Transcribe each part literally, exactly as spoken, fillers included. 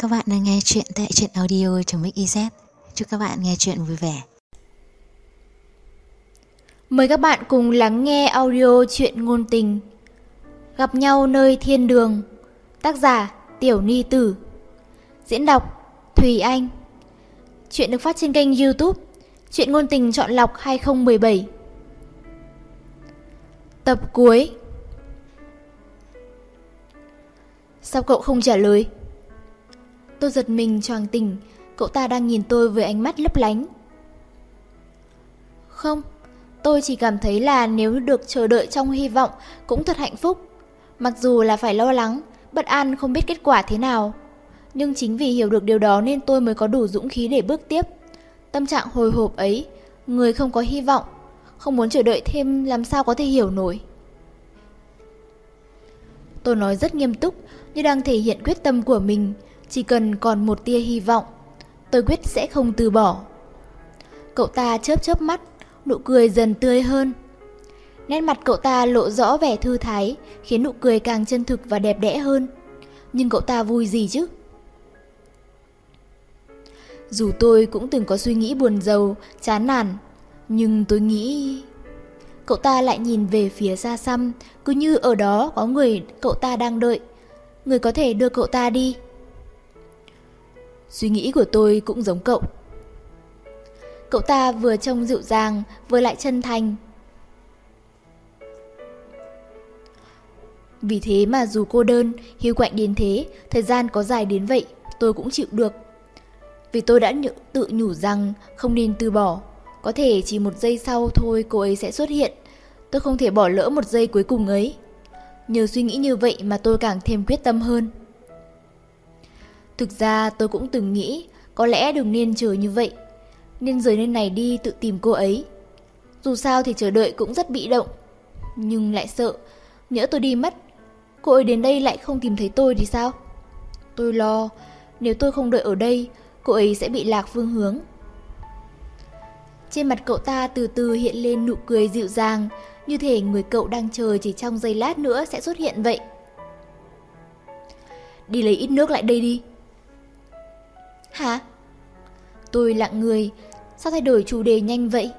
Các bạn đang nghe chuyện tại truyện audio.mixyz. Chúc các bạn nghe chuyện vui vẻ. Mời các bạn cùng lắng nghe audio truyện ngôn tình Gặp nhau nơi thiên đường. Tác giả Tiểu Ni Tử. Diễn đọc Thùy Anh. Chuyện được phát trên kênh YouTube Truyện ngôn tình chọn lọc hai không một bảy. Tập cuối. Sao cậu không trả lời? Tôi giật mình choàng tỉnh. Cậu ta đang nhìn tôi với ánh mắt lấp lánh. Không, tôi chỉ cảm thấy là nếu được chờ đợi trong hy vọng cũng thật hạnh phúc. Mặc dù là phải lo lắng, bất an không biết kết quả thế nào. Nhưng chính vì hiểu được điều đó nên tôi mới có đủ dũng khí để bước tiếp. Tâm trạng hồi hộp ấy, người không có hy vọng, không muốn chờ đợi thêm làm sao có thể hiểu nổi. Tôi nói rất nghiêm túc, như đang thể hiện quyết tâm của mình. Chỉ cần còn một tia hy vọng, tôi quyết sẽ không từ bỏ. Cậu ta chớp chớp mắt, nụ cười dần tươi hơn. Nét mặt cậu ta lộ rõ vẻ thư thái, khiến nụ cười càng chân thực và đẹp đẽ hơn. Nhưng cậu ta vui gì chứ? Dù tôi cũng từng có suy nghĩ buồn rầu, chán nản, nhưng tôi nghĩ... Cậu ta lại nhìn về phía xa xăm, cứ như ở đó có người cậu ta đang đợi, người có thể đưa cậu ta đi. Suy nghĩ của tôi cũng giống cậu. Cậu ta vừa trông dịu dàng, vừa lại chân thành. Vì thế mà dù cô đơn, hiu quạnh đến thế, thời gian có dài đến vậy, tôi cũng chịu được. Vì tôi đã nhự, tự nhủ rằng không nên từ bỏ. Có thể chỉ một giây sau thôi cô ấy sẽ xuất hiện. Tôi không thể bỏ lỡ một giây cuối cùng ấy. Nhờ suy nghĩ như vậy mà tôi càng thêm quyết tâm hơn. Thực ra tôi cũng từng nghĩ có lẽ đừng nên chờ như vậy, nên rời nơi này đi tự tìm cô ấy. Dù sao thì chờ đợi cũng rất bị động. Nhưng lại sợ, nhỡ tôi đi mất, cô ấy đến đây lại không tìm thấy tôi thì sao? Tôi lo, nếu tôi không đợi ở đây, cô ấy sẽ bị lạc phương hướng. Trên mặt cậu ta từ từ hiện lên nụ cười dịu dàng, như thể người cậu đang chờ chỉ trong giây lát nữa sẽ xuất hiện vậy. Đi lấy ít nước lại đây đi. Hả? Tôi lặng người, sao thay đổi chủ đề nhanh vậy?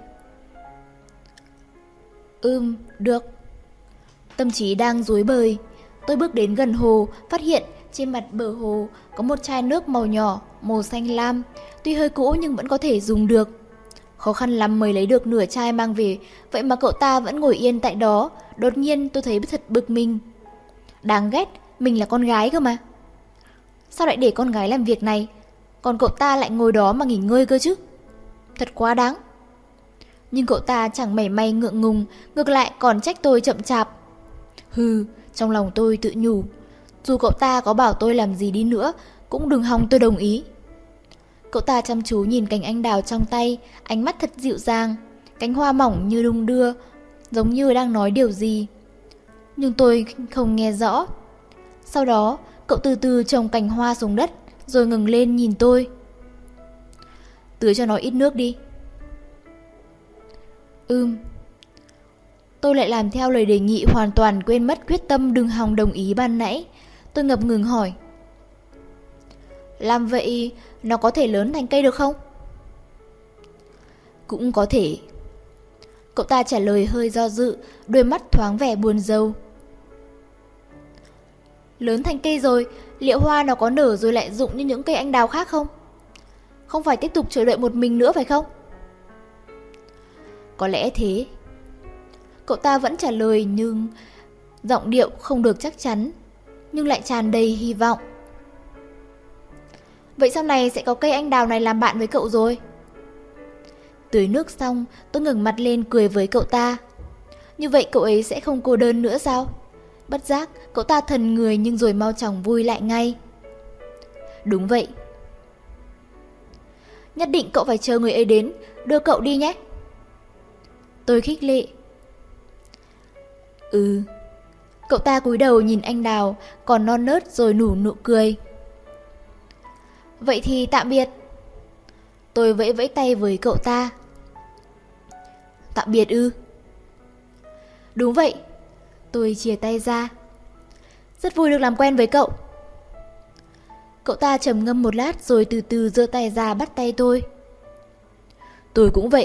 Ừm, được. Tâm trí đang rối bời. Tôi bước đến gần hồ, phát hiện trên mặt bờ hồ có một chai nước màu nhỏ, màu xanh lam. Tuy hơi cũ nhưng vẫn có thể dùng được. Khó khăn lắm mới lấy được nửa chai mang về, vậy mà cậu ta vẫn ngồi yên tại đó. Đột nhiên tôi thấy thật bực mình. Đáng ghét, mình là con gái cơ mà. Sao lại để con gái làm việc này? Còn cậu ta lại ngồi đó mà nghỉ ngơi cơ chứ. Thật quá đáng. Nhưng cậu ta chẳng mảy may ngượng ngùng, ngược lại còn trách tôi chậm chạp. Hừ, trong lòng tôi tự nhủ, dù cậu ta có bảo tôi làm gì đi nữa cũng đừng hòng tôi đồng ý. Cậu ta chăm chú nhìn cành anh đào trong tay, ánh mắt thật dịu dàng. Cánh hoa mỏng như đung đưa, giống như đang nói điều gì. Nhưng tôi không nghe rõ. Sau đó cậu từ từ trồng cành hoa xuống đất, rồi ngừng lên nhìn tôi. Tưới cho nó ít nước đi. Ừm. Tôi lại làm theo lời đề nghị, hoàn toàn quên mất quyết tâm đừng hòng đồng ý ban nãy. Tôi ngập ngừng hỏi, làm vậy nó có thể lớn thành cây được không? Cũng có thể. Cậu ta trả lời hơi do dự, đôi mắt thoáng vẻ buồn rầu. Lớn thành cây rồi, liệu hoa nó có nở rồi lại rụng như những cây anh đào khác không? Không phải tiếp tục chờ đợi một mình nữa phải không? Có lẽ thế. Cậu ta vẫn trả lời nhưng giọng điệu không được chắc chắn, nhưng lại tràn đầy hy vọng. Vậy sau này sẽ có cây anh đào này làm bạn với cậu rồi. Tưới nước xong, tôi ngẩng mặt lên cười với cậu ta. Như vậy cậu ấy sẽ không cô đơn nữa sao? Bất giác, cậu ta thần người nhưng rồi mau chóng vui lại ngay. Đúng vậy. Nhất định cậu phải chờ người ấy đến, đưa cậu đi nhé. Tôi khích lệ. Ừ. Cậu ta cúi đầu nhìn anh đào, còn non nớt rồi nủ nụ cười. Vậy thì tạm biệt. Tôi vẫy vẫy tay với cậu ta. Tạm biệt ư? Đúng vậy. Tôi chìa tay ra. Rất vui được làm quen với cậu. Cậu ta trầm ngâm một lát rồi từ từ giơ tay ra bắt tay tôi. Tôi cũng vậy.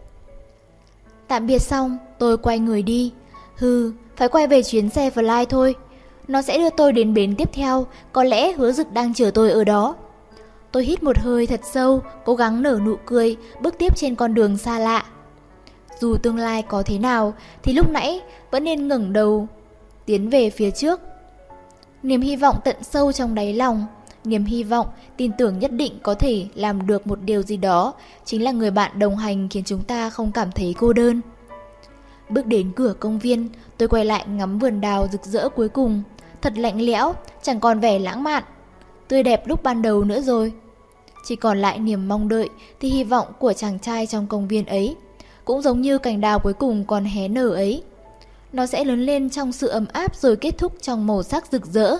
Tạm biệt xong, tôi quay người đi. Hừ, phải quay về chuyến xe Fly thôi. Nó sẽ đưa tôi đến bến tiếp theo, có lẽ Hứa Dực đang chờ tôi ở đó. Tôi hít một hơi thật sâu, cố gắng nở nụ cười, bước tiếp trên con đường xa lạ. Dù tương lai có thế nào, thì lúc nãy vẫn nên ngẩng đầu, tiến về phía trước. Niềm hy vọng tận sâu trong đáy lòng, niềm hy vọng, tin tưởng nhất định có thể làm được một điều gì đó, chính là người bạn đồng hành khiến chúng ta không cảm thấy cô đơn. Bước đến cửa công viên, tôi quay lại ngắm vườn đào rực rỡ cuối cùng, thật lạnh lẽo, chẳng còn vẻ lãng mạn, tươi đẹp lúc ban đầu nữa rồi. Chỉ còn lại niềm mong đợi thì hy vọng của chàng trai trong công viên ấy, cũng giống như cành đào cuối cùng còn hé nở ấy. Nó sẽ lớn lên trong sự ấm áp rồi kết thúc trong màu sắc rực rỡ.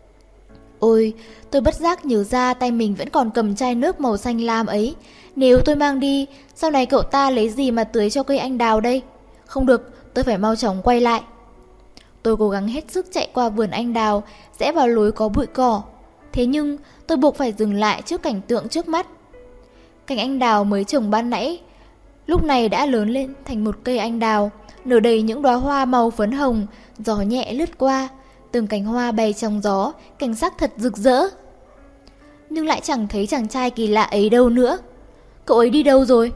Ôi, tôi bất giác nhớ ra tay mình vẫn còn cầm chai nước màu xanh lam ấy. Nếu tôi mang đi, sau này cậu ta lấy gì mà tưới cho cây anh đào đây? Không được, tôi phải mau chóng quay lại. Tôi cố gắng hết sức chạy qua vườn anh đào, rẽ vào lối có bụi cỏ. Thế nhưng tôi buộc phải dừng lại trước cảnh tượng trước mắt. Cành anh đào mới trồng ban nãy lúc này đã lớn lên thành một cây anh đào, nở đầy những đóa hoa màu phấn hồng. Gió nhẹ lướt qua, từng cành hoa bay trong gió, cảnh sắc thật rực rỡ. Nhưng lại chẳng thấy chàng trai kỳ lạ ấy đâu nữa. Cậu ấy đi đâu rồi?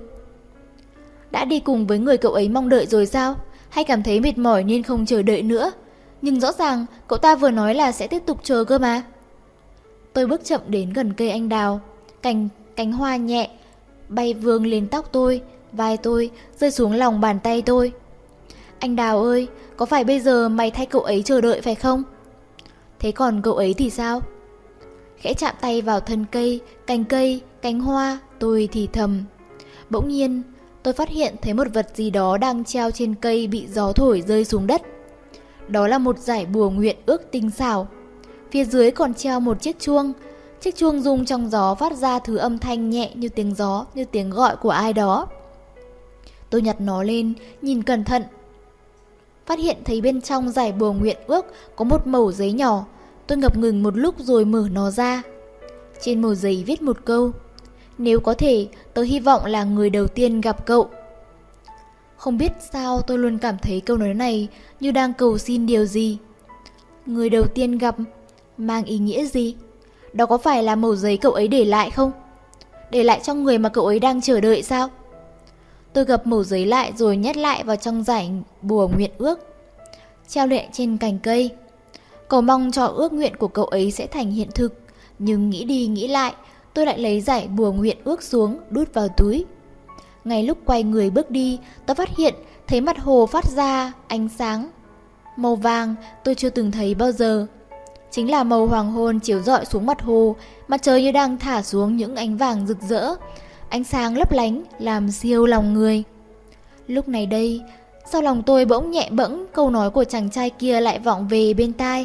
Đã đi cùng với người cậu ấy mong đợi rồi sao? Hay cảm thấy mệt mỏi nên không chờ đợi nữa? Nhưng rõ ràng cậu ta vừa nói là sẽ tiếp tục chờ cơ mà. Tôi bước chậm đến gần cây anh đào. Cành cánh hoa nhẹ bay vương lên tóc tôi, vai tôi, rơi xuống lòng bàn tay tôi. Anh đào ơi, có phải bây giờ mày thay cậu ấy chờ đợi phải không? Thế còn cậu ấy thì sao? Khẽ chạm tay vào thân cây, cành cây, cánh hoa, tôi thì thầm. Bỗng nhiên, tôi phát hiện thấy một vật gì đó đang treo trên cây bị gió thổi rơi xuống đất. Đó là một giải bùa nguyện ước tinh xảo. Phía dưới còn treo một chiếc chuông. Chiếc chuông rung trong gió phát ra thứ âm thanh nhẹ như tiếng gió, như tiếng gọi của ai đó. Tôi nhặt nó lên, nhìn cẩn thận. Phát hiện thấy bên trong giải bùa nguyện ước có một mẩu giấy nhỏ. Tôi ngập ngừng một lúc rồi mở nó ra. Trên mẩu giấy viết một câu: nếu có thể, tớ hy vọng là người đầu tiên gặp cậu. Không biết sao tôi luôn cảm thấy câu nói này như đang cầu xin điều gì. Người đầu tiên gặp mang ý nghĩa gì? Đó có phải là mẩu giấy cậu ấy để lại không? Để lại cho người mà cậu ấy đang chờ đợi sao? Tôi gập mẩu giấy lại rồi nhét lại vào trong giải bùa nguyện ước, treo lệ trên cành cây. Cầu mong cho ước nguyện của cậu ấy sẽ thành hiện thực. Nhưng nghĩ đi nghĩ lại, tôi lại lấy giải bùa nguyện ước xuống, đút vào túi. Ngay lúc quay người bước đi, tôi phát hiện thấy mặt hồ phát ra ánh sáng màu vàng tôi chưa từng thấy bao giờ. Chính là màu hoàng hôn chiếu rọi xuống mặt hồ, mặt trời như đang thả xuống những ánh vàng rực rỡ, ánh sáng lấp lánh làm siêu lòng người. Lúc này đây, sau lòng tôi bỗng nhẹ bẫng, câu nói của chàng trai kia lại vọng về bên tai.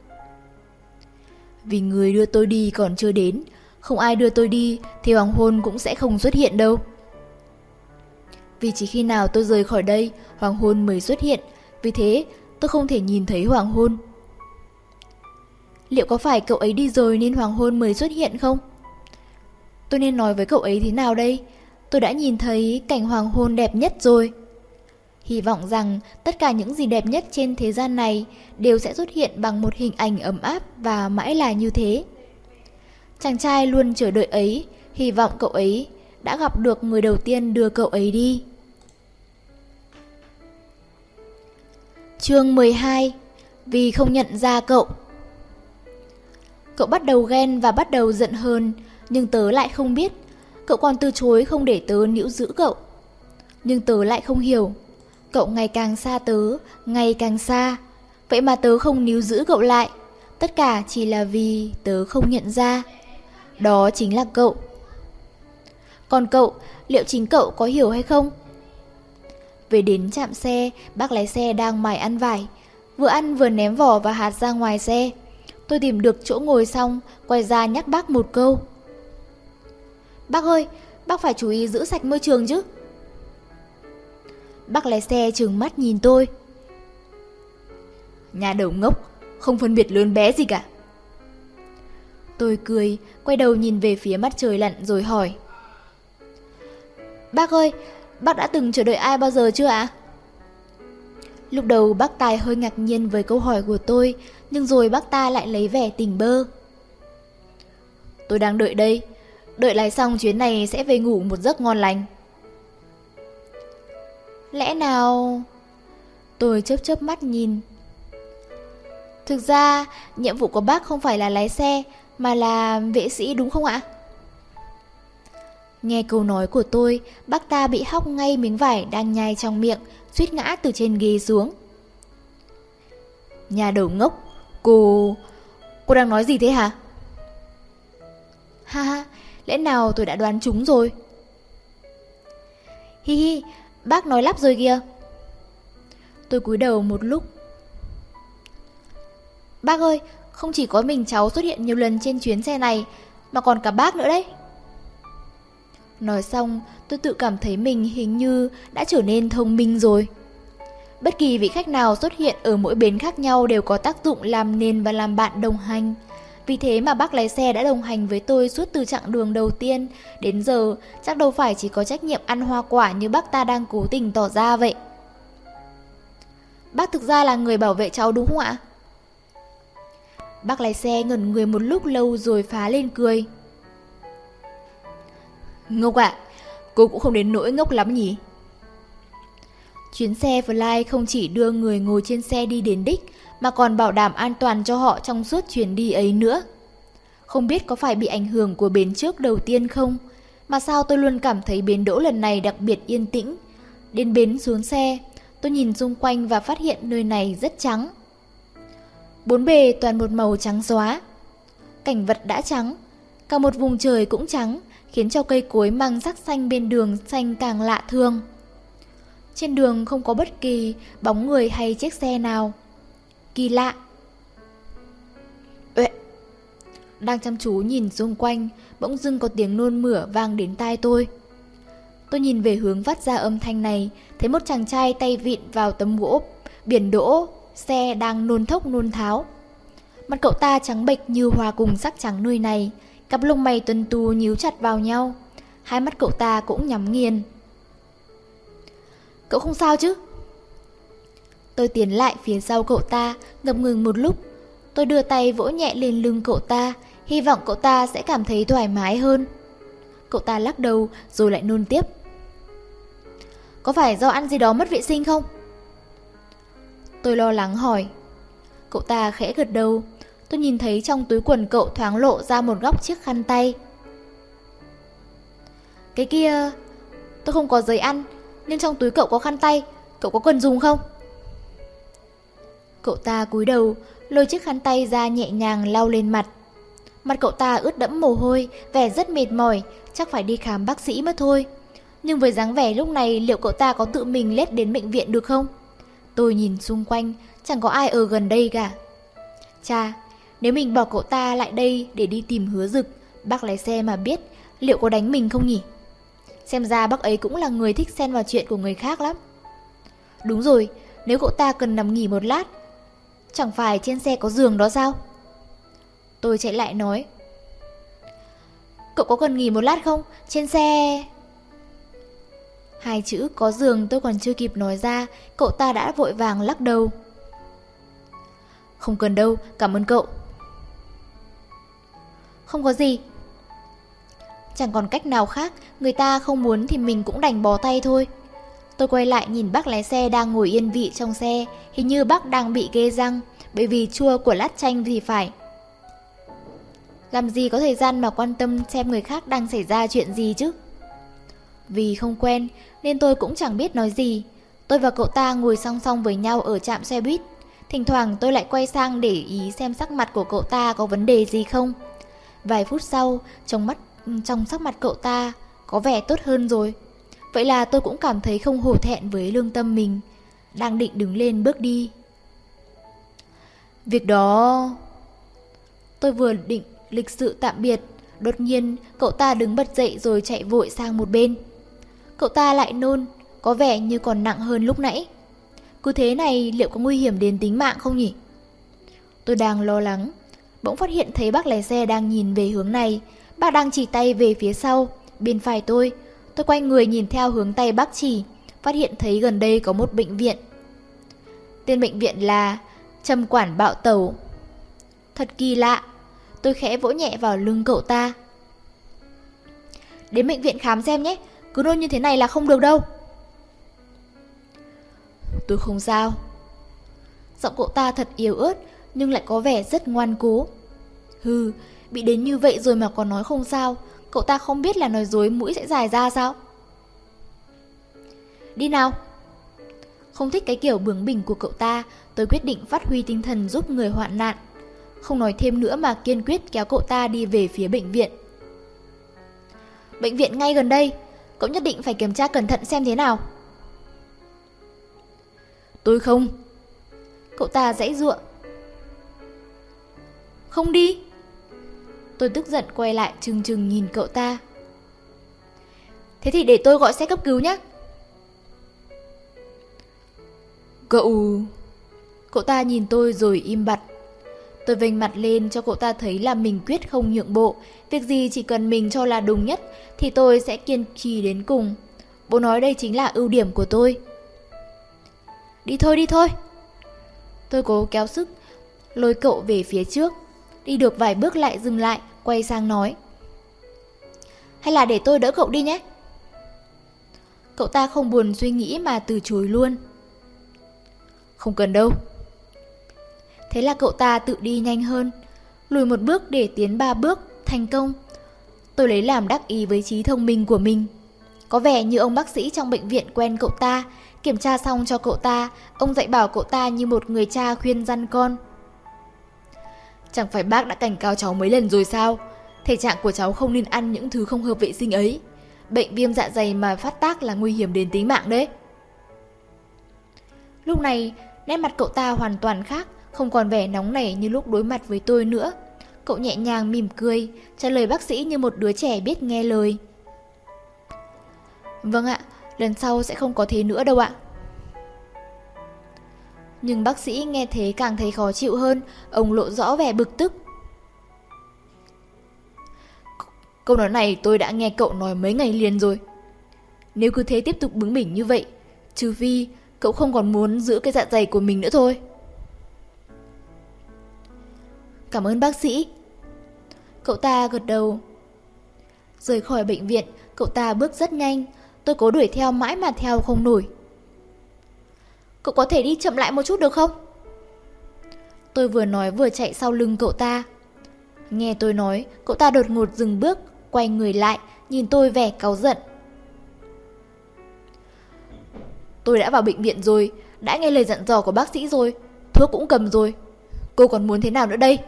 Vì người đưa tôi đi còn chưa đến, không ai đưa tôi đi thì hoàng hôn cũng sẽ không xuất hiện đâu. Vì chỉ khi nào tôi rời khỏi đây, hoàng hôn mới xuất hiện, vì thế tôi không thể nhìn thấy hoàng hôn. Liệu có phải cậu ấy đi rồi nên hoàng hôn mới xuất hiện không? Tôi nên nói với cậu ấy thế nào đây? Tôi đã nhìn thấy cảnh hoàng hôn đẹp nhất rồi. Hy vọng rằng tất cả những gì đẹp nhất trên thế gian này đều sẽ xuất hiện bằng một hình ảnh ấm áp và mãi là như thế. Chàng trai luôn chờ đợi ấy, hy vọng cậu ấy đã gặp được người đầu tiên đưa cậu ấy đi. Chương mười hai. Vì không nhận ra cậu. Cậu bắt đầu ghen và bắt đầu giận hơn, nhưng tớ lại không biết. Cậu còn từ chối không để tớ níu giữ cậu. Nhưng tớ lại không hiểu. Cậu ngày càng xa tớ, ngày càng xa. Vậy mà tớ không níu giữ cậu lại. Tất cả chỉ là vì tớ không nhận ra. Đó chính là cậu. Còn cậu, liệu chính cậu có hiểu hay không? Về đến trạm xe, bác lái xe đang mải ăn vải. Vừa ăn vừa ném vỏ và hạt ra ngoài xe. Tôi tìm được chỗ ngồi xong, quay ra nhắc bác một câu. Bác ơi, bác phải chú ý giữ sạch môi trường chứ. Bác lái xe trừng mắt nhìn tôi. Nhà đầu ngốc, không phân biệt lớn bé gì cả. Tôi cười, quay đầu nhìn về phía mặt trời lặn rồi hỏi. Bác ơi, bác đã từng chờ đợi ai bao giờ chưa ạ? Lúc đầu bác Tài hơi ngạc nhiên với câu hỏi của tôi, nhưng rồi bác ta lại lấy vẻ tỉnh bơ. Tôi đang đợi đây, đợi lái xong chuyến này sẽ về ngủ một giấc ngon lành. Lẽ nào... Tôi chớp chớp mắt nhìn. Thực ra, nhiệm vụ của bác không phải là lái xe, mà là vệ sĩ đúng không ạ? Nghe câu nói của tôi, bác ta bị hóc ngay miếng vải đang nhai trong miệng, suýt ngã từ trên ghế xuống. Nhà đầu ngốc, cô... cô đang nói gì thế hả? Ha ha, lẽ nào tôi đã đoán trúng rồi? Hi hi, bác nói lắp rồi kìa. Tôi cúi đầu một lúc. Bác ơi, không chỉ có mình cháu xuất hiện nhiều lần trên chuyến xe này, mà còn cả bác nữa đấy. Nói xong, tôi tự cảm thấy mình hình như đã trở nên thông minh rồi. Bất kỳ vị khách nào xuất hiện ở mỗi bến khác nhau đều có tác dụng làm nền và làm bạn đồng hành. Vì thế mà bác lái xe đã đồng hành với tôi suốt từ chặng đường đầu tiên đến giờ, chắc đâu phải chỉ có trách nhiệm ăn hoa quả như bác ta đang cố tình tỏ ra vậy. Bác thực ra là người bảo vệ cháu đúng không ạ? Bác lái xe ngẩn người một lúc lâu rồi phá lên cười. Ngốc ạ, à, cô cũng không đến nỗi ngốc lắm nhỉ? Chuyến xe Fly không chỉ đưa người ngồi trên xe đi đến đích, mà còn bảo đảm an toàn cho họ trong suốt chuyến đi ấy nữa. Không biết có phải bị ảnh hưởng của bến trước đầu tiên không, mà sao tôi luôn cảm thấy bến đỗ lần này đặc biệt yên tĩnh. Đến bến xuống xe, tôi nhìn xung quanh và phát hiện nơi này rất trắng. Bốn bề toàn một màu trắng xóa. Cảnh vật đã trắng, cả một vùng trời cũng trắng, khiến cho cây cối mang sắc xanh bên đường xanh càng lạ thường. Trên đường không có bất kỳ bóng người hay chiếc xe nào. Kỳ lạ. Uệ. Đang chăm chú nhìn xung quanh, bỗng dưng có tiếng nôn mửa vang đến tai tôi. Tôi nhìn về hướng phát ra âm thanh này, thấy một chàng trai tay vịn vào tấm gỗ biển đỗ xe đang nôn thốc nôn tháo. Mặt cậu ta trắng bệch như hòa cùng sắc trắng nơi này, cặp lông mày tuần tu nhíu chặt vào nhau, hai mắt cậu ta cũng nhắm nghiền. Cậu không sao chứ? Tôi tiến lại phía sau cậu ta, ngập ngừng một lúc. Tôi đưa tay vỗ nhẹ lên lưng cậu ta, hy vọng cậu ta sẽ cảm thấy thoải mái hơn. Cậu ta lắc đầu rồi lại nôn tiếp. Có phải do ăn gì đó mất vệ sinh không? Tôi lo lắng hỏi. Cậu ta khẽ gật đầu. Tôi nhìn thấy trong túi quần cậu thoáng lộ ra một góc chiếc khăn tay. Cái kia... tôi không có giấy ăn, nhưng trong túi cậu có khăn tay. Cậu có cần dùng không? Cậu ta cúi đầu, lôi chiếc khăn tay ra nhẹ nhàng lau lên mặt. Mặt cậu ta ướt đẫm mồ hôi, vẻ rất mệt mỏi, chắc phải đi khám bác sĩ mất thôi. Nhưng với dáng vẻ lúc này, liệu cậu ta có tự mình lết đến bệnh viện được không? Tôi nhìn xung quanh, chẳng có ai ở gần đây cả. Chà, nếu mình bỏ cậu ta lại đây để đi tìm Hứa Dực, bác lái xe mà biết, liệu có đánh mình không nhỉ? Xem ra bác ấy cũng là người thích xen vào chuyện của người khác lắm. Đúng rồi, nếu cậu ta cần nằm nghỉ một lát, chẳng phải trên xe có giường đó sao? Tôi chạy lại nói. Cậu có cần nghỉ một lát không? Trên xe... Hai chữ có giường tôi còn chưa kịp nói ra, cậu ta đã vội vàng lắc đầu. Không cần đâu, cảm ơn cậu. Không có gì. Chẳng còn cách nào khác, người ta không muốn thì mình cũng đành bó tay thôi. Tôi quay lại nhìn bác lái xe đang ngồi yên vị trong xe, hình như bác đang bị ghê răng, bởi vì chua của lát chanh thì phải. Làm gì có thời gian mà quan tâm xem người khác đang xảy ra chuyện gì chứ? Vì không quen nên tôi cũng chẳng biết nói gì. Tôi và cậu ta ngồi song song với nhau ở trạm xe buýt. Thỉnh thoảng tôi lại quay sang để ý xem sắc mặt của cậu ta có vấn đề gì không. Vài phút sau, trong mắt trong sắc mặt cậu ta có vẻ tốt hơn rồi. Vậy là tôi cũng cảm thấy không hổ thẹn với lương tâm mình. Đang định đứng lên bước đi. Việc đó... Tôi vừa định lịch sự tạm biệt, đột nhiên cậu ta đứng bật dậy rồi chạy vội sang một bên. Cậu ta lại nôn, có vẻ như còn nặng hơn lúc nãy. Cứ thế này liệu có nguy hiểm đến tính mạng không nhỉ? Tôi đang lo lắng. bỗng phát hiện thấy bác lái xe đang nhìn về hướng này. Bác đang chỉ tay về phía sau, bên phải tôi. Tôi quay người nhìn theo hướng tay bác chỉ, phát hiện thấy gần đây có một bệnh viện. Tên bệnh viện là Trầm Quản Bạo Tẩu. Thật kỳ lạ. Tôi khẽ vỗ nhẹ vào lưng cậu ta. Đến bệnh viện khám xem nhé, cứ nôn như thế này là không được đâu. Tôi không sao. Giọng cậu ta thật yếu ớt, nhưng lại có vẻ rất ngoan cố. Hừ, bị đến như vậy rồi mà còn nói không sao. Cậu ta không biết là nói dối mũi sẽ dài ra sao? Đi nào. Không thích cái kiểu bướng bỉnh của cậu ta, tôi quyết định phát huy tinh thần giúp người hoạn nạn. Không nói thêm nữa mà kiên quyết kéo cậu ta đi về phía bệnh viện. Bệnh viện ngay gần đây, cậu nhất định phải kiểm tra cẩn thận xem thế nào. Tôi không. Cậu ta giãy giụa. Không đi. Tôi tức giận quay lại trừng trừng nhìn cậu ta. Thế thì để tôi gọi xe cấp cứu nhé. Cậu... Cậu ta nhìn tôi rồi im bặt. Tôi vênh mặt lên cho cậu ta thấy là mình quyết không nhượng bộ. Việc gì chỉ cần mình cho là đúng nhất thì tôi sẽ kiên trì đến cùng. Bố nói đây chính là ưu điểm của tôi. Đi thôi, đi thôi. Tôi cố kéo sức, lôi cậu về phía trước. Đi được vài bước lại dừng lại, quay sang nói. Hay là để tôi đỡ cậu đi nhé. Cậu ta không buồn suy nghĩ mà từ chối luôn. Không cần đâu. Thế là cậu ta tự đi nhanh hơn, lùi một bước để tiến ba bước, thành công. Tôi lấy làm đắc ý với trí thông minh của mình. Có vẻ như ông bác sĩ trong bệnh viện quen cậu ta. Kiểm tra xong cho cậu ta, ông dạy bảo cậu ta như một người cha khuyên răn con. Chẳng phải bác đã cảnh cáo cháu mấy lần rồi sao? Thể trạng của cháu không nên ăn những thứ không hợp vệ sinh ấy. Bệnh viêm dạ dày mà phát tác là nguy hiểm đến tính mạng đấy. Lúc này, nét mặt cậu ta hoàn toàn khác, không còn vẻ nóng nảy như lúc đối mặt với tôi nữa. Cậu nhẹ nhàng mỉm cười, trả lời bác sĩ như một đứa trẻ biết nghe lời. Vâng ạ, lần sau sẽ không có thế nữa đâu ạ. Nhưng bác sĩ nghe thế càng thấy khó chịu hơn, ông lộ rõ vẻ bực tức. Câu nói này tôi đã nghe cậu nói mấy ngày liền rồi. Nếu cứ thế tiếp tục bướng bỉnh như vậy, trừ phi cậu không còn muốn giữ cái dạ dày của mình nữa thôi. Cảm ơn bác sĩ. Cậu ta gật đầu. Rời khỏi bệnh viện, cậu ta bước rất nhanh. Tôi cố đuổi theo mãi mà theo không nổi. Cậu có thể đi chậm lại một chút được không? Tôi vừa nói vừa chạy sau lưng cậu ta. Nghe tôi nói, cậu ta đột ngột dừng bước, quay người lại, nhìn tôi vẻ cáu giận. Tôi đã vào bệnh viện rồi, đã nghe lời dặn dò của bác sĩ rồi, thuốc cũng cầm rồi. Cô còn muốn thế nào nữa đây?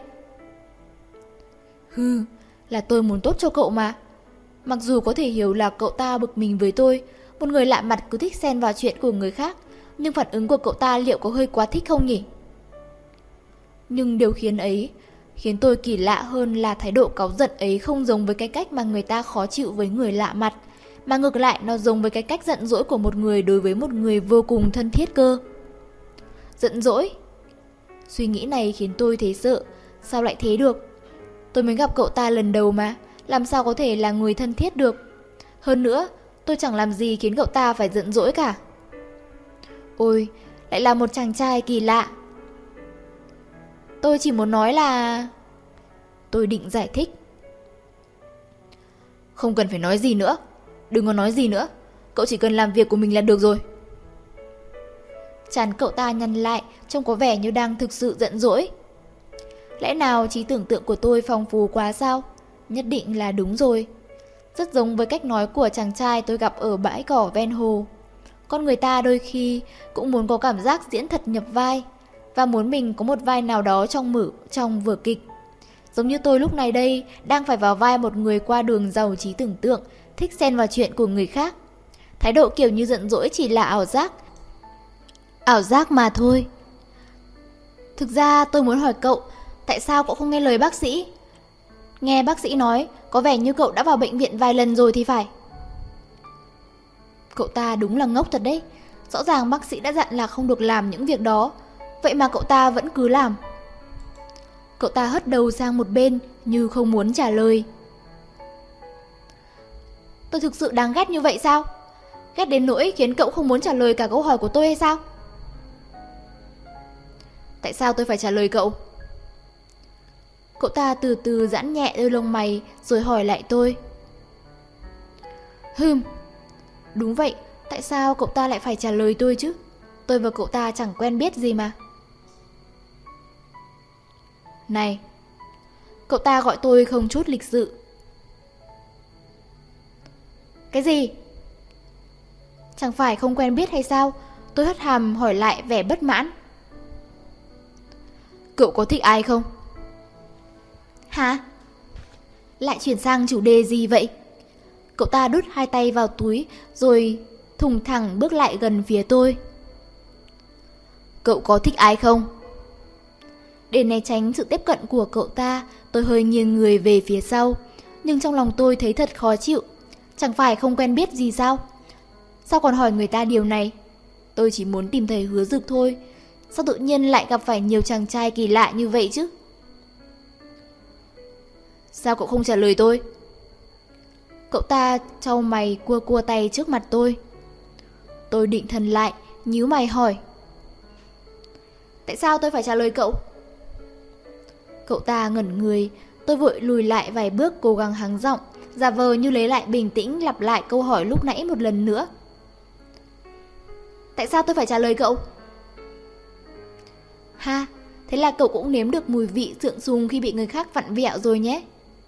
Hừ, là tôi muốn tốt cho cậu mà. Mặc dù có thể hiểu là cậu ta bực mình với tôi, một người lạ mặt cứ thích xen vào chuyện của người khác, nhưng phản ứng của cậu ta liệu có hơi quá thích không nhỉ? Nhưng điều khiến ấy, khiến tôi kỳ lạ hơn là thái độ cáu giận ấy không giống với cái cách mà người ta khó chịu với người lạ mặt, mà ngược lại nó giống với cái cách giận dỗi của một người đối với một người vô cùng thân thiết cơ. Giận dỗi? Suy nghĩ này khiến tôi thấy sợ, sao lại thế được? Tôi mới gặp cậu ta lần đầu mà, làm sao có thể là người thân thiết được? Hơn nữa, tôi chẳng làm gì khiến cậu ta phải giận dỗi cả. Ôi, lại là một chàng trai kỳ lạ. Tôi chỉ muốn nói là... Tôi định giải thích. Không cần phải nói gì nữa. Đừng có nói gì nữa. Cậu chỉ cần làm việc của mình là được rồi. Trán cậu ta nhăn lại, trông có vẻ như đang thực sự giận dỗi. Lẽ nào trí tưởng tượng của tôi phong phú quá sao? Nhất định là đúng rồi. Rất giống với cách nói của chàng trai tôi gặp ở bãi cỏ ven hồ. Con người ta đôi khi cũng muốn có cảm giác diễn thật nhập vai, và muốn mình có một vai nào đó trong mử trong vở kịch. Giống như tôi lúc này đây đang phải vào vai một người qua đường giàu trí tưởng tượng, thích xen vào chuyện của người khác. Thái độ kiểu như giận dỗi chỉ là ảo giác. Ảo giác mà thôi. Thực ra tôi muốn hỏi cậu, tại sao cậu không nghe lời bác sĩ? Nghe bác sĩ nói, có vẻ như cậu đã vào bệnh viện vài lần rồi thì phải. Cậu ta đúng là ngốc thật đấy. Rõ ràng bác sĩ đã dặn là không được làm những việc đó, vậy mà cậu ta vẫn cứ làm. Cậu ta hất đầu sang một bên như không muốn trả lời. Tôi thực sự đáng ghét như vậy sao? Ghét đến nỗi khiến cậu không muốn trả lời cả câu hỏi của tôi hay sao? Tại sao tôi phải trả lời cậu? Cậu ta từ từ giãn nhẹ đôi lông mày rồi hỏi lại tôi. Hừm, đúng vậy, tại sao cậu ta lại phải trả lời tôi chứ? Tôi và cậu ta chẳng quen biết gì mà. Này, cậu ta gọi tôi không chút lịch sự. Cái gì? Chẳng phải không quen biết hay sao? Tôi hất hàm hỏi lại vẻ bất mãn. Cậu có thích ai không? Hả? Lại chuyển sang chủ đề gì vậy? Cậu ta đút hai tay vào túi rồi thùng thẳng bước lại gần phía tôi. Cậu có thích ai không? Để né tránh sự tiếp cận của cậu ta, tôi hơi nghiêng người về phía sau. Nhưng trong lòng tôi thấy thật khó chịu. Chẳng phải không quen biết gì sao? Sao còn hỏi người ta điều này? Tôi chỉ muốn tìm thấy Hứa Dực thôi. Sao tự nhiên lại gặp phải nhiều chàng trai kỳ lạ như vậy chứ? Sao cậu không trả lời tôi? Cậu ta trao mày cua cua tay trước mặt tôi. Tôi định thần lại, nhíu mày hỏi. Tại sao tôi phải trả lời cậu? Cậu ta ngẩn người. Tôi vội lùi lại vài bước cố gắng hắng giọng, giả vờ như lấy lại bình tĩnh, lặp lại câu hỏi lúc nãy một lần nữa. Tại sao tôi phải trả lời cậu? Ha, thế là cậu cũng nếm được mùi vị sượng sùng khi bị người khác vặn vẹo rồi nhé.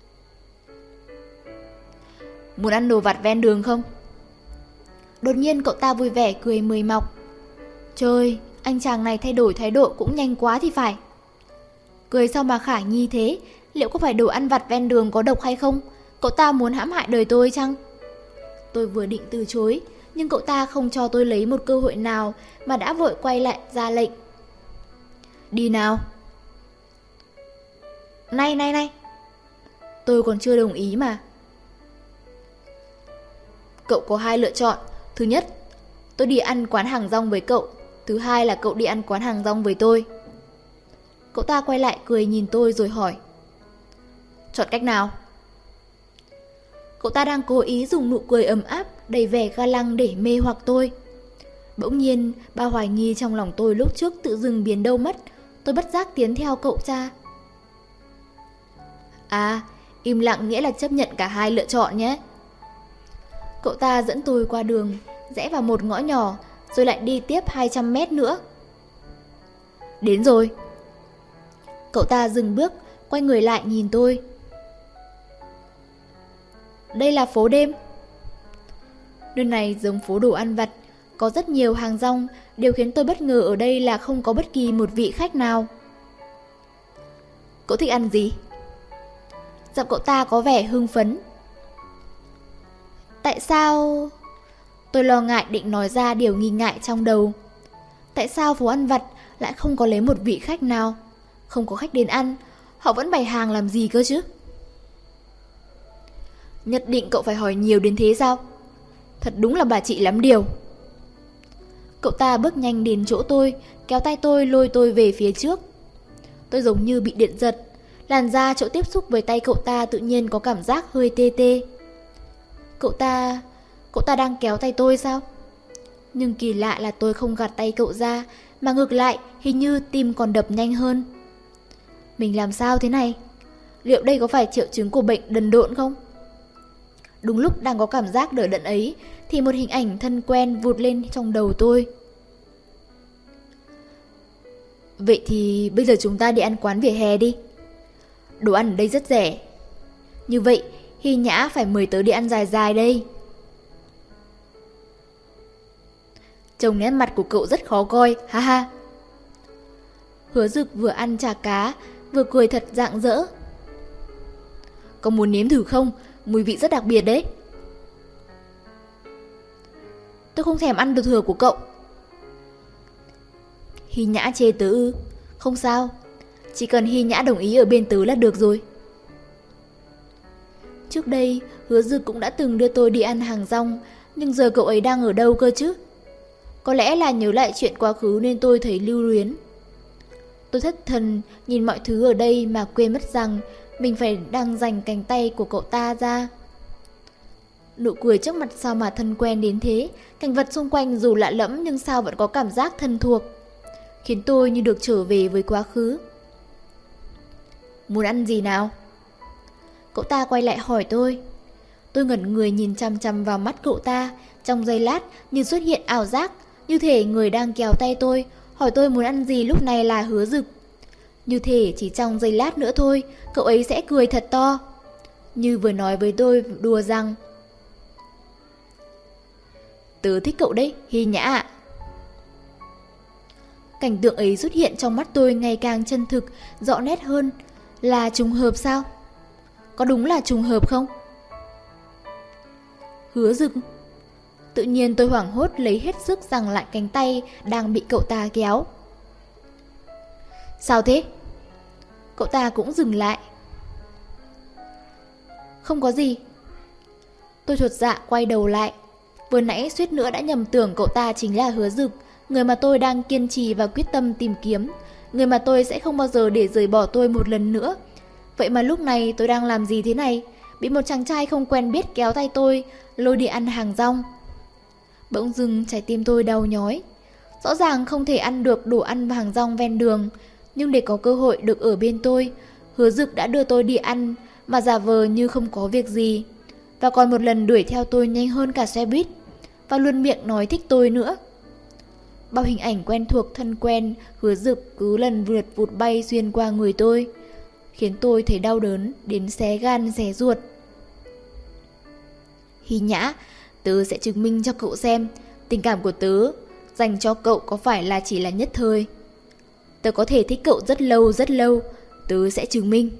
Muốn ăn đồ vặt ven đường không? Đột nhiên cậu ta vui vẻ cười mời mọc. Trời, anh chàng này thay đổi thái độ cũng nhanh quá thì phải. Cười sao mà khả nhi thế? Liệu có phải đồ ăn vặt ven đường có độc hay không? Cậu ta muốn hãm hại đời tôi chăng? Tôi vừa định từ chối, nhưng cậu ta không cho tôi lấy một cơ hội nào mà đã vội quay lại ra lệnh. Đi nào. Này này này. Tôi còn chưa đồng ý mà. Cậu có hai lựa chọn. Thứ nhất, tôi đi ăn quán hàng rong với cậu. Thứ hai là cậu đi ăn quán hàng rong với tôi. Cậu ta quay lại cười nhìn tôi rồi hỏi. Chọn cách nào? Cậu ta đang cố ý dùng nụ cười ấm áp, đầy vẻ ga lăng để mê hoặc tôi. Bỗng nhiên, ba hoài nghi trong lòng tôi lúc trước tự dưng biến đâu mất. Tôi bất giác tiến theo cậu ta. À, im lặng nghĩa là chấp nhận cả hai lựa chọn nhé. Cậu ta dẫn tôi qua đường, rẽ vào một ngõ nhỏ, rồi lại đi tiếp hai trăm mét nữa. Đến rồi. Cậu ta dừng bước, quay người lại nhìn tôi. Đây là phố đêm. Nơi này giống phố đồ ăn vặt, có rất nhiều hàng rong. Điều khiến tôi bất ngờ ở đây là không có bất kỳ một vị khách nào. Cậu thích ăn gì? Giọng cậu ta có vẻ hưng phấn. Tại sao... Tôi lo ngại định nói ra điều nghi ngại trong đầu. Tại sao phố ăn vặt lại không có lấy một vị khách nào? Không có khách đến ăn, họ vẫn bày hàng làm gì cơ chứ? Nhất định cậu phải hỏi nhiều đến thế sao? Thật đúng là bà chị lắm điều. Cậu ta bước nhanh đến chỗ tôi, kéo tay tôi lôi tôi về phía trước. Tôi giống như bị điện giật. Làn da chỗ tiếp xúc với tay cậu ta tự nhiên có cảm giác hơi tê tê. Cậu ta... Cậu ta đang kéo tay tôi sao? Nhưng kỳ lạ là tôi không gạt tay cậu ra, mà ngược lại hình như tim còn đập nhanh hơn. Mình làm sao thế này? Liệu đây có phải triệu chứng của bệnh đần độn không? Đúng lúc đang có cảm giác đỡ đẫn ấy thì một hình ảnh thân quen vụt lên trong đầu tôi. Vậy thì bây giờ chúng ta đi ăn quán vỉa hè đi. Đồ ăn ở đây rất rẻ. Như vậy Hy Nhã phải mời tớ đi ăn dài dài đây. Trông nét mặt của cậu rất khó coi, ha ha. Hứa Dực vừa ăn chả cá vừa cười thật rạng rỡ. Có muốn nếm thử không? Mùi vị rất đặc biệt đấy. Tôi không thèm ăn đồ thừa của cậu. Hy Nhã chê tớ ư? Không sao, chỉ cần Hy Nhã đồng ý ở bên tớ là được rồi. Trước đây Hứa Dực cũng đã từng đưa tôi đi ăn hàng rong, nhưng giờ cậu ấy đang ở đâu cơ chứ? Có lẽ là nhớ lại chuyện quá khứ nên tôi thấy lưu luyến. Tôi thất thần nhìn mọi thứ ở đây mà quên mất rằng mình phải đang giành cánh tay của cậu ta ra. Nụ cười trước mặt sao mà thân quen đến thế, cảnh vật xung quanh dù lạ lẫm nhưng sao vẫn có cảm giác thân thuộc, khiến tôi như được trở về với quá khứ. Muốn ăn gì nào? Cậu ta quay lại hỏi tôi. Tôi ngẩn người nhìn chăm chăm vào mắt cậu ta, trong giây lát như xuất hiện ảo giác, như thể người đang kéo tay tôi, hỏi tôi muốn ăn gì lúc này là Hứa Dực. Như thể chỉ trong giây lát nữa thôi, cậu ấy sẽ cười thật to, như vừa nói với tôi đùa rằng: tớ thích cậu đấy, Hy Nhã ạ. Cảnh tượng ấy xuất hiện trong mắt tôi ngày càng chân thực, rõ nét hơn. Là trùng hợp sao? Có đúng là trùng hợp không? Hứa Dực. Tự nhiên tôi hoảng hốt lấy hết sức giằng lại cánh tay đang bị cậu ta kéo. Sao thế? Cậu ta cũng dừng lại. Không có gì. Tôi chột dạ quay đầu lại. Vừa nãy suýt nữa đã nhầm tưởng cậu ta chính là Hứa Dực, người mà tôi đang kiên trì và quyết tâm tìm kiếm, người mà tôi sẽ không bao giờ để rời bỏ tôi một lần nữa. Vậy mà lúc này tôi đang làm gì thế này? Bị một chàng trai không quen biết kéo tay tôi, lôi đi ăn hàng rong. Bỗng dưng trái tim tôi đau nhói. Rõ ràng không thể ăn được đồ ăn và hàng rong ven đường, nhưng để có cơ hội được ở bên tôi, Hứa Dực đã đưa tôi đi ăn mà giả vờ như không có việc gì, và còn một lần đuổi theo tôi nhanh hơn cả xe buýt, và luôn miệng nói thích tôi nữa. Bao hình ảnh quen thuộc thân quen Hứa Dực cứ lần vượt vụt bay xuyên qua người tôi, khiến tôi thấy đau đớn đến xé gan xé ruột. Hy Nhã, tớ sẽ chứng minh cho cậu xem tình cảm của tớ dành cho cậu có phải là chỉ là nhất thời. Tớ có thể thích cậu rất lâu rất lâu, tớ sẽ chứng minh.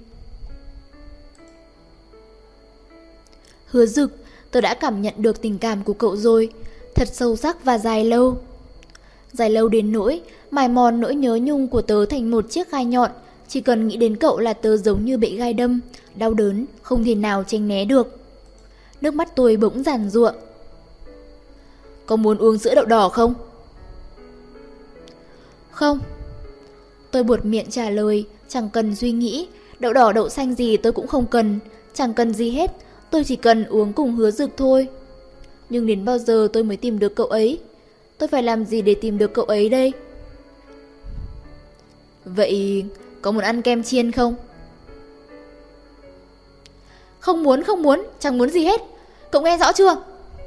Hứa Dực, tớ đã cảm nhận được tình cảm của cậu rồi, thật sâu sắc và dài lâu. Dài lâu đến nỗi mài mòn nỗi nhớ nhung của tớ thành một chiếc gai nhọn. Chỉ cần nghĩ đến cậu là tớ giống như bị gai đâm, đau đớn, không thể nào tránh né được. Nước mắt tôi bỗng giàn giụa. Có muốn uống sữa đậu đỏ không? Không. Tôi buột miệng trả lời, chẳng cần suy nghĩ, đậu đỏ đậu xanh gì tôi cũng không cần, chẳng cần gì hết, tôi chỉ cần uống cùng Hứa Dực thôi. Nhưng đến bao giờ tôi mới tìm được cậu ấy? Tôi phải làm gì để tìm được cậu ấy đây? Vậy có muốn ăn kem chiên không? Không muốn, không muốn, chẳng muốn gì hết. Cậu nghe rõ chưa?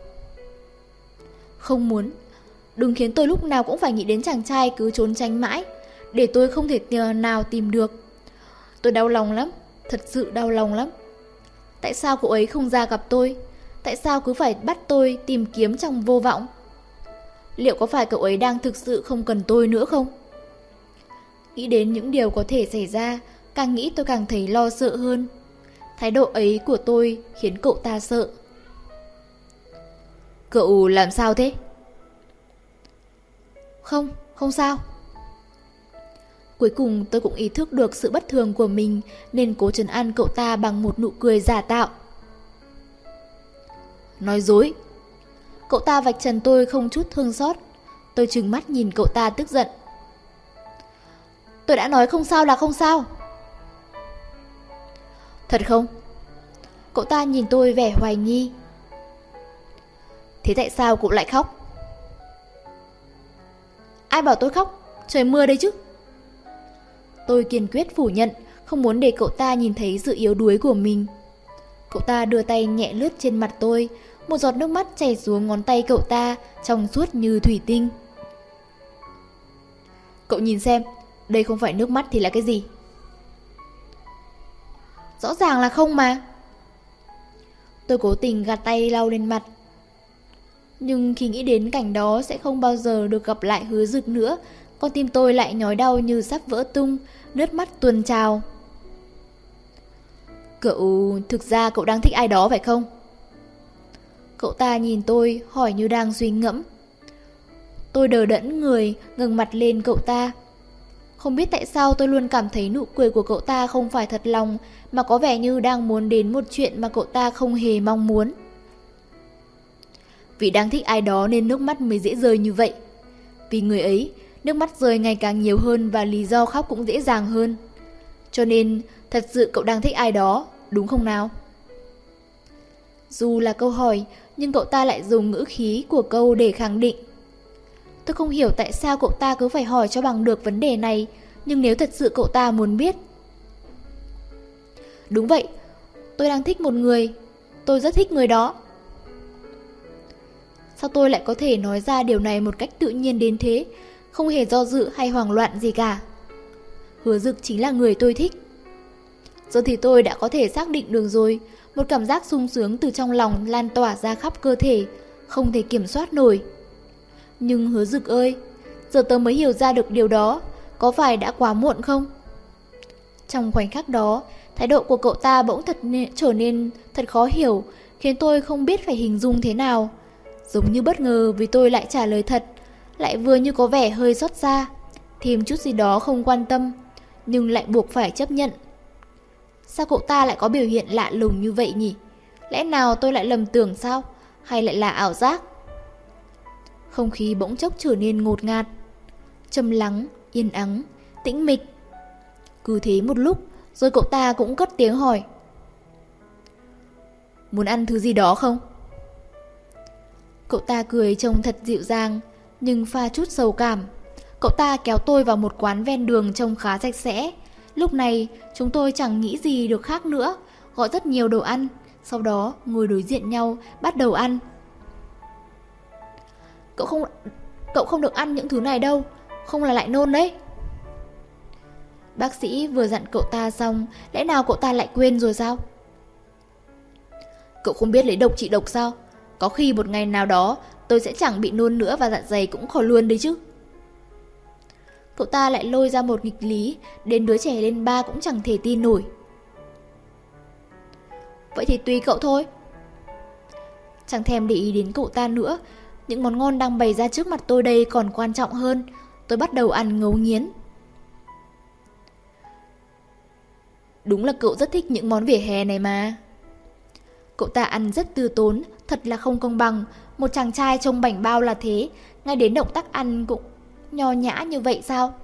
Không muốn. Đừng khiến tôi lúc nào cũng phải nghĩ đến chàng trai cứ trốn tránh mãi, để tôi không thể nào tìm được. Tôi đau lòng lắm, thật sự đau lòng lắm. Tại sao cậu ấy không ra gặp tôi? Tại sao cứ phải bắt tôi tìm kiếm trong vô vọng? Liệu có phải cậu ấy đang thực sự không cần tôi nữa không? Nghĩ đến những điều có thể xảy ra, càng nghĩ tôi càng thấy lo sợ hơn. Thái độ ấy của tôi khiến cậu ta sợ. Cậu làm sao thế? Không, không sao. Cuối cùng tôi cũng ý thức được sự bất thường của mình, nên cố trấn an cậu ta bằng một nụ cười giả tạo. Nói dối. Cậu ta vạch trần tôi không chút thương xót. Tôi trừng mắt nhìn cậu ta tức giận. Tôi đã nói không sao là không sao. Thật không? Cậu ta nhìn tôi vẻ hoài nghi. Thế tại sao cậu lại khóc? Ai bảo tôi khóc? Trời mưa đây chứ. Tôi kiên quyết phủ nhận, không muốn để cậu ta nhìn thấy sự yếu đuối của mình. Cậu ta đưa tay nhẹ lướt trên mặt tôi, một giọt nước mắt chảy xuống ngón tay cậu ta, trong suốt như thủy tinh. Cậu nhìn xem, đây không phải nước mắt thì là cái gì? Rõ ràng là không mà. Tôi cố tình gạt tay lau lên mặt. Nhưng khi nghĩ đến cảnh đó sẽ không bao giờ được gặp lại Hứa Dực nữa, con tim tôi lại nhói đau như sắp vỡ tung, nước mắt tuôn trào. Cậu, thực ra cậu đang thích ai đó phải không? Cậu ta nhìn tôi, hỏi như đang suy ngẫm. Tôi đờ đẫn người, ngẩng mặt lên cậu ta. Không biết tại sao tôi luôn cảm thấy nụ cười của cậu ta không phải thật lòng, mà có vẻ như đang muốn đến một chuyện mà cậu ta không hề mong muốn. Vì đang thích ai đó nên nước mắt mới dễ rơi như vậy. Vì người ấy, nước mắt rơi ngày càng nhiều hơn và lý do khóc cũng dễ dàng hơn. Cho nên, thật sự cậu đang thích ai đó, đúng không nào? Dù là câu hỏi, nhưng cậu ta lại dùng ngữ khí của câu để khẳng định. Tôi không hiểu tại sao cậu ta cứ phải hỏi cho bằng được vấn đề này, nhưng nếu thật sự cậu ta muốn biết. Đúng vậy, tôi đang thích một người, tôi rất thích người đó. Sao tôi lại có thể nói ra điều này một cách tự nhiên đến thế, không hề do dự hay hoảng loạn gì cả? Hứa Dực chính là người tôi thích. Giờ thì tôi đã có thể xác định được rồi, một cảm giác sung sướng từ trong lòng lan tỏa ra khắp cơ thể, không thể kiểm soát nổi. Nhưng Hứa Dực ơi, giờ tớ mới hiểu ra được điều đó, có phải đã quá muộn không? Trong khoảnh khắc đó, thái độ của cậu ta bỗng thật nên, trở nên thật khó hiểu, khiến tôi không biết phải hình dung thế nào. Giống như bất ngờ vì tôi lại trả lời thật, lại vừa như có vẻ hơi xót xa, thêm chút gì đó không quan tâm, nhưng lại buộc phải chấp nhận. Sao cậu ta lại có biểu hiện lạ lùng như vậy nhỉ? Lẽ nào tôi lại lầm tưởng sao? Hay lại là ảo giác? Không khí bỗng chốc trở nên ngột ngạt, trầm lắng, yên ắng, tĩnh mịch. Cứ thế một lúc, rồi cậu ta cũng cất tiếng hỏi. Muốn ăn thứ gì đó không? Cậu ta cười trông thật dịu dàng, nhưng pha chút sầu cảm. Cậu ta kéo tôi vào một quán ven đường trông khá sạch sẽ. Lúc này, chúng tôi chẳng nghĩ gì được khác nữa, gọi rất nhiều đồ ăn, sau đó ngồi đối diện nhau, bắt đầu ăn. Cậu không, cậu không được ăn những thứ này đâu, không là lại nôn đấy. Bác sĩ vừa dặn cậu ta xong, lẽ nào cậu ta lại quên rồi sao? Cậu không biết lấy độc trị độc sao? Có khi một ngày nào đó tôi sẽ chẳng bị nôn nữa và dạ dày cũng khỏi luôn đấy chứ. Cậu ta lại lôi ra một nghịch lý, đến đứa trẻ lên ba cũng chẳng thể tin nổi. Vậy thì tùy cậu thôi. Chẳng thèm để ý đến cậu ta nữa, những món ngon đang bày ra trước mặt tôi đây còn quan trọng hơn. Tôi bắt đầu ăn ngấu nghiến. Đúng là cậu rất thích những món vỉa hè này mà. Cậu ta ăn rất tư tốn, thật là không công bằng. Một chàng trai trông bảnh bao là thế, ngay đến động tác ăn cũng nho nhã như vậy sao?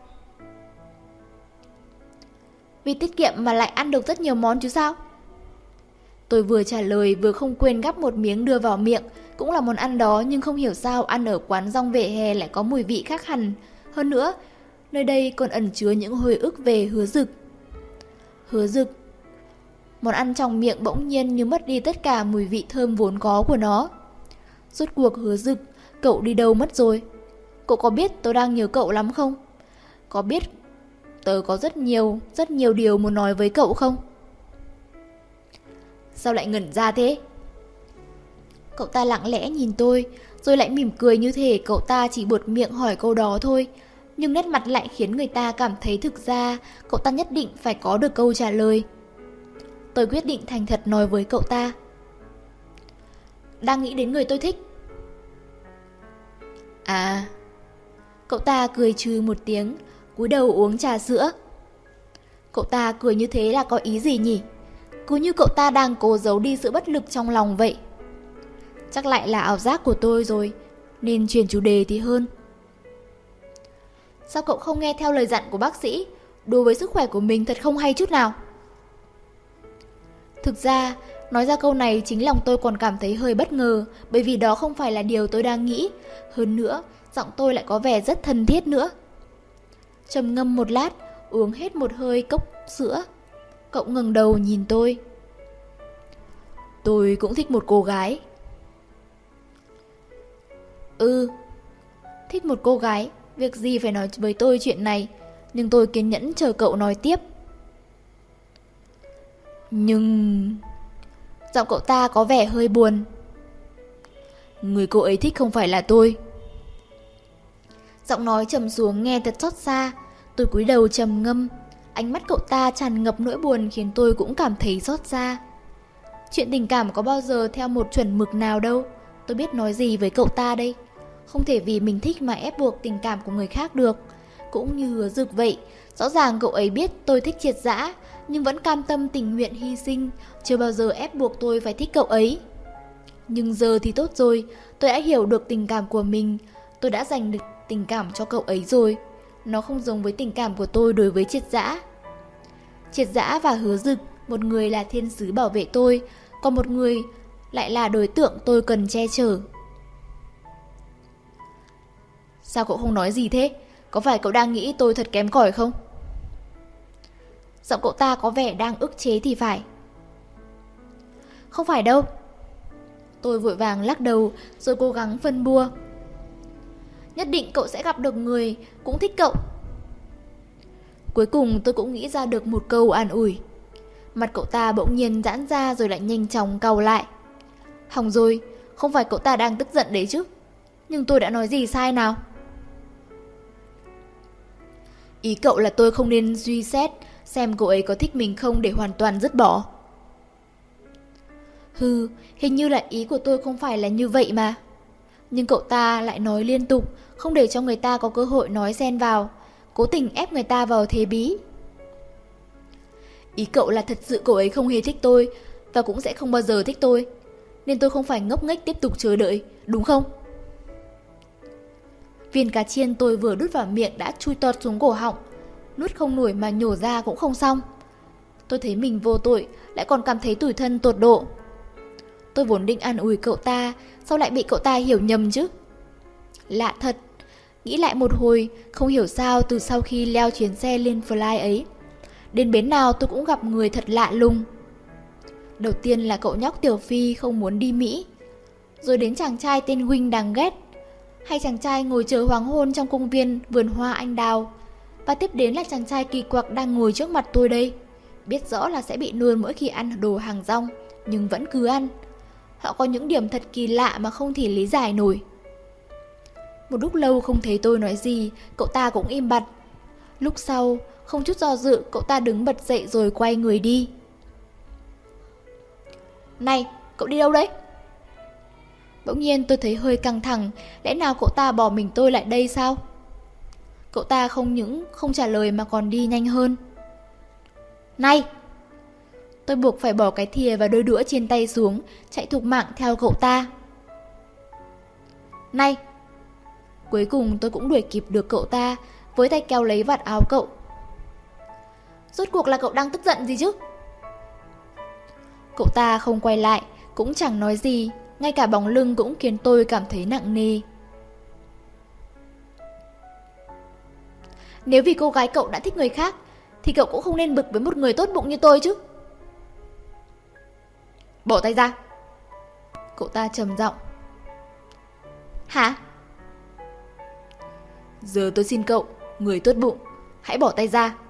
Vì tiết kiệm mà lại ăn được rất nhiều món chứ sao? Tôi vừa trả lời vừa không quên gắp một miếng đưa vào miệng. Cũng là món ăn đó, nhưng không hiểu sao ăn ở quán rong vỉa hè lại có mùi vị khác hẳn. Hơn nữa, nơi đây còn ẩn chứa những hồi ức về Hứa Dực. Hứa Dực. Món ăn trong miệng bỗng nhiên như mất đi tất cả mùi vị thơm vốn có của nó. Rốt cuộc Hứa Dực, cậu đi đâu mất rồi? Cậu có biết tôi đang nhớ cậu lắm không? Có biết tớ có rất nhiều, rất nhiều điều muốn nói với cậu không? Sao lại ngẩn ra thế? Cậu ta lặng lẽ nhìn tôi, rồi lại mỉm cười như thể cậu ta chỉ buột miệng hỏi câu đó thôi. Nhưng nét mặt lại khiến người ta cảm thấy thực ra cậu ta nhất định phải có được câu trả lời. Tôi quyết định thành thật nói với cậu ta. Đang nghĩ đến người tôi thích. À. Cậu ta cười trừ một tiếng, cúi đầu uống trà sữa. Cậu ta cười như thế là có ý gì nhỉ? Cứ như cậu ta đang cố giấu đi sự bất lực trong lòng vậy. Chắc lại là ảo giác của tôi rồi, nên chuyển chủ đề thì hơn. Sao cậu không nghe theo lời dặn của bác sĩ? Đối với sức khỏe của mình thật không hay chút nào. Thực ra, nói ra câu này chính lòng tôi còn cảm thấy hơi bất ngờ, bởi vì đó không phải là điều tôi đang nghĩ. Hơn nữa, giọng tôi lại có vẻ rất thân thiết nữa. Trầm ngâm một lát, uống hết một hơi cốc sữa. Cậu ngẩng đầu nhìn tôi. Tôi cũng thích một cô gái. Ừ, thích một cô gái, việc gì phải nói với tôi chuyện này. Nhưng tôi kiên nhẫn chờ cậu nói tiếp. Nhưng... Giọng cậu ta có vẻ hơi buồn. Người cô ấy thích không phải là tôi. Giọng nói trầm xuống nghe thật xót xa. Tôi cúi đầu trầm ngâm. Ánh mắt cậu ta tràn ngập nỗi buồn khiến tôi cũng cảm thấy xót xa. Chuyện tình cảm có bao giờ theo một chuẩn mực nào đâu. Tôi biết nói gì với cậu ta đây. Không thể vì mình thích mà ép buộc tình cảm của người khác được. Cũng như Hứa Dực vậy. Rõ ràng cậu ấy biết tôi thích triệt dã, nhưng vẫn cam tâm tình nguyện hy sinh, chưa bao giờ ép buộc tôi phải thích cậu ấy. Nhưng giờ thì tốt rồi, tôi đã hiểu được tình cảm của mình. Tôi đã dành được tình cảm cho cậu ấy rồi. nó không giống với tình cảm của tôi đối với Triệt Dã. Triệt Dã và Hứa Dực, một người là thiên sứ bảo vệ tôi, còn một người lại là đối tượng tôi cần che chở. Sao cậu không nói gì thế? Có phải cậu đang nghĩ tôi thật kém cỏi không? Giọng cậu ta có vẻ đang ức chế thì phải. Không phải đâu. Tôi vội vàng lắc đầu rồi cố gắng phân bua. Nhất định cậu sẽ gặp được người cũng thích cậu. Cuối cùng tôi cũng nghĩ ra được một câu an ủi. Mặt cậu ta bỗng nhiên giãn ra rồi lại nhanh chóng cau lại. Hỏng rồi, không phải cậu ta đang tức giận đấy chứ. Nhưng tôi đã nói gì sai nào? Ý cậu là tôi không nên suy xét xem cô ấy có thích mình không để hoàn toàn dứt bỏ. Hừ, hình như là ý của tôi không phải là như vậy mà. Nhưng cậu ta lại nói liên tục, không để cho người ta có cơ hội nói xen vào, cố tình ép người ta vào thế bí. Ý cậu là thật sự cô ấy không hề thích tôi, và cũng sẽ không bao giờ thích tôi, nên tôi không phải ngốc nghếch tiếp tục chờ đợi, đúng không? Viên cá chiên tôi vừa đút vào miệng đã chui tọt xuống cổ họng, nuốt không nổi mà nhổ ra cũng không xong. Tôi thấy mình vô tội, lại còn cảm thấy tủi thân tột độ. Tôi vốn định an ủi cậu ta, sao lại bị cậu ta hiểu nhầm chứ? Lạ thật, nghĩ lại một hồi, không hiểu sao từ sau khi leo chuyến xe lên Fly ấy, đến bến nào tôi cũng gặp người thật lạ lùng. Đầu tiên là cậu nhóc Tiểu Phi không muốn đi Mỹ, rồi đến chàng trai tên Huynh đáng ghét, hay chàng trai ngồi chờ hoàng hôn trong công viên vườn hoa anh đào, và tiếp đến là chàng trai kỳ quặc đang ngồi trước mặt tôi đây. Biết rõ là sẽ bị nuôn mỗi khi ăn đồ hàng rong, nhưng vẫn cứ ăn. Họ có những điểm thật kỳ lạ mà không thể lý giải nổi. Một lúc lâu không thấy tôi nói gì, cậu ta cũng im bặt. Lúc sau, không chút do dự, cậu ta đứng bật dậy rồi quay người đi. Này, cậu đi đâu đấy? Bỗng nhiên tôi thấy hơi căng thẳng, lẽ nào cậu ta bỏ mình tôi lại đây sao? Cậu ta không những không trả lời mà còn đi nhanh hơn. Này! Tôi buộc phải bỏ cái thìa và đôi đũa trên tay xuống, chạy thục mạng theo cậu ta. Này! Cuối cùng tôi cũng đuổi kịp được cậu ta, với tay kéo lấy vạt áo cậu. Rốt cuộc là cậu đang tức giận gì chứ? Cậu ta không quay lại, cũng chẳng nói gì, ngay cả bóng lưng cũng khiến tôi cảm thấy nặng nề. Nếu vì cô gái cậu đã thích người khác, thì cậu cũng không nên bực với một người tốt bụng như tôi chứ. Bỏ tay ra. Cậu ta trầm giọng. Hả? Giờ tôi xin cậu, người tốt bụng, hãy bỏ tay ra.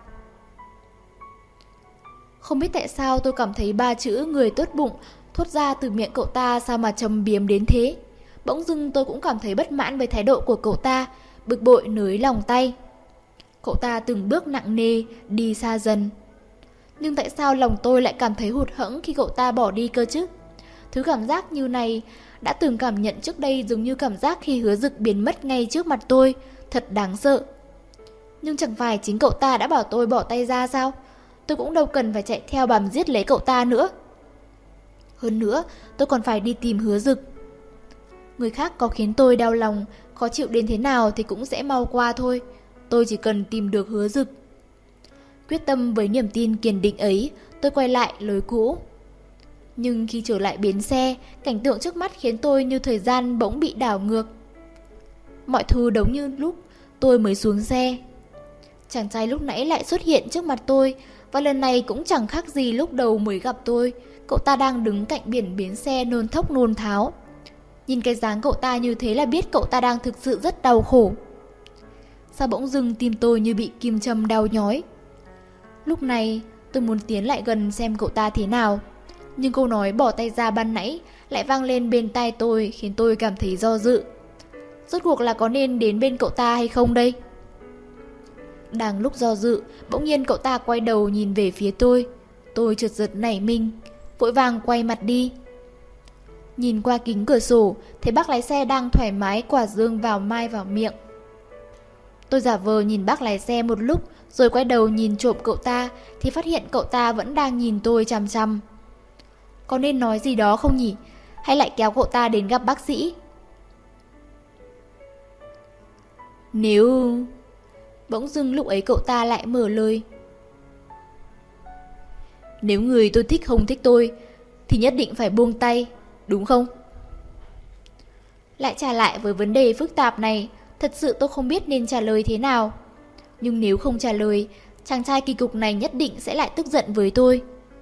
Không biết tại sao tôi cảm thấy ba chữ người tốt bụng thốt ra từ miệng cậu ta sao mà trầm biếm đến thế. Bỗng dưng tôi cũng cảm thấy bất mãn với thái độ của cậu ta, bực bội nới lòng tay. Cậu ta từng bước nặng nề, đi xa dần. Nhưng tại sao lòng tôi lại cảm thấy hụt hẫng khi cậu ta bỏ đi cơ chứ? Thứ cảm giác như này đã từng cảm nhận trước đây, giống như cảm giác khi Hứa Dực biến mất ngay trước mặt tôi, thật đáng sợ. Nhưng chẳng phải chính cậu ta đã bảo tôi bỏ tay ra sao? Tôi cũng đâu cần phải chạy theo bám giết lấy cậu ta nữa. Hơn nữa, tôi còn phải đi tìm Hứa Dực. Người khác có khiến tôi đau lòng, khó chịu đến thế nào thì cũng sẽ mau qua thôi. Tôi chỉ cần tìm được Hứa Dực. Quyết tâm với niềm tin kiên định ấy, tôi quay lại lối cũ. Nhưng khi trở lại bến xe, cảnh tượng trước mắt khiến tôi như thời gian bỗng bị đảo ngược. Mọi thứ giống như lúc tôi mới xuống xe. Chàng trai lúc nãy lại xuất hiện trước mặt tôi, và lần này cũng chẳng khác gì lúc đầu mới gặp tôi. Cậu ta đang đứng cạnh biển bến xe nôn thốc nôn tháo. Nhìn cái dáng cậu ta như thế là biết cậu ta đang thực sự rất đau khổ. Sao bỗng dưng tim tôi như bị kim châm đau nhói. Lúc này tôi muốn tiến lại gần xem cậu ta thế nào, nhưng câu nói bỏ tay ra ban nãy lại vang lên bên tai tôi, khiến tôi cảm thấy do dự. Rốt cuộc là có nên đến bên cậu ta hay không đây? Đang lúc do dự, bỗng nhiên cậu ta quay đầu nhìn về phía tôi. Tôi chợt giật nảy mình, vội vàng quay mặt đi. Nhìn qua kính cửa sổ, thấy bác lái xe đang thoải mái quả dương vào mai vào miệng. Tôi giả vờ nhìn bác lái xe một lúc, rồi quay đầu nhìn trộm cậu ta, thì phát hiện cậu ta vẫn đang nhìn tôi chằm chằm. Có nên nói gì đó không nhỉ? Hay lại kéo cậu ta đến gặp bác sĩ? Nếu... Bỗng dưng lúc ấy cậu ta lại mở lời. Nếu người tôi thích không thích tôi thì nhất định phải buông tay, đúng không? Lại trả lại với vấn đề phức tạp này, thật sự tôi không biết nên trả lời thế nào. Nhưng nếu không trả lời, chàng trai kỳ cục này nhất định sẽ lại tức giận với tôi.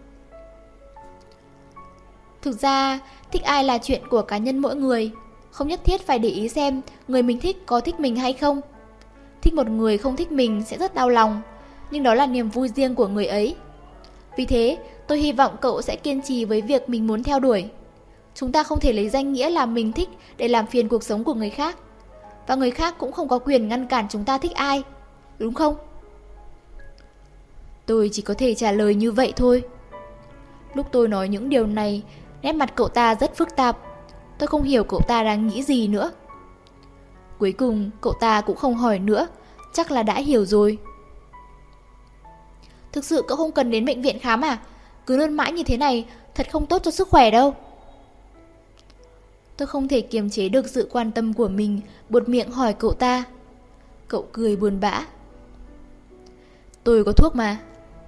Thực ra, thích ai là chuyện của cá nhân mỗi người, không nhất thiết phải để ý xem người mình thích có thích mình hay không. Thích một người không thích mình sẽ rất đau lòng, nhưng đó là niềm vui riêng của người ấy. Vì thế, tôi hy vọng cậu sẽ kiên trì với việc mình muốn theo đuổi. Chúng ta không thể lấy danh nghĩa là mình thích để làm phiền cuộc sống của người khác. Và người khác cũng không có quyền ngăn cản chúng ta thích ai, đúng không? Tôi chỉ có thể trả lời như vậy thôi. Lúc tôi nói những điều này, nét mặt cậu ta rất phức tạp. Tôi không hiểu cậu ta đang nghĩ gì nữa. Cuối cùng cậu ta cũng không hỏi nữa, chắc là đã hiểu rồi. Thực sự cậu không cần đến bệnh viện khám à? Cứ luôn mãi như thế này thật không tốt cho sức khỏe đâu. Tôi không thể kiềm chế được sự quan tâm của mình, buột miệng hỏi cậu ta. Cậu cười buồn bã. Tôi có thuốc mà.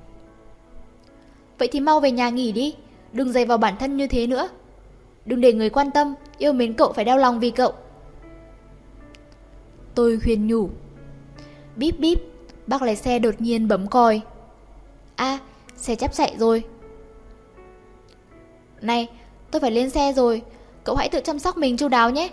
Vậy thì mau về nhà nghỉ đi, đừng dày vào bản thân như thế nữa. Đừng để người quan tâm, yêu mến cậu phải đau lòng vì cậu. Tôi khuyên nhủ. Bíp bíp, bác lái xe đột nhiên bấm còi. À, xe sắp chạy rồi. Này, tôi phải lên xe rồi, cậu hãy tự chăm sóc mình chu đáo nhé.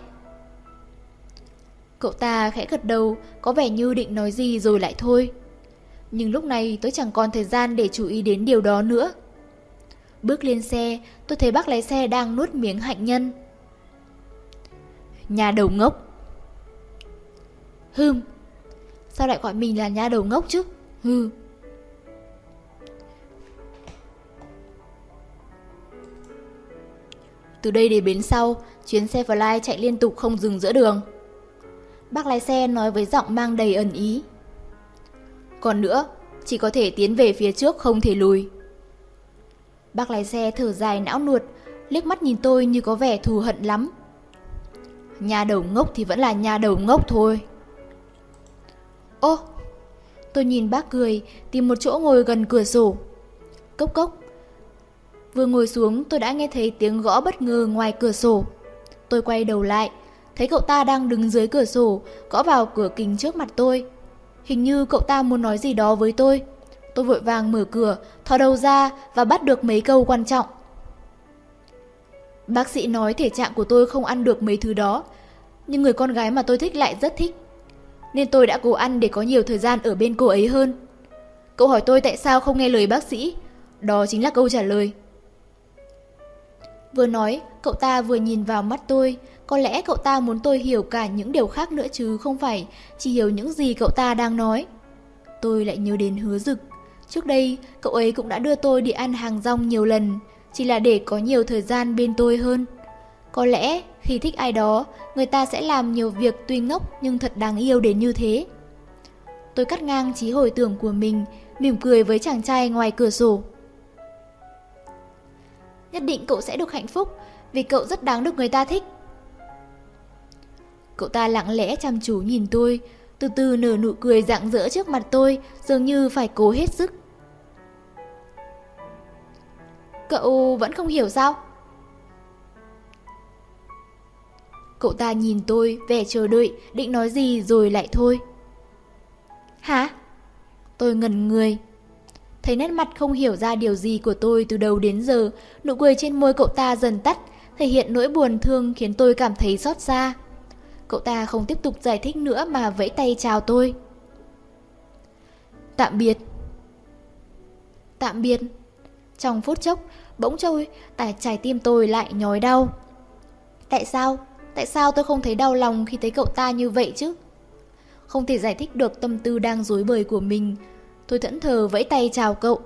Cậu ta khẽ gật đầu, có vẻ như định nói gì rồi lại thôi. Nhưng lúc này tôi chẳng còn thời gian để chú ý đến điều đó nữa. Bước lên xe, tôi thấy bác lái xe đang nuốt miếng hạnh nhân. Nhà đầu ngốc. Hừm, sao lại gọi mình là nhà đầu ngốc chứ? Hừ. Từ đây đến bến sau, chuyến xe Fly chạy liên tục không dừng giữa đường. Bác lái xe nói với giọng mang đầy ẩn ý. Còn nữa, chỉ có thể tiến về phía trước không thể lùi. Bác lái xe thở dài não nuột, liếc mắt nhìn tôi như có vẻ thù hận lắm. Nhà đầu ngốc thì vẫn là nhà đầu ngốc thôi. Ô, tôi nhìn bác cười, tìm một chỗ ngồi gần cửa sổ. Cốc cốc. Vừa ngồi xuống tôi đã nghe thấy tiếng gõ bất ngờ ngoài cửa sổ. Tôi quay đầu lại, thấy cậu ta đang đứng dưới cửa sổ, gõ vào cửa kính trước mặt tôi. Hình như cậu ta muốn nói gì đó với tôi. Tôi vội vàng mở cửa, thò đầu ra và bắt được mấy câu quan trọng. Bác sĩ nói thể trạng của tôi không ăn được mấy thứ đó, nhưng người con gái mà tôi thích lại rất thích, nên tôi đã cố ăn để có nhiều thời gian ở bên cô ấy hơn. Cậu hỏi tôi tại sao không nghe lời bác sĩ, đó chính là câu trả lời. Vừa nói, cậu ta vừa nhìn vào mắt tôi. Có lẽ cậu ta muốn tôi hiểu cả những điều khác nữa chứ không phải chỉ hiểu những gì cậu ta đang nói. Tôi lại nhớ đến Hứa Dực. Trước đây, cậu ấy cũng đã đưa tôi đi ăn hàng rong nhiều lần, chỉ là để có nhiều thời gian bên tôi hơn. Có lẽ khi thích ai đó, người ta sẽ làm nhiều việc tuy ngốc nhưng thật đáng yêu đến như thế. Tôi cắt ngang trí hồi tưởng của mình, mỉm cười với chàng trai ngoài cửa sổ. Nhất định cậu sẽ được hạnh phúc, vì cậu rất đáng được người ta thích. Cậu ta lặng lẽ chăm chú nhìn tôi, từ từ nở nụ cười rạng rỡ trước mặt tôi, dường như phải cố hết sức. Cậu vẫn không hiểu sao? Cậu ta nhìn tôi, vẻ chờ đợi, định nói gì rồi lại thôi. Hả? Tôi ngẩn người. Thấy nét mặt không hiểu ra điều gì của tôi từ đầu đến giờ, nụ cười trên môi cậu ta dần tắt, thể hiện nỗi buồn thương khiến tôi cảm thấy xót xa. Cậu ta không tiếp tục giải thích nữa mà vẫy tay chào tôi. Tạm biệt. Tạm biệt. Trong phút chốc, bỗng trôi, tại trái tim tôi lại nhói đau. Tại sao? Tại sao tôi không thấy đau lòng khi thấy cậu ta như vậy chứ? Không thể giải thích được tâm tư đang rối bời của mình. Tôi thẫn thờ vẫy tay chào cậu.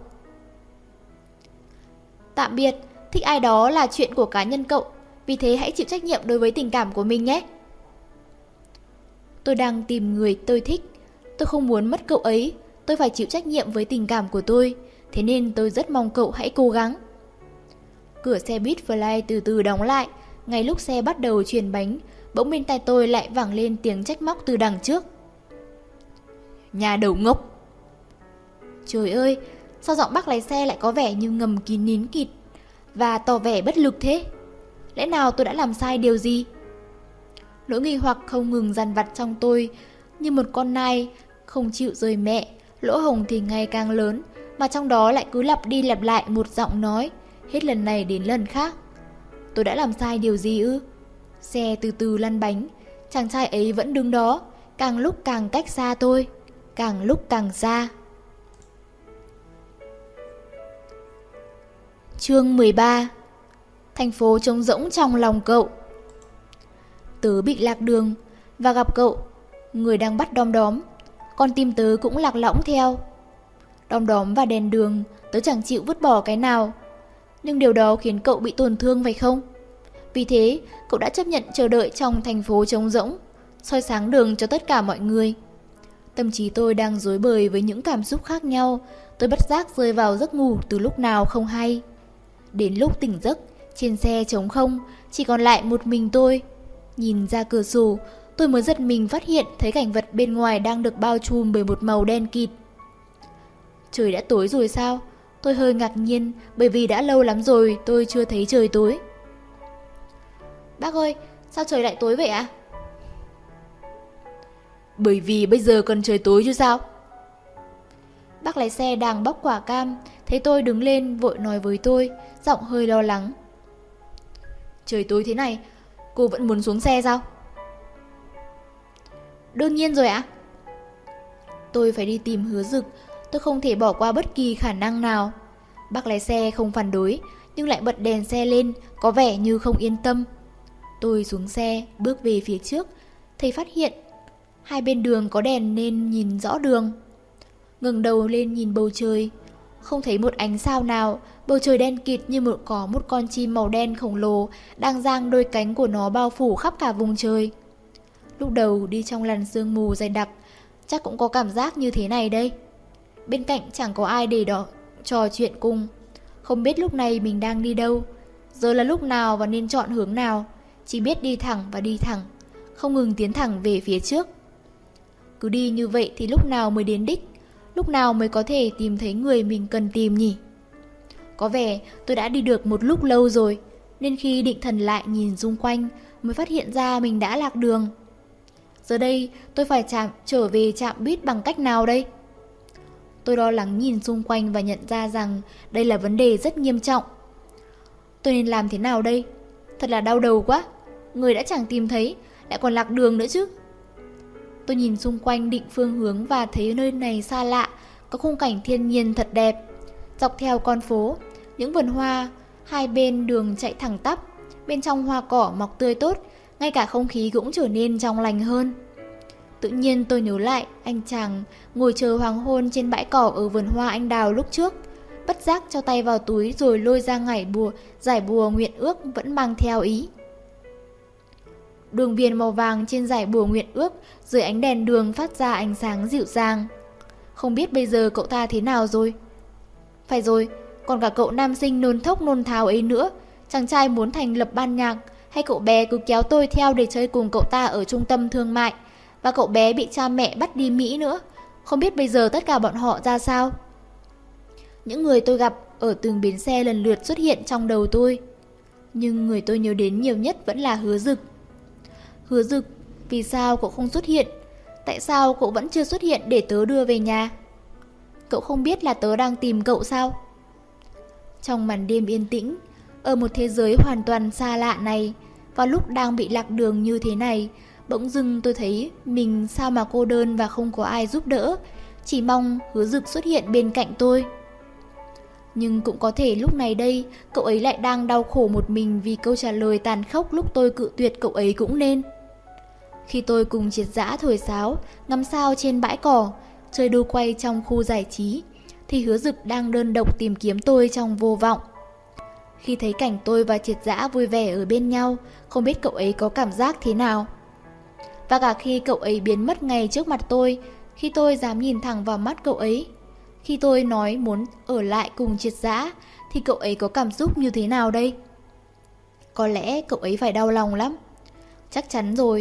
Tạm biệt, thích ai đó là chuyện của cá nhân cậu, vì thế hãy chịu trách nhiệm đối với tình cảm của mình nhé. Tôi đang tìm người tôi thích, tôi không muốn mất cậu ấy, tôi phải chịu trách nhiệm với tình cảm của tôi, thế nên tôi rất mong cậu hãy cố gắng. Cửa xe buýt Fly từ từ đóng lại, ngay lúc xe bắt đầu chuyển bánh, bỗng bên tai tôi lại vẳng lên tiếng trách móc từ đằng trước. Nhà đầu ngốc. Trời ơi, sao giọng bác lái xe lại có vẻ như ngầm kín nín kịt và tỏ vẻ bất lực thế? Lẽ nào tôi đã làm sai điều gì? Nỗi nghi hoặc không ngừng dằn vặt trong tôi, như một con nai không chịu rời mẹ. Lỗ hổng thì ngày càng lớn, mà trong đó lại cứ lặp đi lặp lại một giọng nói, hết lần này đến lần khác. Tôi đã làm sai điều gì ư? Xe từ từ lăn bánh, chàng trai ấy vẫn đứng đó, càng lúc càng cách xa tôi, càng lúc càng xa. Chương mười ba. Thành phố trống rỗng trong lòng cậu. Tớ bị lạc đường và gặp cậu, người đang bắt đom đóm. Con tim tớ cũng lạc lõng theo. Đom đóm và đèn đường, tớ chẳng chịu vứt bỏ cái nào. Nhưng điều đó khiến cậu bị tổn thương phải không? Vì thế, cậu đã chấp nhận chờ đợi trong thành phố trống rỗng, soi sáng đường cho tất cả mọi người. Tâm trí tôi đang rối bời với những cảm xúc khác nhau. Tôi bất giác rơi vào giấc ngủ từ lúc nào không hay. Đến lúc tỉnh giấc, trên xe trống không, chỉ còn lại một mình tôi. Nhìn ra cửa sổ, tôi mới giật mình phát hiện thấy cảnh vật bên ngoài đang được bao trùm bởi một màu đen kịt. Trời đã tối rồi sao? Tôi hơi ngạc nhiên bởi vì đã lâu lắm rồi tôi chưa thấy trời tối. Bác ơi, sao trời lại tối vậy ạ? Bởi vì bây giờ cần trời tối chứ sao? Bác lái xe đang bóc quả cam, thấy tôi đứng lên vội nói với tôi, giọng hơi lo lắng. Trời tối thế này, cô vẫn muốn xuống xe sao? Đương nhiên rồi ạ. Tôi phải đi tìm Hứa Dực, tôi không thể bỏ qua bất kỳ khả năng nào. Bác lái xe không phản đối, nhưng lại bật đèn xe lên, có vẻ như không yên tâm. Tôi xuống xe, bước về phía trước, thấy phát hiện hai bên đường có đèn nên nhìn rõ đường. Ngẩng đầu lên nhìn bầu trời, không thấy một ánh sao nào. Bầu trời đen kịt như một có một con chim màu đen khổng lồ đang giang đôi cánh của nó bao phủ khắp cả vùng trời. Lúc đầu đi trong làn sương mù dày đặc, chắc cũng có cảm giác như thế này đây. Bên cạnh chẳng có ai để đó trò chuyện cùng. Không biết lúc này mình đang đi đâu, giờ là lúc nào và nên chọn hướng nào. Chỉ biết đi thẳng và đi thẳng, không ngừng tiến thẳng về phía trước. Cứ đi như vậy thì lúc nào mới đến đích, lúc nào mới có thể tìm thấy người mình cần tìm nhỉ? Có vẻ tôi đã đi được một lúc lâu rồi, nên khi định thần lại nhìn xung quanh mới phát hiện ra mình đã lạc đường. Giờ đây tôi phải chạm, trở về trạm buýt bằng cách nào đây? Tôi lo lắng nhìn xung quanh và nhận ra rằng đây là vấn đề rất nghiêm trọng. Tôi nên làm thế nào đây? Thật là đau đầu quá. Người đã chẳng tìm thấy, lại còn lạc đường nữa chứ. Tôi nhìn xung quanh định phương hướng và thấy nơi này xa lạ, có khung cảnh thiên nhiên thật đẹp. Dọc theo con phố, những vườn hoa, hai bên đường chạy thẳng tắp, bên trong hoa cỏ mọc tươi tốt, ngay cả không khí cũng trở nên trong lành hơn. Tự nhiên tôi nhớ lại anh chàng ngồi chờ hoàng hôn trên bãi cỏ ở vườn hoa anh đào lúc trước. Bất giác cho tay vào túi rồi lôi ra ngải bùa, giải bùa nguyện ước vẫn mang theo ý. Đường viền màu vàng trên giải bùa nguyện ước dưới ánh đèn đường phát ra ánh sáng dịu dàng. Không biết bây giờ cậu ta thế nào rồi? Phải rồi, còn cả cậu nam sinh nôn thốc nôn tháo ấy nữa. Chàng trai muốn thành lập ban nhạc, hay cậu bé cứ kéo tôi theo để chơi cùng cậu ta ở trung tâm thương mại, và cậu bé bị cha mẹ bắt đi Mỹ nữa. Không biết bây giờ tất cả bọn họ ra sao? Những người tôi gặp ở từng bến xe lần lượt xuất hiện trong đầu tôi, nhưng người tôi nhớ đến nhiều nhất vẫn là Hứa Dực. Hứa Dực, vì sao cậu không xuất hiện? Tại sao cậu vẫn chưa xuất hiện để tớ đưa về nhà? Cậu không biết là tớ đang tìm cậu sao? Trong màn đêm yên tĩnh, ở một thế giới hoàn toàn xa lạ này, vào lúc đang bị lạc đường như thế này, bỗng dưng tôi thấy mình sao mà cô đơn và không có ai giúp đỡ, chỉ mong Hứa Dực xuất hiện bên cạnh tôi. Nhưng cũng có thể lúc này đây, cậu ấy lại đang đau khổ một mình vì câu trả lời tàn khốc lúc tôi cự tuyệt cậu ấy cũng nên. Khi tôi cùng Triệt Dã thổi sáo, ngắm sao trên bãi cỏ, chơi đu quay trong khu giải trí, thì Hứa Dực đang đơn độc tìm kiếm tôi trong vô vọng. Khi thấy cảnh tôi và Triệt Dã vui vẻ ở bên nhau, không biết cậu ấy có cảm giác thế nào. Và cả khi cậu ấy biến mất ngay trước mặt tôi, khi tôi dám nhìn thẳng vào mắt cậu ấy, khi tôi nói muốn ở lại cùng Triệt Dã, thì cậu ấy có cảm xúc như thế nào đây? Có lẽ cậu ấy phải đau lòng lắm. Chắc chắn rồi,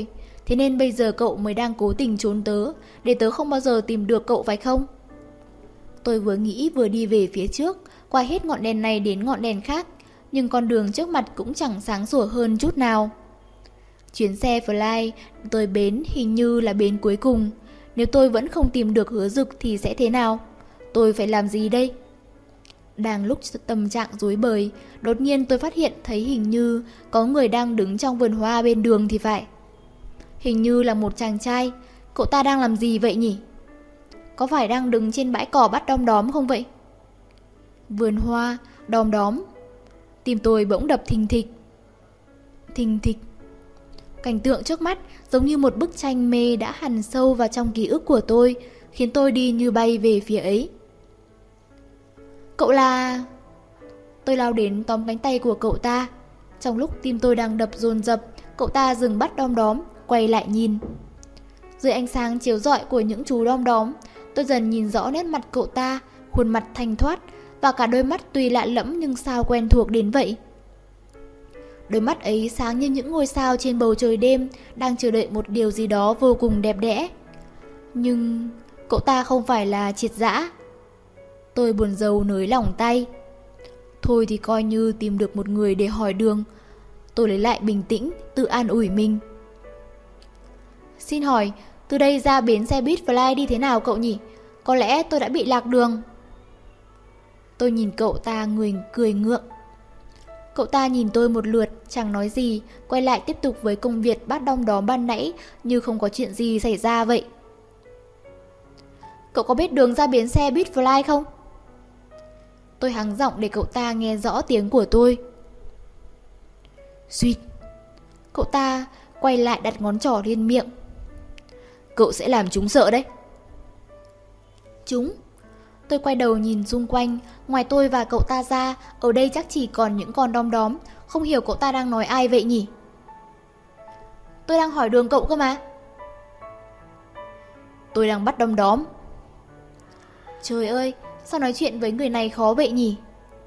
Thế nên bây giờ cậu mới đang cố tình trốn tớ, để tớ không bao giờ tìm được cậu phải không? Tôi vừa nghĩ vừa đi về phía trước, qua hết ngọn đèn này đến ngọn đèn khác, nhưng con đường trước mặt cũng chẳng sáng sủa hơn chút nào. Chuyến xe Fly tới bến hình như là bến cuối cùng. Nếu tôi vẫn không tìm được Hứa Dực thì sẽ thế nào? Tôi phải làm gì đây? Đang lúc tâm trạng rối bời, đột nhiên tôi phát hiện thấy hình như có người đang đứng trong vườn hoa bên đường thì phải. Hình như là một chàng trai. Cậu ta đang làm gì vậy nhỉ? Có phải đang đứng trên bãi cỏ bắt đom đóm không vậy? Vườn hoa, đom đóm. Tim tôi bỗng đập thình thịch. Thình thịch. Cảnh tượng trước mắt giống như một bức tranh mê đã hằn sâu vào trong ký ức của tôi, khiến tôi đi như bay về phía ấy. Cậu là... Tôi lao đến tóm cánh tay của cậu ta. Trong lúc tim tôi đang đập dồn dập, cậu ta dừng bắt đom đóm, quay lại nhìn. Dưới ánh sáng chiếu rọi của những chú đom đóm, tôi dần nhìn rõ nét mặt cậu ta, khuôn mặt thanh thoát, và cả đôi mắt tuy lạ lẫm nhưng sao quen thuộc đến vậy. Đôi mắt ấy sáng như những ngôi sao trên bầu trời đêm, đang chờ đợi một điều gì đó vô cùng đẹp đẽ. Nhưng cậu ta không phải là Triệt Dã. Tôi buồn rầu nới lỏng tay. Thôi thì coi như tìm được một người để hỏi đường. Tôi lấy lại bình tĩnh, tự an ủi mình. Xin hỏi, từ đây ra bến xe buýt Fly đi thế nào cậu nhỉ? Có lẽ tôi đã bị lạc đường. Tôi nhìn cậu ta người cười ngượng. Cậu ta nhìn tôi một lượt, chẳng nói gì, quay lại tiếp tục với công việc bắt đom đóm ban nãy như không có chuyện gì xảy ra vậy. Cậu có biết đường ra bến xe buýt Fly không? Tôi hắng giọng để cậu ta nghe rõ tiếng của tôi. Suýt. Cậu ta quay lại đặt ngón trỏ lên miệng. Cậu sẽ làm chúng sợ đấy. Chúng? Tôi quay đầu nhìn xung quanh. Ngoài tôi và cậu ta ra, ở đây chắc chỉ còn những con đom đóm. Không hiểu cậu ta đang nói ai vậy nhỉ? Tôi đang hỏi đường cậu cơ mà. Tôi đang bắt đom đóm. Trời ơi, sao nói chuyện với người này khó vậy nhỉ?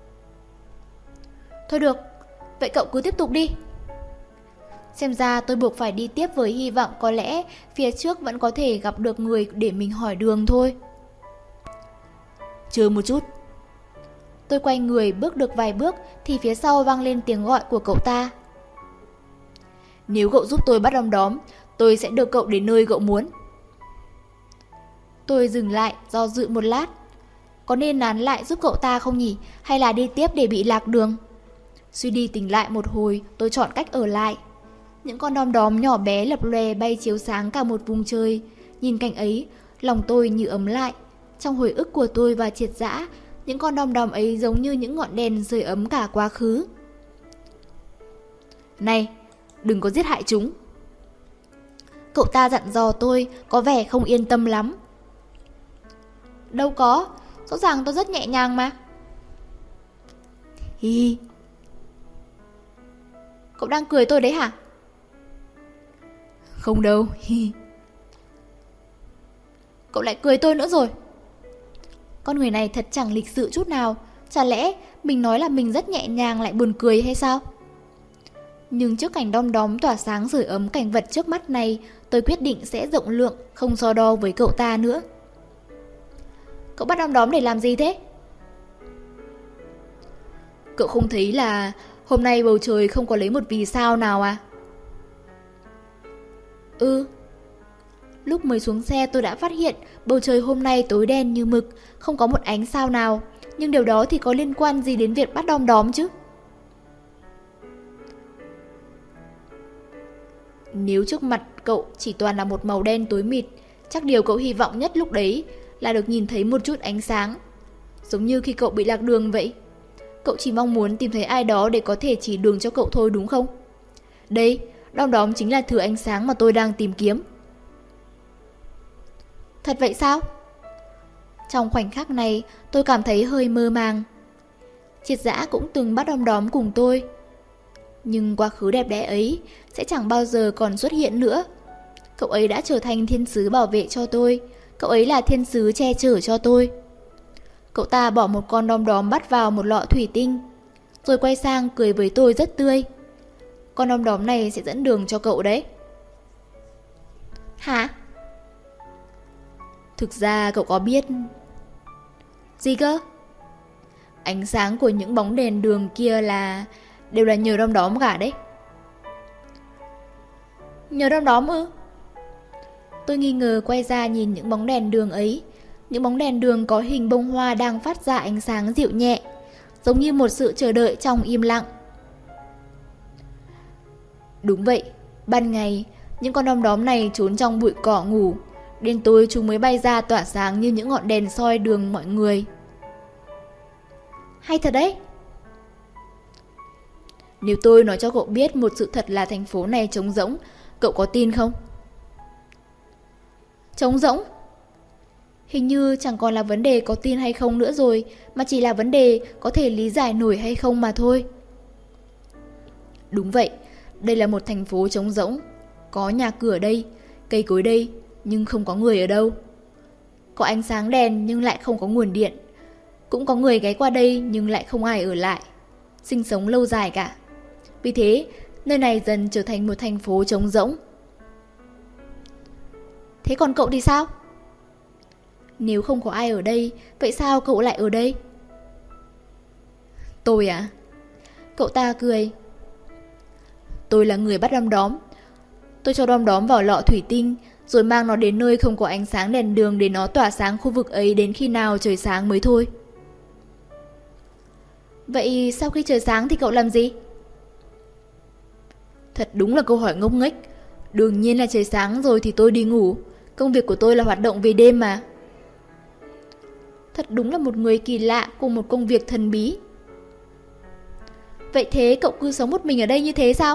Thôi được, vậy cậu cứ tiếp tục đi. Xem ra tôi buộc phải đi tiếp với hy vọng có lẽ phía trước vẫn có thể gặp được người để mình hỏi đường thôi. Chờ một chút. Tôi quay người bước được vài bước thì phía sau vang lên tiếng gọi của cậu ta. Nếu cậu giúp tôi bắt đom đóm, tôi sẽ đưa cậu đến nơi cậu muốn. Tôi dừng lại, do dự một lát. Có nên nán lại giúp cậu ta không nhỉ? Hay là đi tiếp để bị lạc đường? Suy đi tỉnh lại một hồi, tôi chọn cách ở lại. Những con đom đóm nhỏ bé lập lòe bay chiếu sáng cả một vùng trời. Nhìn cảnh ấy, lòng tôi như ấm lại. Trong hồi ức của tôi và Triệt Dã, những con đom đóm ấy giống như những ngọn đèn sưởi ấm cả quá khứ. Này, đừng có giết hại chúng. Cậu ta dặn dò tôi, có vẻ không yên tâm lắm. Đâu có, rõ ràng tôi rất nhẹ nhàng mà. Hi hi. Cậu đang cười tôi đấy hả? Không đâu. Hi. Cậu lại cười tôi nữa rồi. Con người này thật chẳng lịch sự chút nào. Chả lẽ mình nói là mình rất nhẹ nhàng lại buồn cười hay sao? Nhưng trước cảnh đom đóm tỏa sáng sưởi ấm cảnh vật trước mắt này, tôi quyết định sẽ rộng lượng, không so đo với cậu ta nữa. Cậu bắt đom đóm để làm gì thế? Cậu không thấy là hôm nay bầu trời không có lấy một vì sao nào à? Ừ. Lúc mới xuống xe tôi đã phát hiện bầu trời hôm nay tối đen như mực, không có một ánh sao nào. Nhưng điều đó thì có liên quan gì đến việc bắt đom đóm chứ? Nếu trước mặt cậu chỉ toàn là một màu đen tối mịt, chắc điều cậu hy vọng nhất lúc đấy là được nhìn thấy một chút ánh sáng. Giống như khi cậu bị lạc đường vậy. Cậu chỉ mong muốn tìm thấy ai đó để có thể chỉ đường cho cậu thôi đúng không? Đây, đom đóm chính là thứ ánh sáng mà tôi đang tìm kiếm. Thật vậy sao? Trong khoảnh khắc này, tôi cảm thấy hơi mơ màng. Triệt Dã cũng từng bắt đom đóm cùng tôi. Nhưng quá khứ đẹp đẽ ấy sẽ chẳng bao giờ còn xuất hiện nữa. Cậu ấy đã trở thành thiên sứ bảo vệ cho tôi. Cậu ấy là thiên sứ che chở cho tôi. Cậu ta bỏ một con đom đóm bắt vào một lọ thủy tinh, rồi quay sang cười với tôi rất tươi. Con đom đóm này sẽ dẫn đường cho cậu đấy. Hả? Thực ra cậu có biết... Gì cơ? Ánh sáng của những bóng đèn đường kia là... đều là nhờ đom đóm cả đấy. Nhờ đom đóm ư? Tôi nghi ngờ quay ra nhìn những bóng đèn đường ấy. Những bóng đèn đường có hình bông hoa đang phát ra ánh sáng dịu nhẹ, giống như một sự chờ đợi trong im lặng. Đúng vậy, ban ngày, những con đom đóm này trốn trong bụi cỏ ngủ. Đến tối chúng mới bay ra tỏa sáng như những ngọn đèn soi đường mọi người. Hay thật đấy. Nếu tôi nói cho cậu biết một sự thật là thành phố này trống rỗng, cậu có tin không? Trống rỗng? Hình như chẳng còn là vấn đề có tin hay không nữa rồi, mà chỉ là vấn đề có thể lý giải nổi hay không mà thôi. Đúng vậy, đây là một thành phố trống rỗng. Có nhà cửa đây, cây cối đây, nhưng không có người ở đâu. Có ánh sáng đèn nhưng lại không có nguồn điện. Cũng có người ghé qua đây nhưng lại không ai ở lại, sinh sống lâu dài cả. Vì thế, nơi này dần trở thành một thành phố trống rỗng. Thế còn cậu thì sao? Nếu không có ai ở đây, vậy sao cậu lại ở đây? Tôi à? Cậu ta cười. Tôi là người bắt đom đóm. Tôi cho đom đóm vào lọ thủy tinh, rồi mang nó đến nơi không có ánh sáng đèn đường để nó tỏa sáng khu vực ấy đến khi nào trời sáng mới thôi. Vậy sau khi trời sáng thì cậu làm gì? Thật đúng là câu hỏi ngốc nghếch. Đương nhiên là trời sáng rồi thì tôi đi ngủ. Công việc của tôi là hoạt động về đêm mà. Thật đúng là một người kỳ lạ cùng một công việc thần bí. Vậy thế cậu cứ sống một mình ở đây như thế sao?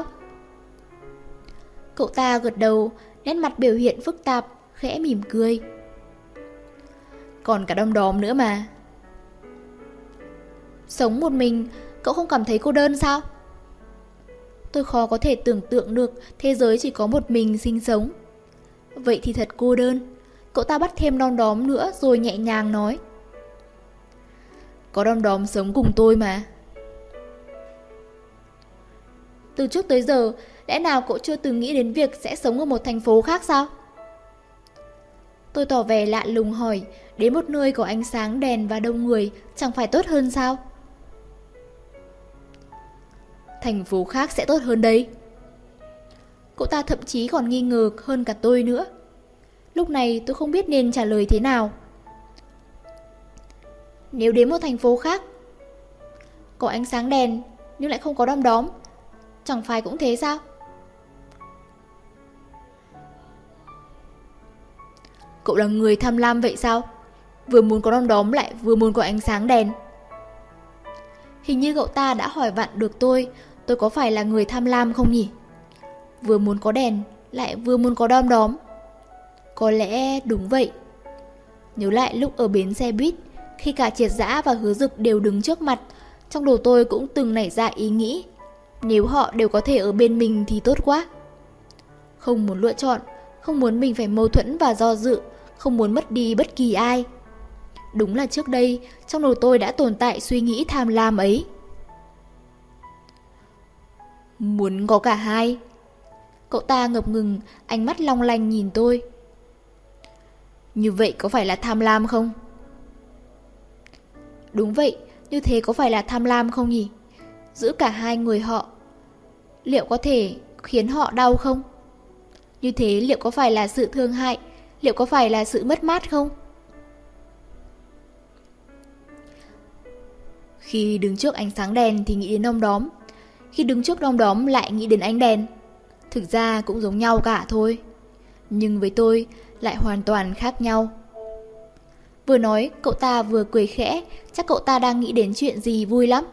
Cậu ta gật đầu, nét mặt biểu hiện phức tạp, khẽ mỉm cười. Còn cả đom đóm nữa mà. Sống một mình, cậu không cảm thấy cô đơn sao? Tôi khó có thể tưởng tượng được thế giới chỉ có một mình sinh sống. Vậy thì thật cô đơn. Cậu ta bắt thêm đom đóm nữa rồi nhẹ nhàng nói. Có đom đóm sống cùng tôi mà. Từ trước tới giờ, lẽ nào cậu chưa từng nghĩ đến việc sẽ sống ở một thành phố khác sao? Tôi tỏ vẻ lạ lùng hỏi, đến một nơi có ánh sáng đèn và đông người chẳng phải tốt hơn sao? Thành phố khác sẽ tốt hơn đấy. Cậu ta thậm chí còn nghi ngờ hơn cả tôi nữa. Lúc này tôi không biết nên trả lời thế nào. Nếu đến một thành phố khác có ánh sáng đèn nhưng lại không có đom đóm, chẳng phải cũng thế sao? Cậu là người tham lam vậy sao? Vừa muốn có đom đóm lại vừa muốn có ánh sáng đèn. Hình như cậu ta đã hỏi vặn được tôi, tôi có phải là người tham lam không nhỉ? Vừa muốn có đèn lại vừa muốn có đom đóm. Có lẽ đúng vậy. Nhớ lại lúc ở bến xe buýt, khi cả Triệt Dã và Hứa Dực đều đứng trước mặt, trong đầu tôi cũng từng nảy ra ý nghĩ, nếu họ đều có thể ở bên mình thì tốt quá. Không muốn lựa chọn, không muốn mình phải mâu thuẫn và do dự, không muốn mất đi bất kỳ ai. Đúng là trước đây, trong đầu tôi đã tồn tại suy nghĩ tham lam ấy. Muốn có cả hai. Cậu ta ngập ngừng, ánh mắt long lanh nhìn tôi. Như vậy có phải là tham lam không? Đúng vậy, như thế có phải là tham lam không nhỉ? Giữ cả hai người họ, liệu có thể khiến họ đau không? Như thế liệu có phải là sự thương hại? Liệu có phải là sự mất mát không? Khi đứng trước ánh sáng đèn thì nghĩ đến đom đóm. Khi đứng trước đom đóm lại nghĩ đến ánh đèn. Thực ra cũng giống nhau cả thôi. Nhưng với tôi lại hoàn toàn khác nhau. Vừa nói cậu ta vừa cười khẽ. Chắc cậu ta đang nghĩ đến chuyện gì vui lắm.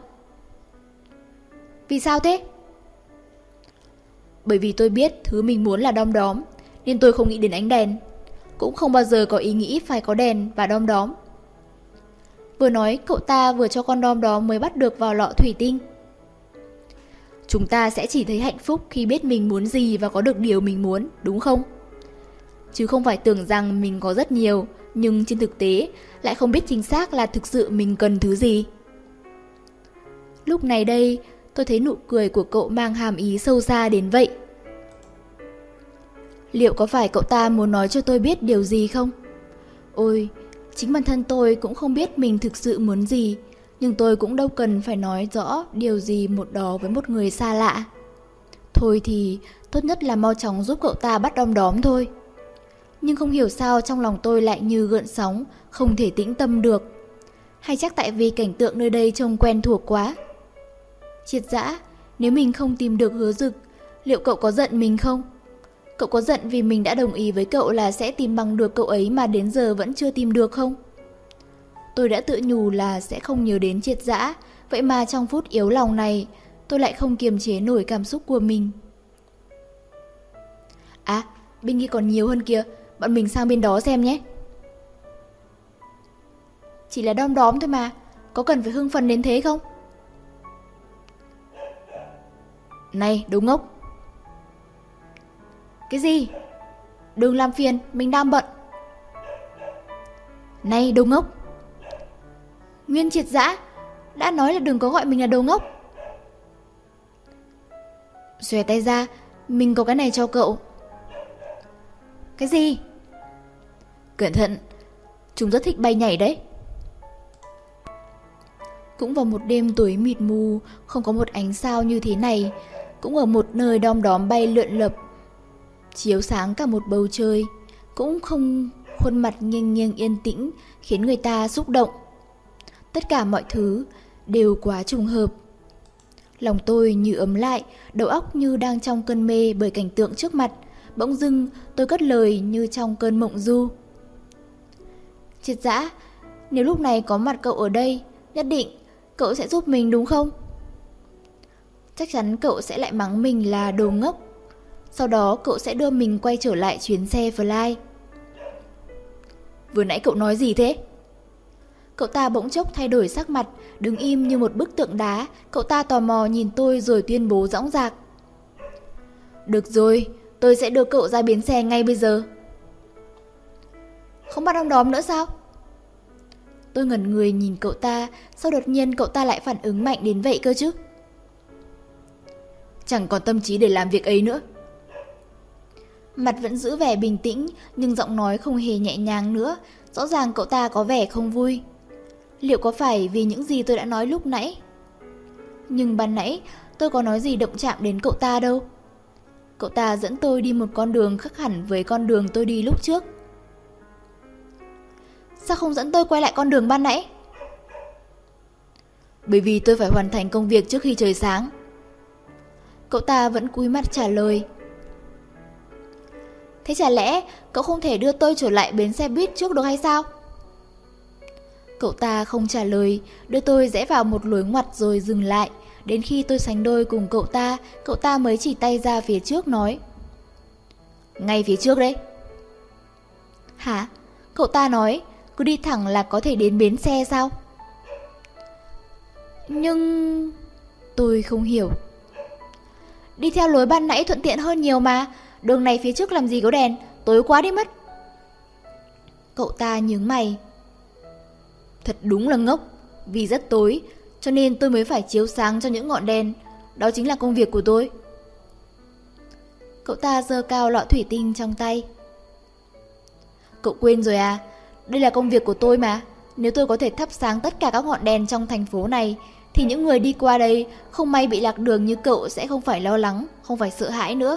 Vì sao thế? Bởi vì tôi biết thứ mình muốn là đom đóm, nên tôi không nghĩ đến ánh đèn. Cũng không bao giờ có ý nghĩ phải có đèn và đom đóm. Vừa nói cậu ta vừa cho con đom đóm mới bắt được vào lọ thủy tinh. Chúng ta sẽ chỉ thấy hạnh phúc khi biết mình muốn gì và có được điều mình muốn, đúng không? Chứ không phải tưởng rằng mình có rất nhiều, nhưng trên thực tế lại không biết chính xác là thực sự mình cần thứ gì. Lúc này đây, tôi thấy nụ cười của cậu mang hàm ý sâu xa đến vậy. Liệu có phải cậu ta muốn nói cho tôi biết điều gì không? Ôi, chính bản thân tôi cũng không biết mình thực sự muốn gì, nhưng tôi cũng đâu cần phải nói rõ điều gì một đó với một người xa lạ. Thôi thì tốt nhất là mau chóng giúp cậu ta bắt đom đóm thôi. Nhưng không hiểu sao trong lòng tôi lại như gợn sóng, không thể tĩnh tâm được. Hay chắc tại vì cảnh tượng nơi đây trông quen thuộc quá. Triệt Dã, nếu mình không tìm được Hứa Dực, liệu cậu có giận mình không? Cậu có giận vì mình đã đồng ý với cậu là sẽ tìm bằng được cậu ấy mà đến giờ vẫn chưa tìm được không? Tôi đã tự nhủ là sẽ không nhớ đến Triệt Dã, vậy mà trong phút yếu lòng này, tôi lại không kiềm chế nổi cảm xúc của mình. À, bên kia còn nhiều hơn kìa, bọn mình sang bên đó xem nhé. Chỉ là đom đóm thôi mà, có cần phải hưng phấn đến thế không? Này, đồ ngốc! Cái gì? Đừng làm phiền, mình đang bận. Này, đồ ngốc! Nguyên Triệt Dã, đã nói là đừng có gọi mình là đồ ngốc. Xòe tay ra, mình có cái này cho cậu. Cái gì? Cẩn thận, chúng rất thích bay nhảy đấy. Cũng vào một đêm tối mịt mù, không có một ánh sao như thế này, cũng ở một nơi đom đóm bay lượn lập, chiếu sáng cả một bầu trời, cũng không khuôn mặt nghiêng nghiêng yên tĩnh khiến người ta xúc động. Tất cả mọi thứ đều quá trùng hợp. Lòng tôi như ấm lại, đầu óc như đang trong cơn mê bởi cảnh tượng trước mặt. Bỗng dưng tôi cất lời như trong cơn mộng du. Triệt Dã, nếu lúc này có mặt cậu ở đây, nhất định cậu sẽ giúp mình đúng không? Chắc chắn cậu sẽ lại mắng mình là đồ ngốc. Sau đó cậu sẽ đưa mình quay trở lại chuyến xe Fly. Vừa nãy cậu nói gì thế? Cậu ta bỗng chốc thay đổi sắc mặt, đứng im như một bức tượng đá. Cậu ta tò mò nhìn tôi rồi tuyên bố dõng dạc. Được rồi, tôi sẽ đưa cậu ra bến xe ngay bây giờ. Không bắt đom đóm nữa sao? Tôi ngẩn người nhìn cậu ta, sau đột nhiên cậu ta lại phản ứng mạnh đến vậy cơ chứ. Chẳng còn tâm trí để làm việc ấy nữa. Mặt vẫn giữ vẻ bình tĩnh, nhưng giọng nói không hề nhẹ nhàng nữa. Rõ ràng cậu ta có vẻ không vui. Liệu có phải vì những gì tôi đã nói lúc nãy? Nhưng ban nãy tôi có nói gì động chạm đến cậu ta đâu. Cậu ta dẫn tôi đi một con đường khác hẳn với con đường tôi đi lúc trước. Sao không dẫn tôi quay lại con đường ban nãy? Bởi vì tôi phải hoàn thành công việc trước khi trời sáng. Cậu ta vẫn cúi mắt trả lời. Thế chả lẽ cậu không thể đưa tôi trở lại bến xe buýt trước được hay sao? Cậu ta không trả lời, đưa tôi rẽ vào một lối ngoặt rồi dừng lại. Đến khi tôi sánh đôi cùng cậu ta, cậu ta mới chỉ tay ra phía trước nói. Ngay phía trước đấy. Hả? Cậu ta nói, cứ đi thẳng là có thể đến bến xe sao? Nhưng... tôi không hiểu. Đi theo lối ban nãy thuận tiện hơn nhiều mà. Đường này phía trước làm gì có đèn, tối quá đi mất. Cậu ta nhướng mày. Thật đúng là ngốc. Vì rất tối, cho nên tôi mới phải chiếu sáng cho những ngọn đèn. Đó chính là công việc của tôi. Cậu ta giơ cao lọ thủy tinh trong tay. Cậu quên rồi à? Đây là công việc của tôi mà. Nếu tôi có thể thắp sáng tất cả các ngọn đèn trong thành phố này, thì những người đi qua đây không may bị lạc đường như cậu sẽ không phải lo lắng, không phải sợ hãi nữa.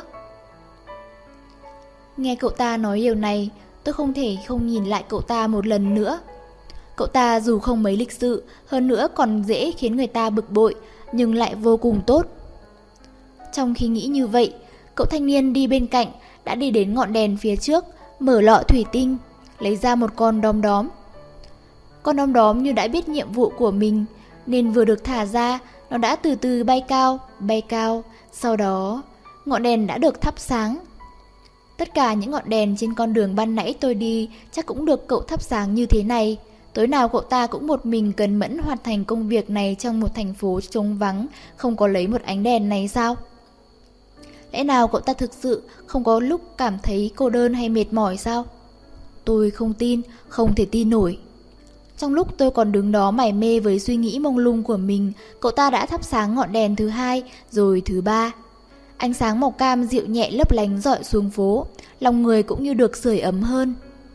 Nghe cậu ta nói điều này, tôi không thể không nhìn lại cậu ta một lần nữa. Cậu ta dù không mấy lịch sự, hơn nữa còn dễ khiến người ta bực bội, nhưng lại vô cùng tốt. Trong khi nghĩ như vậy, cậu thanh niên đi bên cạnh đã đi đến ngọn đèn phía trước, mở lọ thủy tinh, lấy ra một con đom đóm. Con đom đóm như đã biết nhiệm vụ của mình, nên vừa được thả ra, nó đã từ từ bay cao, bay cao. Sau đó, ngọn đèn đã được thắp sáng. Tất cả những ngọn đèn trên con đường ban nãy tôi đi chắc cũng được cậu thắp sáng như thế này. Tối nào cậu ta cũng một mình cần mẫn hoàn thành công việc này trong một thành phố trống vắng, không có lấy một ánh đèn này sao? Lẽ nào cậu ta thực sự không có lúc cảm thấy cô đơn hay mệt mỏi sao? Tôi không tin, không thể tin nổi. Trong lúc tôi còn đứng đó mải mê với suy nghĩ mông lung của mình, cậu ta đã thắp sáng ngọn đèn thứ hai, rồi thứ ba. Ánh sáng màu cam dịu nhẹ lấp lánh rọi xuống phố, lòng người cũng như được sưởi ấm hơn.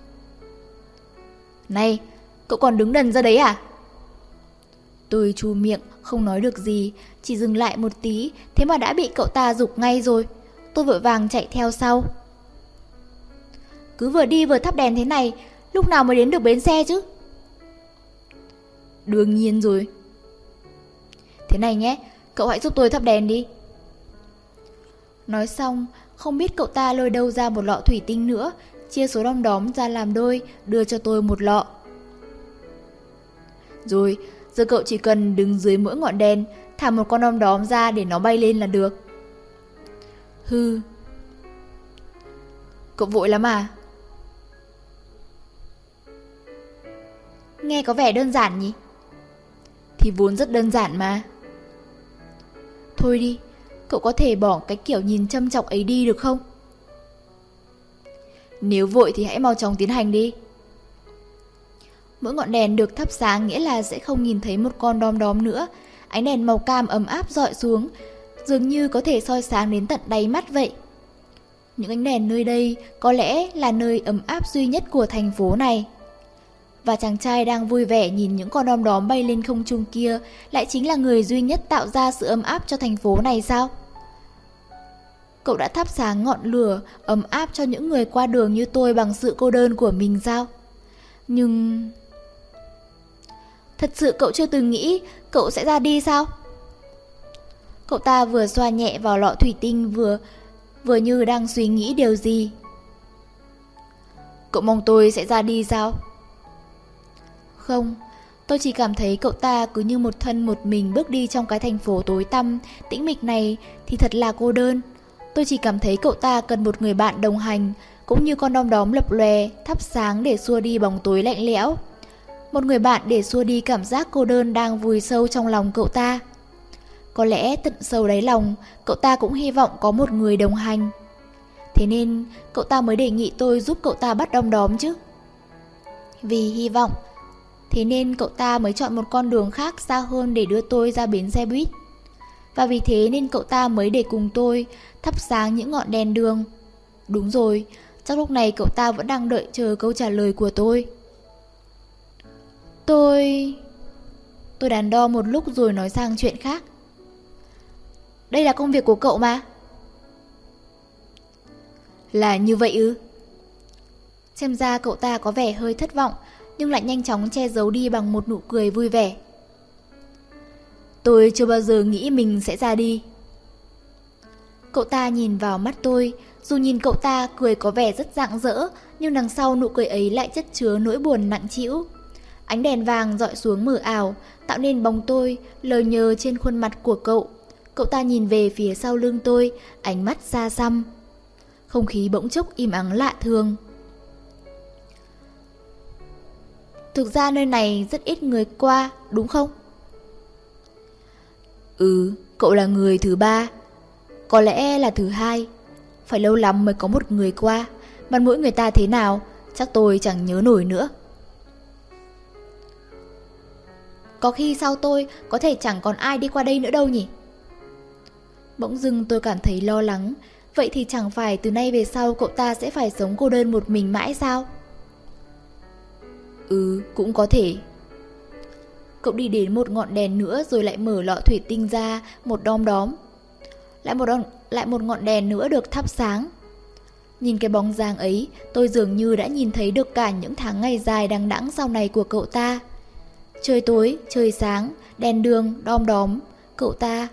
Này, cậu còn đứng đần ra đấy à? Tôi chu miệng, không nói được gì, chỉ dừng lại một tí, thế mà đã bị cậu ta giục ngay rồi. Tôi vội vàng chạy theo sau. Cứ vừa đi vừa thắp đèn thế này, lúc nào mới đến được bến xe chứ? Đương nhiên rồi. Thế này nhé, cậu hãy giúp tôi thắp đèn đi. Nói xong, không biết cậu ta lôi đâu ra một lọ thủy tinh nữa, chia số đom đóm ra làm đôi, đưa cho tôi một lọ. Rồi, giờ cậu chỉ cần đứng dưới mỗi ngọn đèn, thả một con đom đóm ra để nó bay lên là được. Hừ. Cậu vội lắm à? Nghe có vẻ đơn giản nhỉ? Thì vốn rất đơn giản mà. Thôi đi, cậu có thể bỏ cái kiểu nhìn châm chọc ấy đi được không? Nếu vội thì hãy mau chóng tiến hành đi. Mỗi ngọn đèn được thắp sáng nghĩa là sẽ không nhìn thấy một con đom đóm nữa. Ánh đèn màu cam ấm áp rọi xuống, dường như có thể soi sáng đến tận đáy mắt vậy. Những ánh đèn nơi đây có lẽ là nơi ấm áp duy nhất của thành phố này. Và chàng trai đang vui vẻ nhìn những con đom đóm bay lên không trung kia lại chính là người duy nhất tạo ra sự ấm áp cho thành phố này sao? Cậu đã thắp sáng ngọn lửa ấm áp cho những người qua đường như tôi bằng sự cô đơn của mình sao? Nhưng... thật sự cậu chưa từng nghĩ cậu sẽ ra đi sao? Cậu ta vừa xoa nhẹ vào lọ thủy tinh vừa vừa như đang suy nghĩ điều gì. Cậu mong tôi sẽ ra đi sao? Không, tôi chỉ cảm thấy cậu ta cứ như một thân một mình bước đi trong cái thành phố tối tăm, tĩnh mịch này thì thật là cô đơn. Tôi chỉ cảm thấy cậu ta cần một người bạn đồng hành, cũng như con đom đóm lập lòe, thắp sáng để xua đi bóng tối lạnh lẽo. Một người bạn để xua đi cảm giác cô đơn đang vùi sâu trong lòng cậu ta. Có lẽ tận sâu đáy lòng, cậu ta cũng hy vọng có một người đồng hành. Thế nên cậu ta mới đề nghị tôi giúp cậu ta bắt đom đóm chứ. Vì hy vọng, thế nên cậu ta mới chọn một con đường khác xa hơn để đưa tôi ra bến xe buýt. Và vì thế nên cậu ta mới để cùng tôi thắp sáng những ngọn đèn đường. Đúng rồi, chắc lúc này cậu ta vẫn đang đợi chờ câu trả lời của tôi. Tôi... Tôi đắn đo một lúc rồi nói sang chuyện khác. Đây là công việc của cậu mà. Là như vậy ư? Xem ra cậu ta có vẻ hơi thất vọng, nhưng lại nhanh chóng che giấu đi bằng một nụ cười vui vẻ. Tôi chưa bao giờ nghĩ mình sẽ ra đi. Cậu ta nhìn vào mắt tôi, dù nhìn cậu ta cười có vẻ rất rạng rỡ, nhưng đằng sau nụ cười ấy lại chất chứa nỗi buồn nặng trĩu. Ánh đèn vàng dọi xuống mờ ảo, tạo nên bóng tôi lờ nhờ trên khuôn mặt của cậu. Cậu ta nhìn về phía sau lưng tôi, ánh mắt xa xăm. Không khí bỗng chốc im ắng lạ thường. Thực ra nơi này rất ít người qua, đúng không? Ừ, cậu là người thứ ba. Có lẽ là thứ hai. Phải lâu lắm mới có một người qua. Mặt mũi người ta thế nào, chắc tôi chẳng nhớ nổi nữa. Có khi sau tôi có thể chẳng còn ai đi qua đây nữa đâu nhỉ? Bỗng dưng tôi cảm thấy lo lắng. Vậy thì chẳng phải từ nay về sau cậu ta sẽ phải sống cô đơn một mình mãi sao? Ừ, cũng có thể. Cậu đi đến một ngọn đèn nữa rồi lại mở lọ thủy tinh ra, một đom đóm. Lại một, đòn, lại một ngọn đèn nữa được thắp sáng. Nhìn cái bóng dáng ấy, tôi dường như đã nhìn thấy được cả những tháng ngày dài đằng đẵng sau này của cậu ta. Trời tối, trời sáng, đèn đường, đom đóm, cậu ta.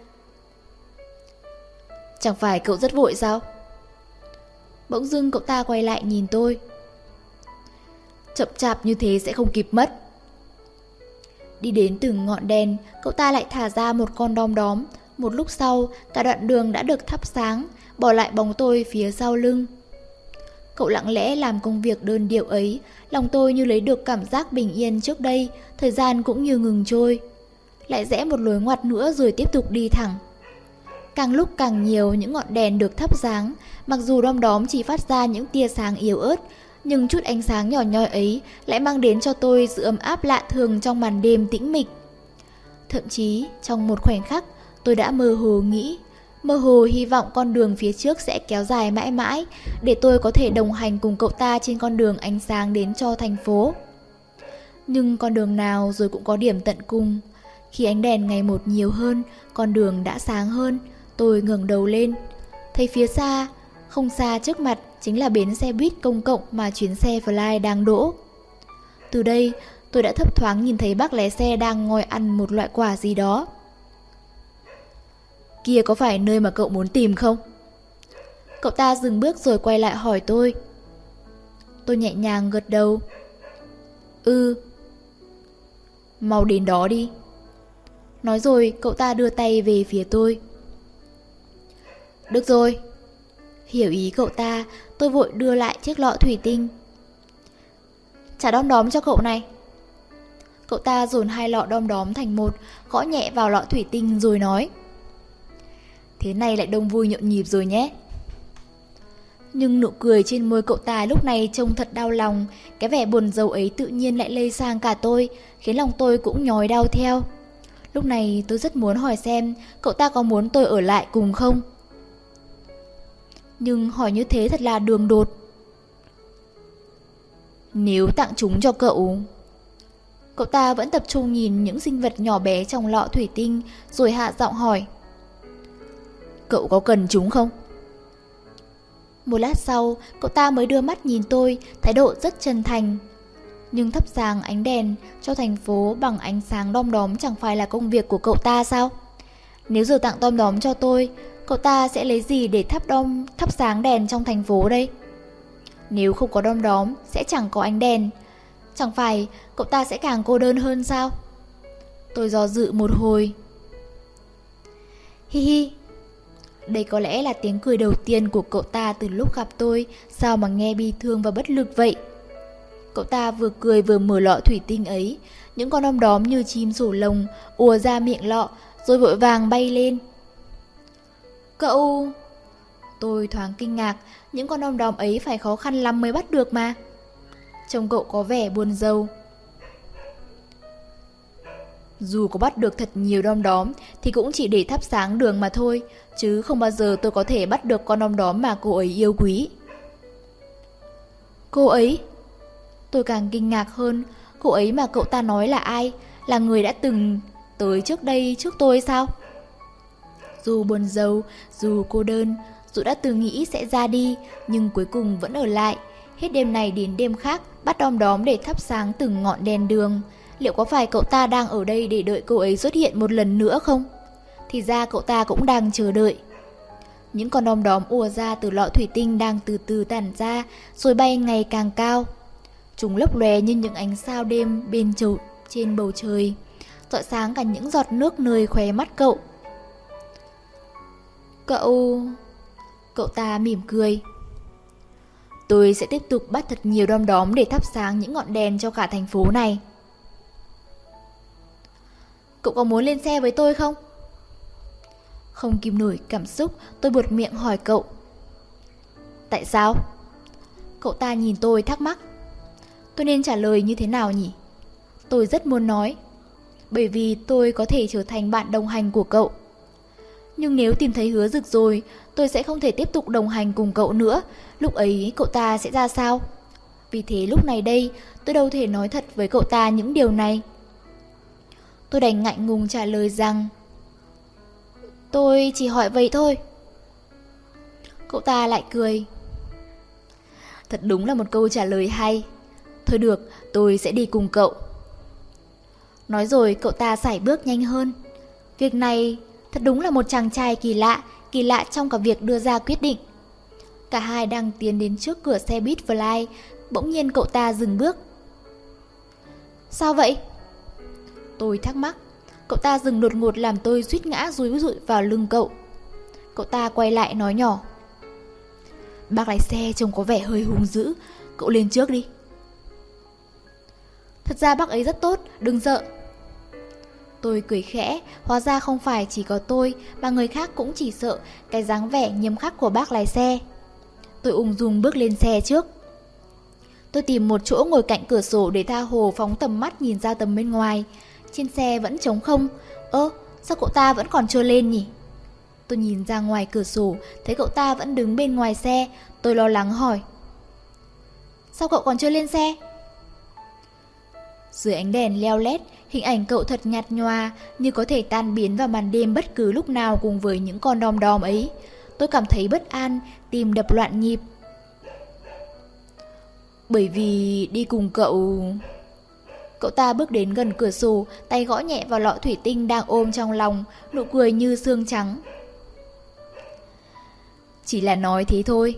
Chẳng phải cậu rất vội sao? Bỗng dưng cậu ta quay lại nhìn tôi. Chậm chạp như thế sẽ không kịp mất. Đi đến từng ngọn đèn, cậu ta lại thả ra một con đom đóm. Một lúc sau, cả đoạn đường đã được thắp sáng, bỏ lại bóng tôi phía sau lưng. Cậu lặng lẽ làm công việc đơn điệu ấy, lòng tôi như lấy được cảm giác bình yên trước đây, thời gian cũng như ngừng trôi. Lại rẽ một lối ngoặt nữa rồi tiếp tục đi thẳng. Càng lúc càng nhiều những ngọn đèn được thắp sáng, mặc dù đom đóm chỉ phát ra những tia sáng yếu ớt, nhưng chút ánh sáng nhỏ nhoi ấy lại mang đến cho tôi sự ấm áp lạ thường trong màn đêm tĩnh mịch. Thậm chí, trong một khoảnh khắc, tôi đã mơ hồ nghĩ, Mơ hồ hy vọng con đường phía trước sẽ kéo dài mãi mãi, để tôi có thể đồng hành cùng cậu ta trên con đường ánh sáng đến cho thành phố. Nhưng con đường nào rồi cũng có điểm tận cùng. Khi ánh đèn ngày một nhiều hơn, con đường đã sáng hơn, tôi ngẩng đầu lên. Thấy phía xa, không xa trước mặt chính là bến xe buýt công cộng mà chuyến xe Fly đang đỗ. Từ đây, tôi đã thấp thoáng nhìn thấy bác lái xe đang ngồi ăn một loại quả gì đó. Kia có phải nơi mà cậu muốn tìm không? Cậu ta dừng bước rồi quay lại hỏi tôi. Tôi nhẹ nhàng gật đầu. Ừ. Mau đến đó đi. Nói rồi cậu ta đưa tay về phía tôi. Được rồi. Hiểu ý cậu ta, tôi vội đưa lại chiếc lọ thủy tinh. Trả đom đóm cho cậu này. Cậu ta dồn hai lọ đom đóm thành một, gõ nhẹ vào lọ thủy tinh rồi nói. Thế này lại đông vui nhộn nhịp rồi nhé. Nhưng nụ cười trên môi cậu ta lúc này trông thật đau lòng. Cái vẻ buồn rầu ấy tự nhiên lại lây sang cả tôi, khiến lòng tôi cũng nhói đau theo. Lúc này tôi rất muốn hỏi xem cậu ta có muốn tôi ở lại cùng không. Nhưng hỏi như thế thật là đường đột. Nếu tặng chúng cho cậu... Cậu ta vẫn tập trung nhìn những sinh vật nhỏ bé trong lọ thủy tinh, rồi hạ giọng hỏi. Cậu có cần chúng không? Một lát sau, cậu ta mới đưa mắt nhìn tôi, thái độ rất chân thành. Nhưng thắp sáng ánh đèn cho thành phố bằng ánh sáng đom đóm chẳng phải là công việc của cậu ta sao? Nếu giờ tặng đom đóm cho tôi, cậu ta sẽ lấy gì để thắp đom thắp sáng đèn trong thành phố đây? Nếu không có đom đóm, sẽ chẳng có ánh đèn. Chẳng phải cậu ta sẽ càng cô đơn hơn sao? Tôi do dự một hồi. Hi hi. Đây có lẽ là tiếng cười đầu tiên của cậu ta từ lúc gặp tôi. Sao mà nghe bi thương và bất lực vậy? Cậu ta vừa cười vừa mở lọ thủy tinh ấy. Những con đom đóm như chim sổ lồng ùa ra miệng lọ, rồi vội vàng bay lên. Cậu... Tôi thoáng kinh ngạc. Những con đom đóm ấy phải khó khăn lắm mới bắt được mà. Trông cậu có vẻ buồn rầu. Dù có bắt được thật nhiều đom đóm thì cũng chỉ để thắp sáng đường mà thôi, chứ không bao giờ tôi có thể bắt được con đom đóm mà cô ấy yêu quý. Cô ấy? Tôi càng kinh ngạc hơn. Cô ấy mà cậu ta nói là ai? Là người đã từng tới trước đây trước tôi sao? Dù buồn rầu, dù cô đơn, dù đã từng nghĩ sẽ ra đi, nhưng cuối cùng vẫn ở lại. Hết đêm này đến đêm khác, bắt đom đóm để thắp sáng từng ngọn đèn đường. Liệu có phải cậu ta đang ở đây để đợi cô ấy xuất hiện một lần nữa không? Thì ra cậu ta cũng đang chờ đợi. Những con đom đóm ùa ra từ lọ thủy tinh đang từ từ tản ra, rồi bay ngày càng cao. Chúng lấp lóe như những ánh sao đêm bên trầu trên bầu trời, rọi sáng cả những giọt nước nơi khóe mắt cậu. Cậu... Cậu ta mỉm cười. Tôi sẽ tiếp tục bắt thật nhiều đom đóm để thắp sáng những ngọn đèn cho cả thành phố này. Cậu có muốn lên xe với tôi không? Không kìm nổi cảm xúc, tôi buột miệng hỏi cậu. Tại sao? Cậu ta nhìn tôi thắc mắc. Tôi nên trả lời như thế nào nhỉ? Tôi rất muốn nói. Bởi vì tôi có thể trở thành bạn đồng hành của cậu. Nhưng nếu tìm thấy Hứa Dực rồi, tôi sẽ không thể tiếp tục đồng hành cùng cậu nữa. Lúc ấy cậu ta sẽ ra sao? Vì thế lúc này đây, tôi đâu thể nói thật với cậu ta những điều này. Tôi đành ngại ngùng trả lời rằng tôi chỉ hỏi vậy thôi. Cậu ta lại cười. Thật đúng là một câu trả lời hay. Thôi được, tôi sẽ đi cùng cậu. Nói rồi cậu ta sải bước nhanh hơn. Việc này thật đúng là một chàng trai kỳ lạ, kỳ lạ trong cả việc đưa ra quyết định. Cả hai đang tiến đến trước cửa xe buýt Fly, bỗng nhiên cậu ta dừng bước. Sao vậy? Tôi thắc mắc. Cậu ta dừng đột ngột làm tôi suýt ngã rúi rụi vào lưng cậu. Cậu ta quay lại nói nhỏ. Bác lái xe trông có vẻ hơi hung dữ, cậu lên trước đi. Thật ra bác ấy rất tốt, đừng sợ. Tôi cười khẽ, hóa ra không phải chỉ có tôi mà người khác cũng chỉ sợ cái dáng vẻ nghiêm khắc của bác lái xe. Tôi ung dung bước lên xe trước. Tôi tìm một chỗ ngồi cạnh cửa sổ để tha hồ phóng tầm mắt nhìn ra tầm bên ngoài. Trên xe vẫn trống không. Ơ, sao cậu ta vẫn còn chưa lên nhỉ? Tôi nhìn ra ngoài cửa sổ, thấy cậu ta vẫn đứng bên ngoài xe. Tôi lo lắng hỏi: sao cậu còn chưa lên xe? Dưới ánh đèn leo lét, hình ảnh cậu thật nhạt nhòa, như có thể tan biến vào màn đêm bất cứ lúc nào cùng với những con đom đóm ấy. Tôi cảm thấy bất an, tim đập loạn nhịp. Bởi vì đi cùng cậu... Cậu ta bước đến gần cửa sổ, tay gõ nhẹ vào lọ thủy tinh đang ôm trong lòng, nụ cười như xương trắng. Chỉ là nói thế thôi.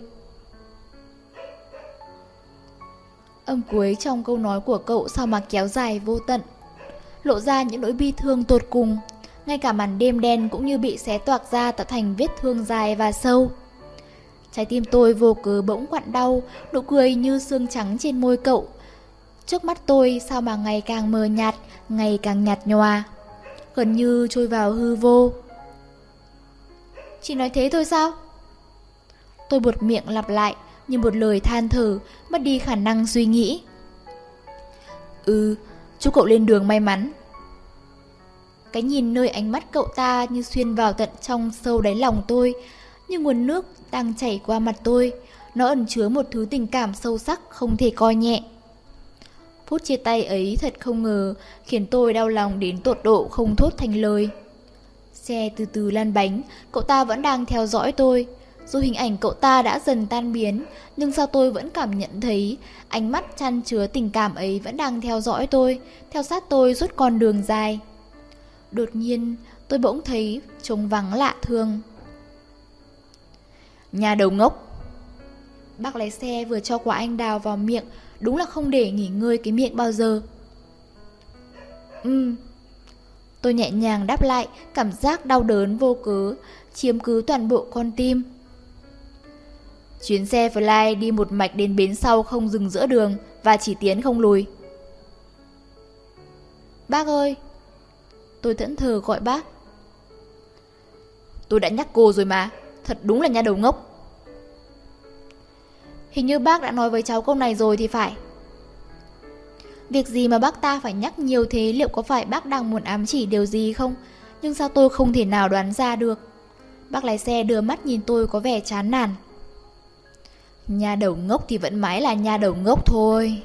Âm cuối trong câu nói của cậu sao mà kéo dài vô tận, lộ ra những nỗi bi thương tột cùng. Ngay cả màn đêm đen cũng như bị xé toạc ra, tạo thành vết thương dài và sâu. Trái tim tôi vô cớ bỗng quặn đau, nụ cười như xương trắng trên môi cậu. Trước mắt tôi sao mà ngày càng mờ nhạt, ngày càng nhạt nhòa, gần như trôi vào hư vô. Chỉ nói thế thôi sao? Tôi buột miệng lặp lại như một lời than thở, mất đi khả năng suy nghĩ. Ừ, chúc cậu lên đường may mắn. Cái nhìn nơi ánh mắt cậu ta như xuyên vào tận trong sâu đáy lòng tôi, như nguồn nước đang chảy qua mặt tôi. Nó ẩn chứa một thứ tình cảm sâu sắc không thể coi nhẹ. Phút chia tay ấy thật không ngờ, khiến tôi đau lòng đến tột độ không thốt thành lời. Xe từ từ lăn bánh, cậu ta vẫn đang theo dõi tôi. Dù hình ảnh cậu ta đã dần tan biến, nhưng sao tôi vẫn cảm nhận thấy ánh mắt chan chứa tình cảm ấy vẫn đang theo dõi tôi, theo sát tôi suốt con đường dài. Đột nhiên, tôi bỗng thấy trống vắng lạ thường. Nhà đầu ngốc. Bác lái xe vừa cho quả anh đào vào miệng, đúng là không để nghỉ ngơi cái miệng bao giờ. Ừm. Tôi nhẹ nhàng đáp lại, cảm giác đau đớn vô cớ chiếm cứ toàn bộ con tim. Chuyến xe Fly đi một mạch đến bến sau, không dừng giữa đường và chỉ tiến không lùi. Bác ơi! Tôi thẫn thờ gọi bác. Tôi đã nhắc cô rồi mà, thật đúng là nhà đầu ngốc. Hình như bác đã nói với cháu câu này rồi thì phải. Việc gì mà bác ta phải nhắc nhiều thế, liệu có phải bác đang muốn ám chỉ điều gì không? Nhưng sao tôi không thể nào đoán ra được. Bác lái xe đưa mắt nhìn tôi có vẻ chán nản. Nhà đầu ngốc thì vẫn mãi là nhà đầu ngốc thôi.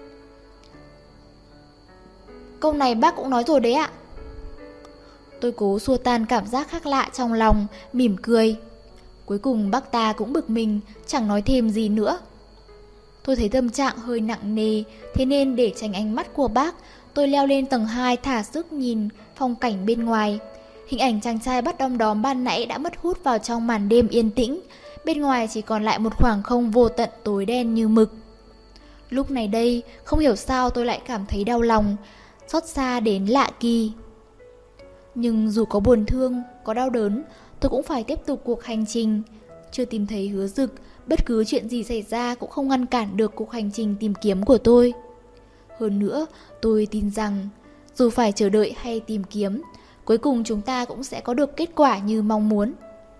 Câu này bác cũng nói rồi đấy ạ. Tôi cố xua tan cảm giác khác lạ trong lòng, mỉm cười. Cuối cùng bác ta cũng bực mình, chẳng nói thêm gì nữa. Tôi thấy tâm trạng hơi nặng nề, thế nên để tránh ánh mắt của bác, tôi leo lên tầng hai thả sức nhìn phong cảnh bên ngoài. Hình ảnh chàng trai bắt đom đóm ban nãy đã mất hút vào trong màn đêm yên tĩnh. Bên ngoài chỉ còn lại một khoảng không vô tận tối đen như mực. Lúc này đây, không hiểu sao tôi lại cảm thấy đau lòng, xót xa đến lạ kỳ. Nhưng dù có buồn thương, có đau đớn, tôi cũng phải tiếp tục cuộc hành trình. Chưa tìm thấy Hứa Dực, bất cứ chuyện gì xảy ra cũng không ngăn cản được cuộc hành trình tìm kiếm của tôi. Hơn nữa, tôi tin rằng, dù phải chờ đợi hay tìm kiếm, cuối cùng chúng ta cũng sẽ có được kết quả như mong muốn.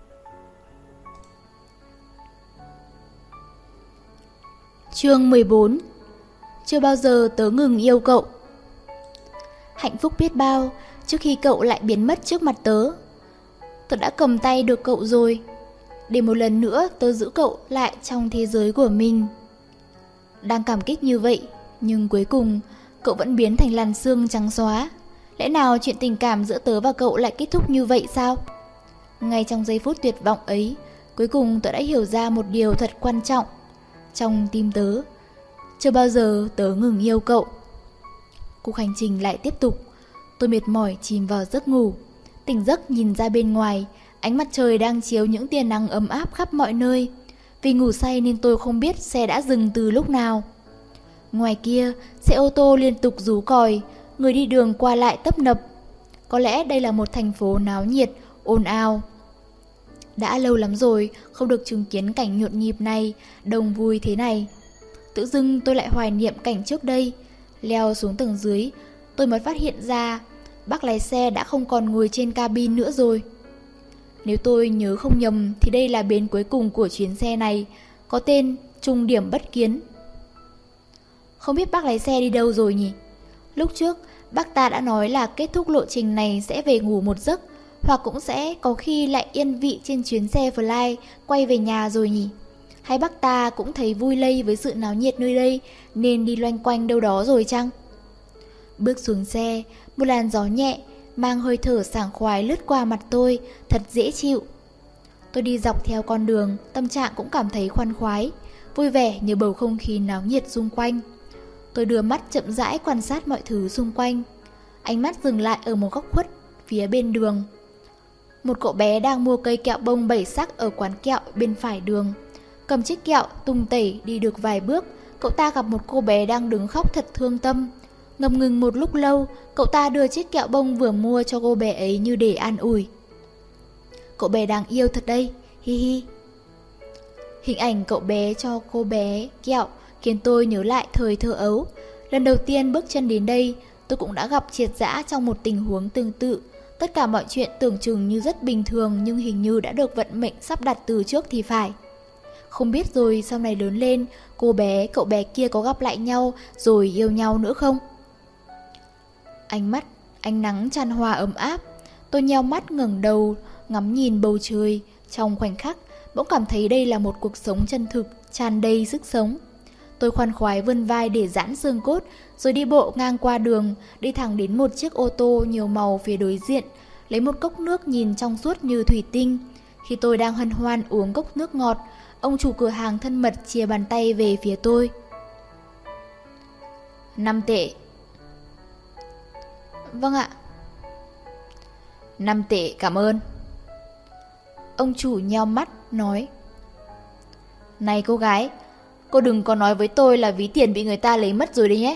Chương mười bốn. Chưa bao giờ tớ ngừng yêu cậu. Hạnh phúc biết bao, trước khi cậu lại biến mất trước mặt tớ. Tớ đã cầm tay được cậu rồi, để một lần nữa tớ giữ cậu lại trong thế giới của mình. Đang cảm kích như vậy, nhưng cuối cùng cậu vẫn biến thành làn sương trắng xóa. Lẽ nào chuyện tình cảm giữa tớ và cậu lại kết thúc như vậy sao? Ngay trong giây phút tuyệt vọng ấy, cuối cùng tớ đã hiểu ra một điều thật quan trọng. Trong tim tớ, chưa bao giờ tớ ngừng yêu cậu. Cuộc hành trình lại tiếp tục. Tôi mệt mỏi chìm vào giấc ngủ. Tỉnh giấc nhìn ra bên ngoài, ánh mặt trời đang chiếu những tia nắng ấm áp khắp mọi nơi. Vì ngủ say nên tôi không biết xe đã dừng từ lúc nào. Ngoài kia, xe ô tô liên tục rú còi, người đi đường qua lại tấp nập. Có lẽ đây là một thành phố náo nhiệt, ồn ào. Đã lâu lắm rồi không được chứng kiến cảnh nhộn nhịp này, đông vui thế này. Tự dưng tôi lại hoài niệm cảnh trước đây. Leo xuống tầng dưới, tôi mới phát hiện ra bác lái xe đã không còn ngồi trên cabin nữa rồi. Nếu tôi nhớ không nhầm thì đây là bến cuối cùng của chuyến xe này, có tên Trung Điểm Bất Kiến. Không biết bác lái xe đi đâu rồi nhỉ? Lúc trước, bác ta đã nói là kết thúc lộ trình này sẽ về ngủ một giấc, Hoặc cũng sẽ có khi lại yên vị trên chuyến xe Fly quay về nhà rồi nhỉ? Hay bác ta cũng thấy vui lây với sự náo nhiệt nơi đây nên đi loanh quanh đâu đó rồi chăng? Bước xuống xe, một làn gió nhẹ mang hơi thở sảng khoái lướt qua mặt tôi, thật dễ chịu. Tôi đi dọc theo con đường, tâm trạng cũng cảm thấy khoan khoái, vui vẻ như bầu không khí náo nhiệt xung quanh. Tôi đưa mắt chậm rãi quan sát mọi thứ xung quanh. Ánh mắt dừng lại ở một góc khuất phía bên đường. Một cậu bé đang mua cây kẹo bông bảy sắc ở quán kẹo bên phải đường. Cầm chiếc kẹo tung tẩy đi được vài bước, cậu ta gặp một cô bé đang đứng khóc thật thương tâm. Ngập ngừng một lúc lâu, cậu ta đưa chiếc kẹo bông vừa mua cho cô bé ấy như để an ủi. Cậu bé đáng yêu thật đây, hi hi. Hình ảnh cậu bé cho cô bé kẹo khiến tôi nhớ lại thời thơ ấu. Lần đầu tiên bước chân đến đây, tôi cũng đã gặp triệt dã trong một tình huống tương tự. Tất cả mọi chuyện tưởng chừng như rất bình thường nhưng hình như đã được vận mệnh sắp đặt từ trước thì phải. Không biết rồi sau này lớn lên, cô bé, cậu bé kia có gặp lại nhau rồi yêu nhau nữa không? Ánh mắt, ánh nắng chan hòa ấm áp. Tôi nheo mắt ngẩng đầu, ngắm nhìn bầu trời. Trong khoảnh khắc, bỗng cảm thấy đây là một cuộc sống chân thực, tràn đầy sức sống. Tôi khoan khoái vươn vai để giãn xương cốt, rồi đi bộ ngang qua đường, đi thẳng đến một chiếc ô tô nhiều màu phía đối diện, lấy một cốc nước nhìn trong suốt như thủy tinh. Khi tôi đang hân hoan uống cốc nước ngọt, ông chủ cửa hàng thân mật chìa bàn tay về phía tôi. Năm tệ. Vâng ạ. Năm tệ, cảm ơn. Ông chủ nheo mắt, nói. Này cô gái, cô đừng có nói với tôi là ví tiền bị người ta lấy mất rồi đấy nhé.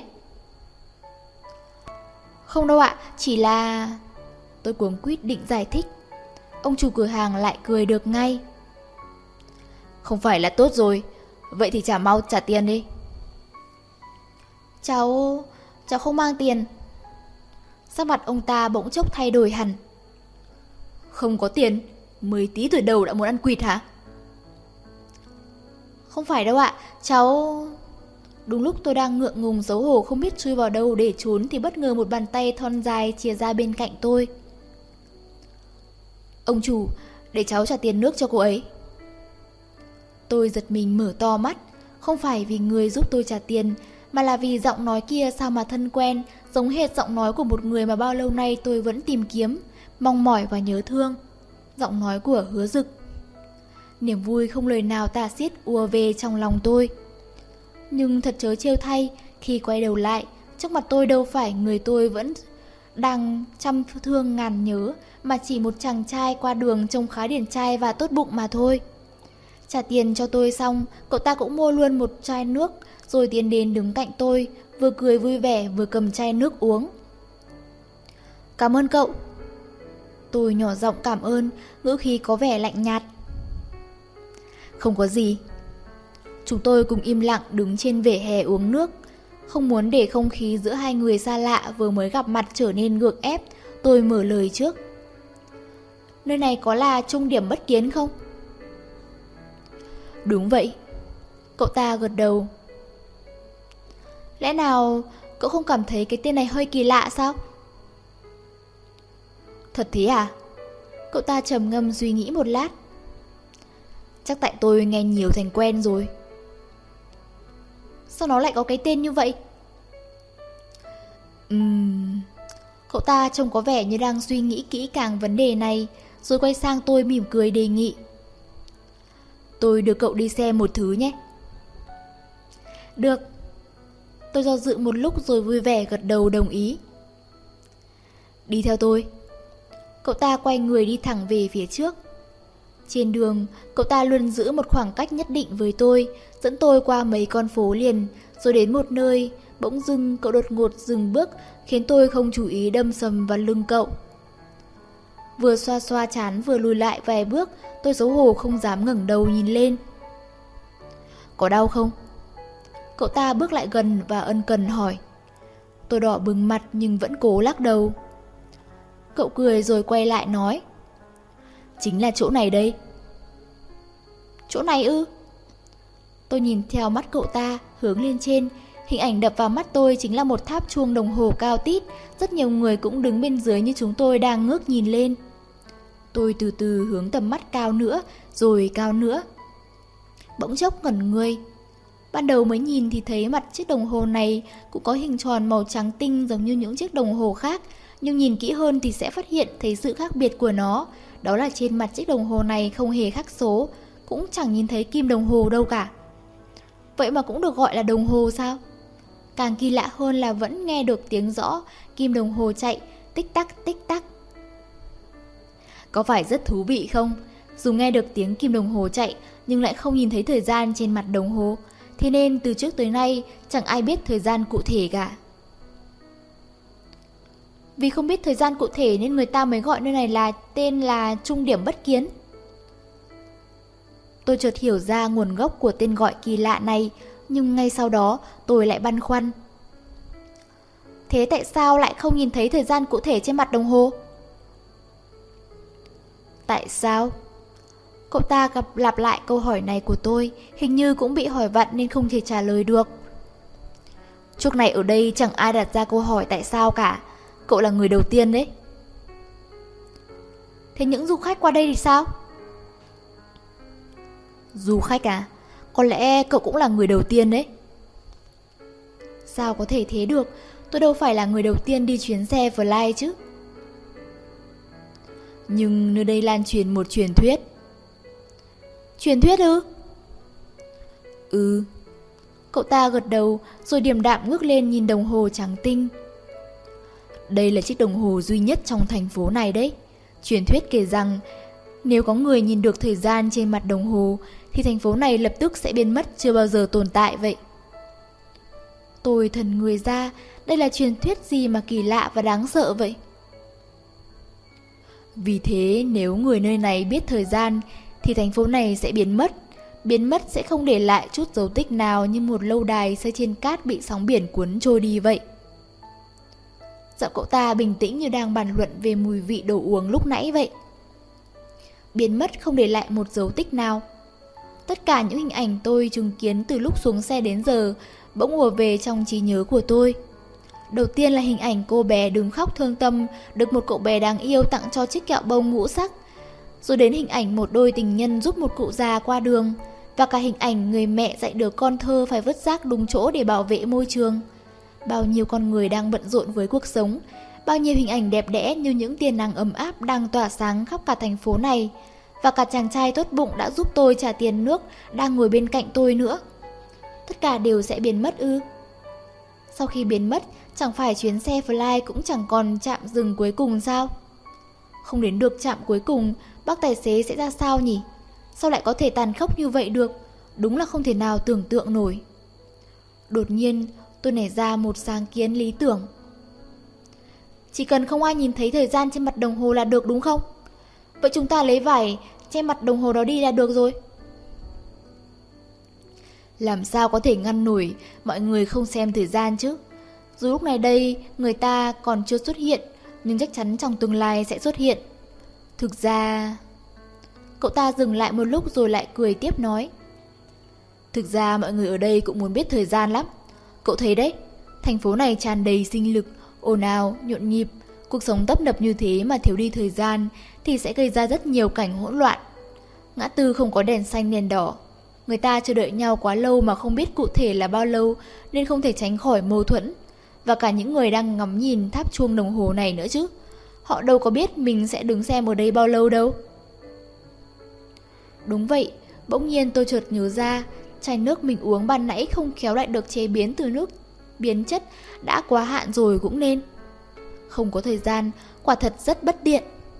Không đâu ạ, chỉ là... Tôi cuống quýt định giải thích. Ông chủ cửa hàng lại cười được ngay. Không phải là tốt rồi, vậy thì trả mau trả tiền đi. Cháu... cháu không mang tiền. Sắc mặt ông ta bỗng chốc thay đổi hẳn. Không có tiền, mới tí tuổi đầu đã muốn ăn quỵt hả? Không phải đâu ạ, cháu... Đúng lúc tôi đang ngượng ngùng xấu hổ không biết chui vào đâu để trốn thì bất ngờ một bàn tay thon dài chìa ra bên cạnh tôi. Ông chủ, để cháu trả tiền nước cho cô ấy. Tôi giật mình mở to mắt, không phải vì người giúp tôi trả tiền, mà là vì giọng nói kia sao mà thân quen, giống hệt giọng nói của một người mà bao lâu nay tôi vẫn tìm kiếm, mong mỏi và nhớ thương. Giọng nói của Hứa Dực. Niềm vui không lời nào tả xiết ùa về trong lòng tôi. Nhưng thật trớ trêu thay, khi quay đầu lại, trước mặt tôi đâu phải người tôi vẫn đang trăm thương ngàn nhớ, mà chỉ một chàng trai qua đường trông khá điển trai và tốt bụng mà thôi. Trả tiền cho tôi xong, cậu ta cũng mua luôn một chai nước, rồi tiến đến đứng cạnh tôi, vừa cười vui vẻ vừa cầm chai nước uống. Cảm ơn cậu. Tôi nhỏ giọng cảm ơn, ngữ khí có vẻ lạnh nhạt. Không có gì. Chúng tôi cùng im lặng đứng trên vỉa hè uống nước. Không muốn để không khí giữa hai người xa lạ vừa mới gặp mặt trở nên gượng ép, tôi mở lời trước. Nơi này có là trung điểm bất kiến không? Đúng vậy. Cậu ta gật đầu. Lẽ nào cậu không cảm thấy cái tên này hơi kỳ lạ sao? Thật thế à? Cậu ta trầm ngâm suy nghĩ một lát. Chắc tại tôi nghe nhiều thành quen rồi. Sao nó lại có cái tên như vậy? Ừm... Cậu ta trông có vẻ như đang suy nghĩ kỹ càng vấn đề này, rồi quay sang tôi mỉm cười đề nghị. Tôi đưa cậu đi xem một thứ nhé. Được. Tôi do dự một lúc rồi vui vẻ gật đầu đồng ý. Đi theo tôi. Cậu ta quay người đi thẳng về phía trước. Trên đường, cậu ta luôn giữ một khoảng cách nhất định với tôi, dẫn tôi qua mấy con phố liền, rồi đến một nơi, bỗng dưng cậu đột ngột dừng bước, khiến tôi không chú ý đâm sầm vào lưng cậu. Vừa xoa xoa trán vừa lùi lại vài bước, tôi xấu hổ không dám ngẩng đầu nhìn lên. Có đau không? Cậu ta bước lại gần và ân cần hỏi. Tôi đỏ bừng mặt nhưng vẫn cố lắc đầu. Cậu cười rồi quay lại nói. Chính là chỗ này đây. Chỗ này ư? Tôi nhìn theo mắt cậu ta, hướng lên trên. Hình ảnh đập vào mắt tôi chính là một tháp chuông đồng hồ cao tít. Rất nhiều người cũng đứng bên dưới như chúng tôi đang ngước nhìn lên. Tôi từ từ hướng tầm mắt cao nữa, rồi cao nữa. Bỗng chốc ngẩn người. Ban đầu mới nhìn thì thấy mặt chiếc đồng hồ này cũng có hình tròn màu trắng tinh giống như những chiếc đồng hồ khác. Nhưng nhìn kỹ hơn thì sẽ phát hiện thấy sự khác biệt của nó. Đó là trên mặt chiếc đồng hồ này không hề khắc số, cũng chẳng nhìn thấy kim đồng hồ đâu cả. Vậy mà cũng được gọi là đồng hồ sao? Càng kỳ lạ hơn là vẫn nghe được tiếng rõ kim đồng hồ chạy, tích tắc tích tắc. Có phải rất thú vị không? Dù nghe được tiếng kim đồng hồ chạy nhưng lại không nhìn thấy thời gian trên mặt đồng hồ. Thế nên từ trước tới nay chẳng ai biết thời gian cụ thể cả. Vì không biết thời gian cụ thể nên người ta mới gọi nơi này là tên là trung điểm bất kiến. Tôi chợt hiểu ra nguồn gốc của tên gọi kỳ lạ này, nhưng ngay sau đó tôi lại băn khoăn. Thế tại sao lại không nhìn thấy thời gian cụ thể trên mặt đồng hồ? Tại sao? Cậu ta gặp lặp lại câu hỏi này của tôi, hình như cũng bị hỏi vặn nên không thể trả lời được. Trước này ở đây chẳng ai đặt ra câu hỏi tại sao cả. Cậu là người đầu tiên đấy. Thế những du khách qua đây thì sao? Du khách à? Có lẽ cậu cũng là người đầu tiên đấy. Sao có thể thế được? Tôi đâu phải là người đầu tiên đi chuyến xe Fly chứ. Nhưng nơi đây lan truyền một truyền thuyết. Truyền thuyết ư? Ừ. Cậu ta gật đầu rồi điềm đạm ngước lên nhìn đồng hồ trắng tinh. Đây là chiếc đồng hồ duy nhất trong thành phố này đấy. Truyền thuyết kể rằng nếu có người nhìn được thời gian trên mặt đồng hồ thì thành phố này lập tức sẽ biến mất, chưa bao giờ tồn tại vậy. Tôi thần người ra, đây là truyền thuyết gì mà kỳ lạ và đáng sợ vậy? Vì thế nếu người nơi này biết thời gian thì thành phố này sẽ biến mất. Biến mất sẽ không để lại chút dấu tích nào, như một lâu đài xây trên cát bị sóng biển cuốn trôi đi vậy. Giọng cậu ta bình tĩnh như đang bàn luận về mùi vị đồ uống lúc nãy vậy. Biến mất không để lại một dấu tích nào. Tất cả những hình ảnh tôi chứng kiến từ lúc xuống xe đến giờ bỗng ùa về trong trí nhớ của tôi. Đầu tiên là hình ảnh cô bé đừng khóc thương tâm được một cậu bé đáng yêu tặng cho chiếc kẹo bông ngũ sắc. Rồi đến hình ảnh một đôi tình nhân giúp một cụ già qua đường. Và cả hình ảnh người mẹ dạy đứa con thơ phải vứt rác đúng chỗ để bảo vệ môi trường. Bao nhiêu con người đang bận rộn với cuộc sống. Bao nhiêu hình ảnh đẹp đẽ như những tia nắng ấm áp đang tỏa sáng khắp cả thành phố này. Và cả chàng trai tốt bụng đã giúp tôi trả tiền nước đang ngồi bên cạnh tôi nữa. Tất cả đều sẽ biến mất ư? Sau khi biến mất, chẳng phải chuyến xe Fly cũng chẳng còn trạm dừng cuối cùng sao? Không đến được trạm cuối cùng, bác tài xế sẽ ra sao nhỉ? Sao lại có thể tàn khốc như vậy được? Đúng là không thể nào tưởng tượng nổi. Đột nhiên, tôi nảy ra một sáng kiến lý tưởng. Chỉ cần không ai nhìn thấy thời gian trên mặt đồng hồ là được đúng không? Vậy chúng ta lấy vải che mặt đồng hồ đó đi là được rồi. Làm sao có thể ngăn nổi mọi người không xem thời gian chứ? Dù lúc này đây người ta còn chưa xuất hiện, nhưng chắc chắn trong tương lai sẽ xuất hiện. Thực ra... Cậu ta dừng lại một lúc rồi lại cười tiếp nói. Thực ra mọi người ở đây cũng muốn biết thời gian lắm. Cậu thấy đấy, thành phố này tràn đầy sinh lực, ồn ào, nhộn nhịp. Cuộc sống tấp nập như thế mà thiếu đi thời gian thì sẽ gây ra rất nhiều cảnh hỗn loạn. Ngã tư không có đèn xanh đèn đỏ. Người ta chờ đợi nhau quá lâu mà không biết cụ thể là bao lâu nên không thể tránh khỏi mâu thuẫn. Và cả những người đang ngắm nhìn tháp chuông đồng hồ này nữa chứ. Họ đâu có biết mình sẽ đứng xem ở đây bao lâu đâu. Đúng vậy, bỗng nhiên tôi chợt nhớ ra, chai nước mình uống ban nãy không khéo lại được chế biến từ nước biến chất đã quá hạn rồi cũng nên. Không có thời gian, quả thật rất bất tiện.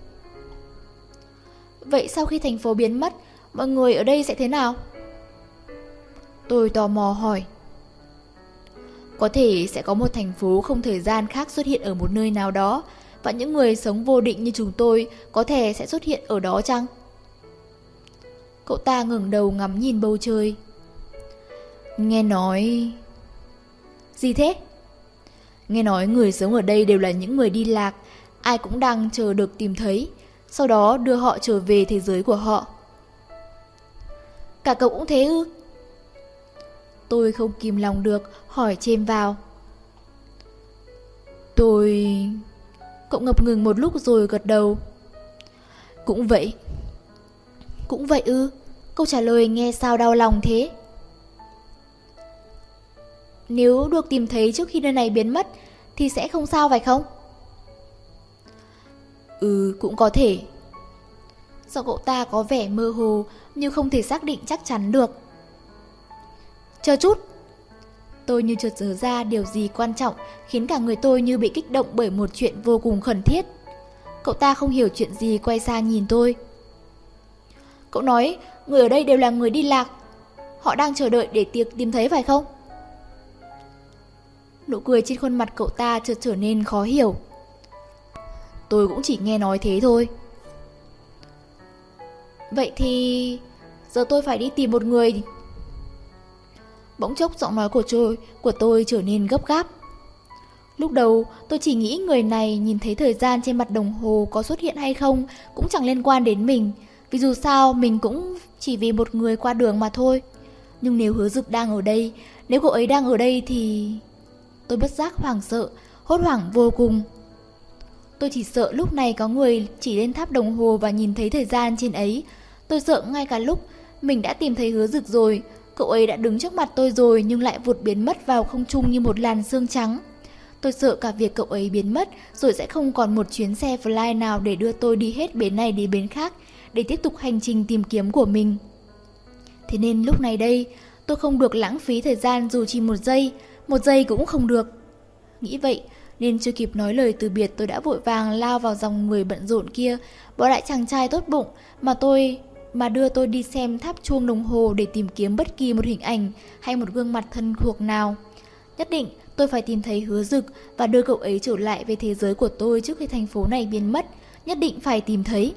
Vậy sau khi thành phố biến mất, mọi người ở đây sẽ thế nào? Tôi tò mò hỏi. Có thể sẽ có một thành phố không thời gian khác xuất hiện ở một nơi nào đó, và những người sống vô định như chúng tôi có thể sẽ xuất hiện ở đó chăng? Cậu ta ngẩng đầu ngắm nhìn bầu trời. Nghe nói... Gì thế? Nghe nói người sống ở đây đều là những người đi lạc, ai cũng đang chờ được tìm thấy, sau đó đưa họ trở về thế giới của họ. Cả cậu cũng thế ư? Tôi không kìm lòng được, hỏi chêm vào. Tôi... Cậu ngập ngừng một lúc rồi gật đầu. Cũng vậy. Cũng vậy ư? Câu trả lời nghe sao đau lòng thế. Nếu được tìm thấy trước khi nơi này biến mất thì sẽ không sao phải không? Ừ, cũng có thể. Giọng cậu ta có vẻ mơ hồ, như không thể xác định chắc chắn được. Chờ chút. Tôi như chợt nhớ ra điều gì quan trọng, khiến cả người tôi như bị kích động bởi một chuyện vô cùng khẩn thiết. Cậu ta không hiểu chuyện gì, quay sang nhìn tôi. Cậu nói người ở đây đều là người đi lạc. Họ đang chờ đợi để tiệc tìm thấy phải không? Nụ cười trên khuôn mặt cậu ta chợt trở nên khó hiểu. Tôi cũng chỉ nghe nói thế thôi. Vậy thì giờ tôi phải đi tìm một người. Bỗng chốc giọng nói của tôi, của tôi trở nên gấp gáp. Lúc đầu tôi chỉ nghĩ người này nhìn thấy thời gian trên mặt đồng hồ có xuất hiện hay không cũng chẳng liên quan đến mình, vì dù sao mình cũng chỉ vì một người qua đường mà thôi. Nhưng nếu Hứa Dực đang ở đây, nếu cậu ấy đang ở đây thì... Tôi bất giác hoảng sợ, hốt hoảng vô cùng. Tôi chỉ sợ lúc này có người chỉ lên tháp đồng hồ và nhìn thấy thời gian trên ấy. Tôi sợ ngay cả lúc mình đã tìm thấy Hứa Dực rồi, cậu ấy đã đứng trước mặt tôi rồi nhưng lại vụt biến mất vào không trung như một làn sương trắng. Tôi sợ cả việc cậu ấy biến mất rồi sẽ không còn một chuyến xe fly nào để đưa tôi đi hết bến này đến bến khác để tiếp tục hành trình tìm kiếm của mình. Thế nên lúc này đây, tôi không được lãng phí thời gian dù chỉ một giây, một giây cũng không được. Nghĩ vậy nên chưa kịp nói lời từ biệt tôi đã vội vàng lao vào dòng người bận rộn kia, bỏ lại chàng trai tốt bụng mà tôi mà đưa tôi đi xem tháp chuông đồng hồ để tìm kiếm bất kỳ một hình ảnh hay một gương mặt thân thuộc nào. Nhất định tôi phải tìm thấy Hứa Dực và đưa cậu ấy trở lại về thế giới của tôi trước khi thành phố này biến mất. Nhất định phải tìm thấy.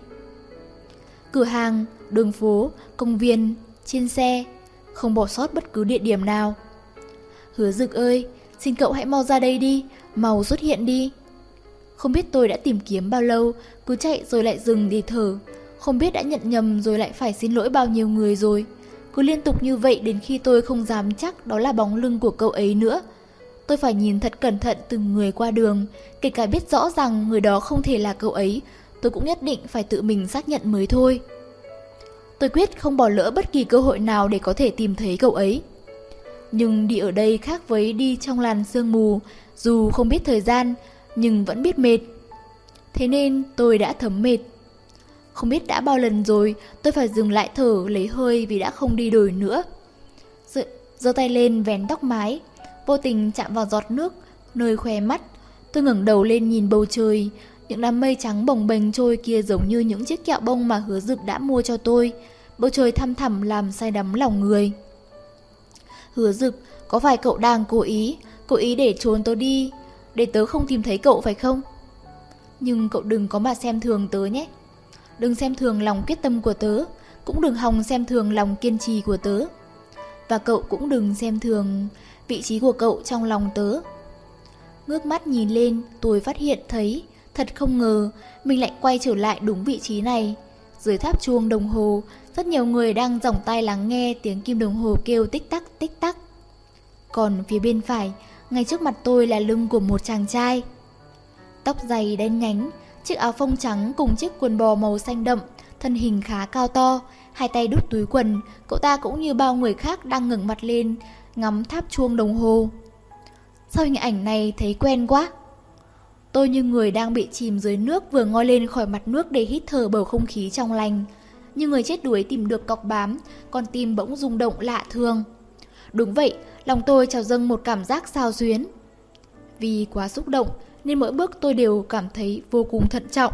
Cửa hàng, đường phố, công viên, trên xe, không bỏ sót bất cứ địa điểm nào. Hứa Dực ơi, xin cậu hãy mau ra đây đi, mau xuất hiện đi. Không biết tôi đã tìm kiếm bao lâu, cứ chạy rồi lại dừng để thở. Không biết đã nhận nhầm rồi lại phải xin lỗi bao nhiêu người rồi. Cứ liên tục như vậy đến khi tôi không dám chắc đó là bóng lưng của cậu ấy nữa. Tôi phải nhìn thật cẩn thận từng người qua đường, kể cả biết rõ rằng người đó không thể là cậu ấy, tôi cũng nhất định phải tự mình xác nhận mới thôi. Tôi quyết không bỏ lỡ bất kỳ cơ hội nào để có thể tìm thấy cậu ấy. Nhưng đi ở đây khác với đi trong làn sương mù, dù không biết thời gian, nhưng vẫn biết mệt. Thế nên tôi đã thấm mệt. Không biết đã bao lần rồi tôi phải dừng lại thở lấy hơi vì đã không đi nổi nữa. Giơ tay lên vén tóc mái, vô tình chạm vào giọt nước nơi khóe mắt. Tôi ngẩng đầu lên nhìn bầu trời. Những đám mây trắng bồng bềnh trôi kia giống như những chiếc kẹo bông mà Hứa Dực đã mua cho tôi. Bầu trời thăm thẳm làm say đắm lòng người. Hứa Dực, có phải cậu đang cố ý, cố ý để trốn tớ đi, để tớ không tìm thấy cậu phải không? Nhưng cậu đừng có mà xem thường tớ nhé. Đừng xem thường lòng quyết tâm của tớ, cũng đừng hòng xem thường lòng kiên trì của tớ. Và cậu cũng đừng xem thường vị trí của cậu trong lòng tớ. Ngước mắt nhìn lên, tôi phát hiện thấy, thật không ngờ, mình lại quay trở lại đúng vị trí này. Dưới tháp chuông đồng hồ, rất nhiều người đang giỏng tai lắng nghe tiếng kim đồng hồ kêu tích tắc tích tắc. Còn phía bên phải, ngay trước mặt tôi là lưng của một chàng trai. Tóc dày đen nhánh, chiếc áo phông trắng cùng chiếc quần bò màu xanh đậm, thân hình khá cao to, hai tay đút túi quần, cậu ta cũng như bao người khác đang ngẩng mặt lên, ngắm tháp chuông đồng hồ. Sao hình ảnh này thấy quen quá? Tôi như người đang bị chìm dưới nước vừa ngoi lên khỏi mặt nước để hít thở bầu không khí trong lành. Như người chết đuối tìm được cọc bám, con tim bỗng rung động lạ thường. Đúng vậy, lòng tôi trào dâng một cảm giác xao xuyến. Vì quá xúc động nên mỗi bước tôi đều cảm thấy vô cùng thận trọng.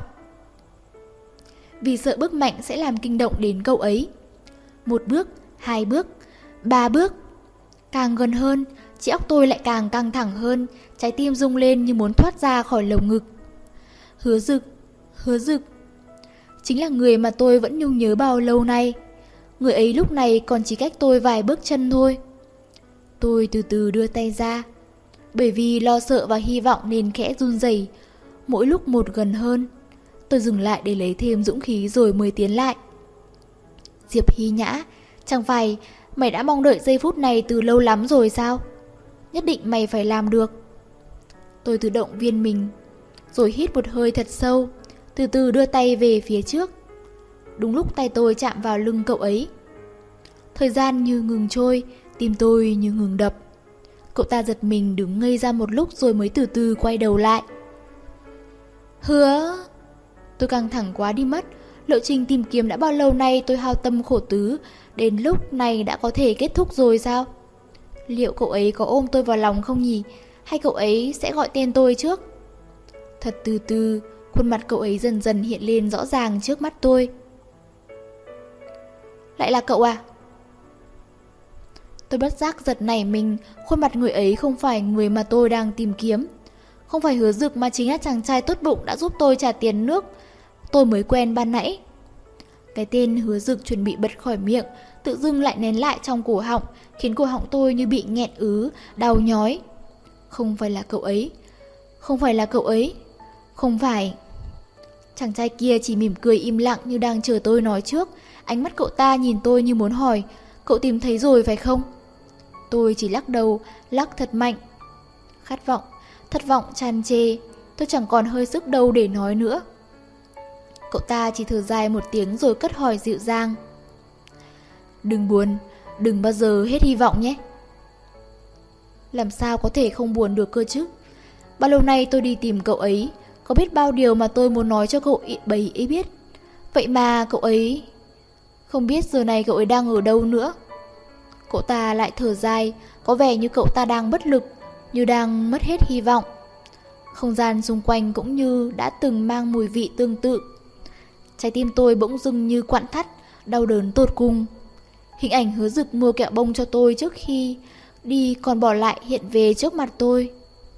Vì sợ bước mạnh sẽ làm kinh động đến cậu ấy. Một bước, hai bước, ba bước. Càng gần hơn, chiếc óc tôi lại càng căng thẳng hơn, trái tim rung lên như muốn thoát ra khỏi lồng ngực. Hứa Dực, Hứa Dực, chính là người mà tôi vẫn nhung nhớ bao lâu nay. Người ấy lúc này còn chỉ cách tôi vài bước chân thôi. Tôi từ từ đưa tay ra. Bởi vì lo sợ và hy vọng nên khẽ run rẩy, mỗi lúc một gần hơn. Tôi dừng lại để lấy thêm dũng khí rồi mới tiến lại. Diệp Hy Nhã, chẳng phải mày đã mong đợi giây phút này từ lâu lắm rồi sao? Nhất định mày phải làm được. Tôi tự động viên mình, rồi hít một hơi thật sâu, từ từ đưa tay về phía trước. Đúng lúc tay tôi chạm vào lưng cậu ấy. Thời gian như ngừng trôi, tim tôi như ngừng đập. Cậu ta giật mình đứng ngây ra một lúc rồi mới từ từ quay đầu lại. Hứa... Tôi căng thẳng quá đi mất. Lộ trình tìm kiếm đã bao lâu nay tôi hao tâm khổ tứ, đến lúc này đã có thể kết thúc rồi sao? Liệu cậu ấy có ôm tôi vào lòng không nhỉ? Hay cậu ấy sẽ gọi tên tôi trước? Thật từ từ, khuôn mặt cậu ấy dần dần hiện lên rõ ràng trước mắt tôi. Lại là cậu à? Tôi bất giác giật nảy mình, khuôn mặt người ấy không phải người mà tôi đang tìm kiếm. Không phải Hứa Dực mà chính là chàng trai tốt bụng đã giúp tôi trả tiền nước tôi mới quen ban nãy. Cái tên Hứa Dực chuẩn bị bật khỏi miệng, tự dưng lại nén lại trong cổ họng, khiến cổ họng tôi như bị nghẹn ứ, đau nhói. Không phải là cậu ấy, không phải là cậu ấy, không phải. Chàng trai kia chỉ mỉm cười im lặng như đang chờ tôi nói trước. Ánh mắt cậu ta nhìn tôi như muốn hỏi, cậu tìm thấy rồi phải không? Tôi chỉ lắc đầu, lắc thật mạnh. Khát vọng, thất vọng tràn trề, tôi chẳng còn hơi sức đâu để nói nữa. Cậu ta chỉ thở dài một tiếng rồi cất hỏi dịu dàng. Đừng buồn, đừng bao giờ hết hy vọng nhé. Làm sao có thể không buồn được cơ chứ? Bao lâu nay tôi đi tìm cậu ấy, có biết bao điều mà tôi muốn nói cho cậu ấy ấy biết. Vậy mà cậu ấy... Không biết giờ này cậu ấy đang ở đâu nữa. Cậu ta lại thở dài, có vẻ như cậu ta đang bất lực, như đang mất hết hy vọng. Không gian xung quanh cũng như đã từng mang mùi vị tương tự. Trái tim tôi bỗng dưng như quặn thắt, đau đớn tột cùng. Hình ảnh Hứa Dực mua kẹo bông cho tôi trước khi đi còn bỏ lại hiện về trước mặt tôi.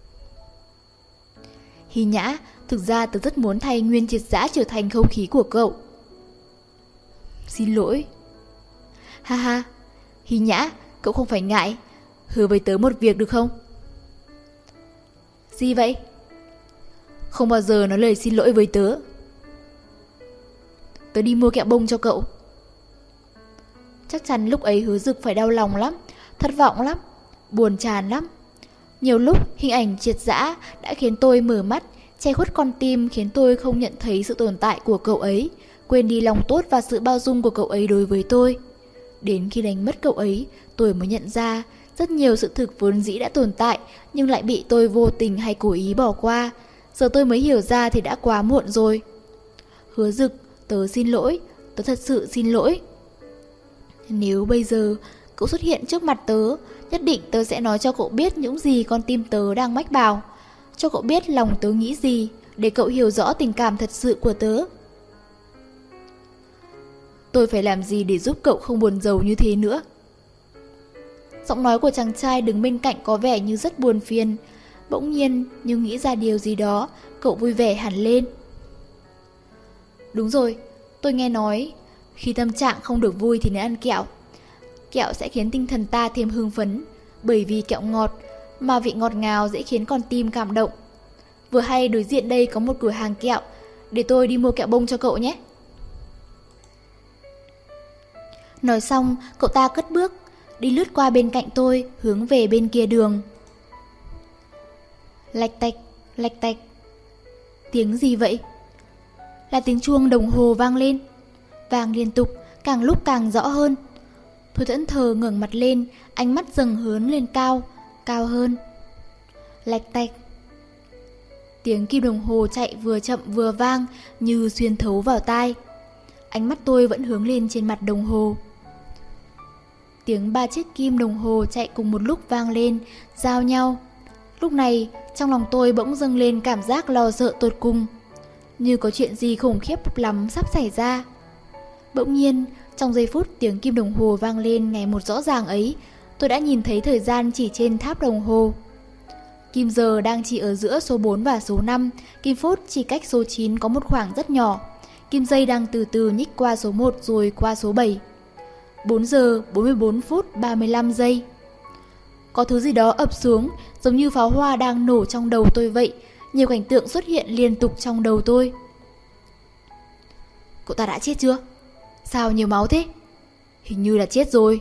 Hy Nhã, thực ra tớ rất muốn thay Nguyên Triệt Dã trở thành không khí của cậu. Xin lỗi. Ha ha, Hy Nhã, cậu không phải ngại. Hứa với tớ một việc được không? Gì vậy? Không bao giờ nói lời xin lỗi với tớ. Tớ đi mua kẹo bông cho cậu. Chắc chắn lúc ấy Hứa Dực phải đau lòng lắm, thất vọng lắm, buồn chán lắm. Nhiều lúc hình ảnh Triệt Dã đã khiến tôi mở mắt, che khuất con tim, khiến tôi không nhận thấy sự tồn tại của cậu ấy, quên đi lòng tốt và sự bao dung của cậu ấy đối với tôi. Đến khi đánh mất cậu ấy, tôi mới nhận ra rất nhiều sự thực vốn dĩ đã tồn tại nhưng lại bị tôi vô tình hay cố ý bỏ qua. Giờ tôi mới hiểu ra thì đã quá muộn rồi. Hứa Dực, tớ xin lỗi, tớ thật sự xin lỗi. Nếu bây giờ cậu xuất hiện trước mặt tớ, nhất định tớ sẽ nói cho cậu biết những gì con tim tớ đang mách bảo, cho cậu biết lòng tớ nghĩ gì, để cậu hiểu rõ tình cảm thật sự của tớ. Tôi phải làm gì để giúp cậu không buồn rầu như thế nữa? Giọng nói của chàng trai đứng bên cạnh có vẻ như rất buồn phiền. Bỗng nhiên như nghĩ ra điều gì đó, cậu vui vẻ hẳn lên. Đúng rồi, tôi nghe nói khi tâm trạng không được vui thì nên ăn kẹo. Kẹo sẽ khiến tinh thần ta thêm hưng phấn, bởi vì kẹo ngọt, mà vị ngọt ngào dễ khiến con tim cảm động. Vừa hay đối diện đây có một cửa hàng kẹo, để tôi đi mua kẹo bông cho cậu nhé. Nói xong, cậu ta cất bước, đi lướt qua bên cạnh tôi, hướng về bên kia đường. Lạch tạch, lạch tạch. Tiếng gì vậy? Là tiếng chuông đồng hồ vang lên. Vang liên tục, càng lúc càng rõ hơn. Tôi thẫn thờ ngẩng mặt lên, ánh mắt dần hướng lên cao, cao hơn. Lạch tạch. Tiếng kim đồng hồ chạy vừa chậm vừa vang, như xuyên thấu vào tai. Ánh mắt tôi vẫn hướng lên trên mặt đồng hồ. Tiếng ba chiếc kim đồng hồ chạy cùng một lúc vang lên, giao nhau. Lúc này, trong lòng tôi bỗng dâng lên cảm giác lo sợ tột cùng, như có chuyện gì khủng khiếp lắm sắp xảy ra. Bỗng nhiên, trong giây phút tiếng kim đồng hồ vang lên ngày một rõ ràng ấy, tôi đã nhìn thấy thời gian chỉ trên tháp đồng hồ. Kim giờ đang chỉ ở giữa số bốn và số năm, kim phút chỉ cách số chín có một khoảng rất nhỏ. Kim giây đang từ từ nhích qua số một rồi qua số bảy. bốn giờ bốn mươi bốn phút ba mươi lăm giây. Có thứ gì đó ập xuống, giống như pháo hoa đang nổ trong đầu tôi vậy. Nhiều cảnh tượng xuất hiện liên tục trong đầu tôi. Cậu ta đã chết chưa? Sao nhiều máu thế? Hình như là chết rồi.